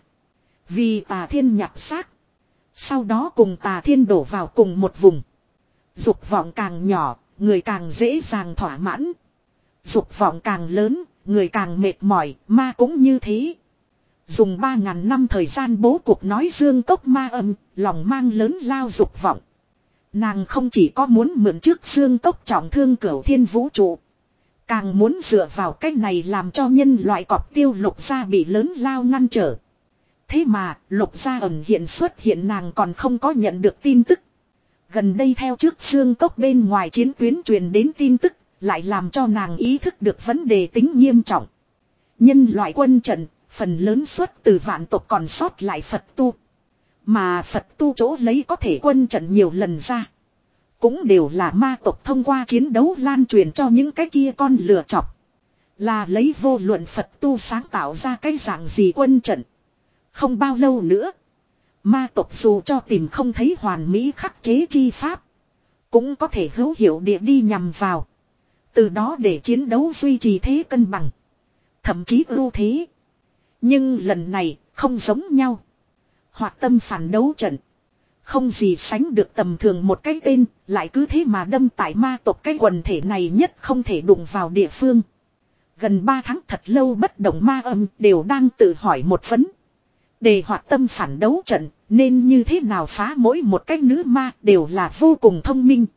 Vì Tà Thiên nhập xác. Sau đó cùng Tà Thiên đổ vào cùng một vùng. Dục vọng càng nhỏ, người càng dễ dàng thỏa mãn. Dục vọng càng lớn, người càng mệt mỏi, ma cũng như thế. Dùng ba ngàn năm thời gian bố cục nói dương cốc ma âm, lòng mang lớn lao dục vọng. Nàng không chỉ có muốn mượn trước dương cốc trọng thương cửu thiên vũ trụ. Càng muốn dựa vào cách này làm cho nhân loại cọp tiêu lục gia bị lớn lao ngăn trở. Thế mà lục gia ẩn hiện xuất hiện nàng còn không có nhận được tin tức. Gần đây theo trước dương cốc bên ngoài chiến tuyến truyền đến tin tức, lại làm cho nàng ý thức được vấn đề tính nghiêm trọng. Nhân loại quân trận, phần lớn xuất từ vạn tộc còn sót lại Phật tu. Mà Phật tu chỗ lấy có thể quân trận nhiều lần ra. Cũng đều là ma tộc thông qua chiến đấu lan truyền cho những cái kia con lừa chọc. Là lấy vô luận Phật tu sáng tạo ra cái dạng gì quân trận. Không bao lâu nữa. Ma tộc dù cho tìm không thấy hoàn mỹ khắc chế chi pháp. Cũng có thể hữu hiệu địa đi nhằm vào. Từ đó để chiến đấu duy trì thế cân bằng. Thậm chí ưu thế. Nhưng lần này không giống nhau. Hoạt tâm phản đấu trận. Không gì sánh được tầm thường một cái tên. Lại cứ thế mà đâm tại ma tộc cái quần thể này nhất không thể đụng vào địa phương. Gần ba tháng thật lâu bất động ma âm đều đang tự hỏi một vấn. Để hoạt tâm phản đấu trận nên như thế nào phá mỗi một cái nữ ma đều là vô cùng thông minh.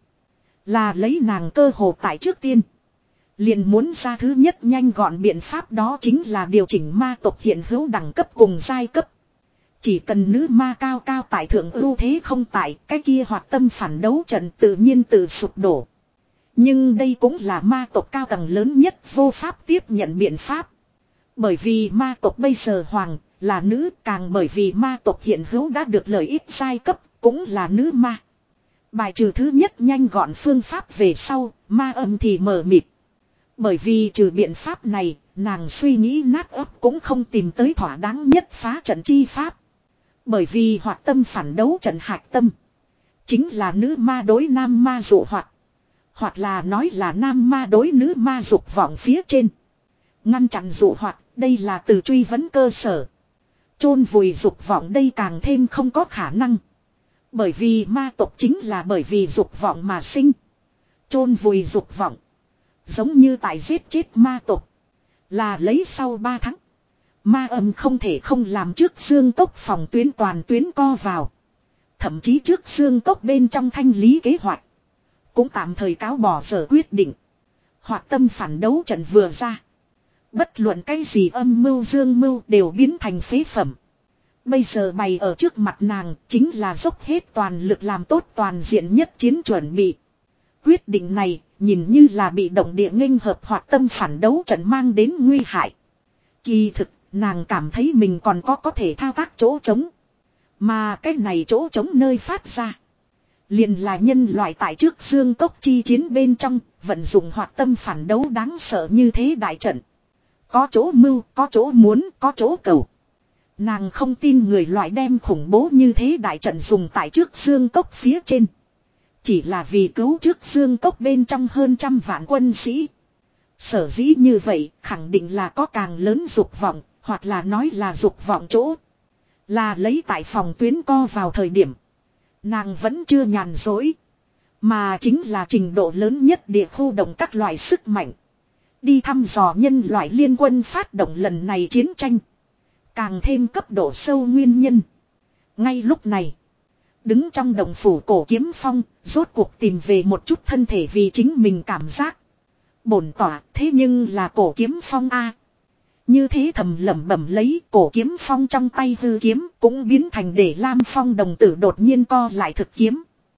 Là lấy nàng cơ hồ tại trước tiên. Liền muốn ra thứ nhất nhanh gọn biện pháp đó chính là điều chỉnh ma tộc hiện hữu đẳng cấp cùng giai cấp. Chỉ cần nữ ma cao cao tại thượng ưu thế không tại, cái kia hoạt tâm phản đấu trận tự nhiên tự sụp đổ. Nhưng đây cũng là ma tộc cao tầng lớn nhất vô pháp tiếp nhận biện pháp. Bởi vì ma tộc bây giờ hoàng là nữ, càng bởi vì ma tộc hiện hữu đã được lợi ích giai cấp, cũng là nữ ma. Bài trừ thứ nhất nhanh gọn phương pháp về sau, ma âm thì mờ mịt. Bởi vì trừ biện pháp này, nàng suy nghĩ nát ấp cũng không tìm tới thỏa đáng nhất phá trận chi pháp. Bởi vì hoạt tâm phản đấu trận hạch tâm. Chính là nữ ma đối nam ma dụ hoạt. Hoặc là nói là nam ma đối nữ ma dục vọng phía trên. Ngăn chặn dụ hoạt, đây là từ truy vấn cơ sở. Chôn vùi dục vọng đây càng thêm không có khả năng. Bởi vì ma tộc chính là bởi vì dục vọng mà sinh. Chôn vùi dục vọng. Giống như tại giết chết ma tộc. Là lấy sau ba tháng. Ma âm không thể không làm trước xương cốc phòng tuyến toàn tuyến co vào. Thậm chí trước xương cốc bên trong thanh lý kế hoạch. Cũng tạm thời cáo bỏ sở quyết định. Hoặc tâm phản đấu trận vừa ra. Bất luận cái gì âm mưu dương mưu đều biến thành phế phẩm. Bây giờ bày ở trước mặt nàng chính là dốc hết toàn lực làm tốt toàn diện nhất chiến chuẩn bị. Quyết định này nhìn như là bị động địa nghênh hợp hoặc tâm phản đấu trận mang đến nguy hại. Kỳ thực nàng cảm thấy mình còn có có thể thao tác chỗ trống. Mà cái này chỗ trống nơi phát ra. Liền là nhân loại tại trước xương cốc chi chiến bên trong vận dụng hoạt tâm phản đấu đáng sợ như thế đại trận. Có chỗ mưu, có chỗ muốn, có chỗ cầu. Nàng không tin người loại đem khủng bố như thế đại trận dùng tại trước xương cốc phía trên. Chỉ là vì cứu trước xương cốc bên trong hơn trăm vạn quân sĩ. Sở dĩ như vậy khẳng định là có càng lớn dục vọng, hoặc là nói là dục vọng chỗ. Là lấy tại phòng tuyến co vào thời điểm. Nàng vẫn chưa nhàn dối. Mà chính là trình độ lớn nhất địa khu động các loại sức mạnh. Đi thăm dò nhân loại liên quân phát động lần này chiến tranh. Càng thêm cấp độ sâu nguyên nhân. Ngay lúc này. Đứng trong đồng phủ cổ kiếm phong. Rốt cuộc tìm về một chút thân thể vì chính mình cảm giác. Bổn tỏa thế nhưng là cổ kiếm phong A. Như thế thầm lẩm bẩm lấy cổ kiếm phong trong tay hư kiếm cũng biến thành để Lam Phong đồng tử đột nhiên co lại thực kiếm.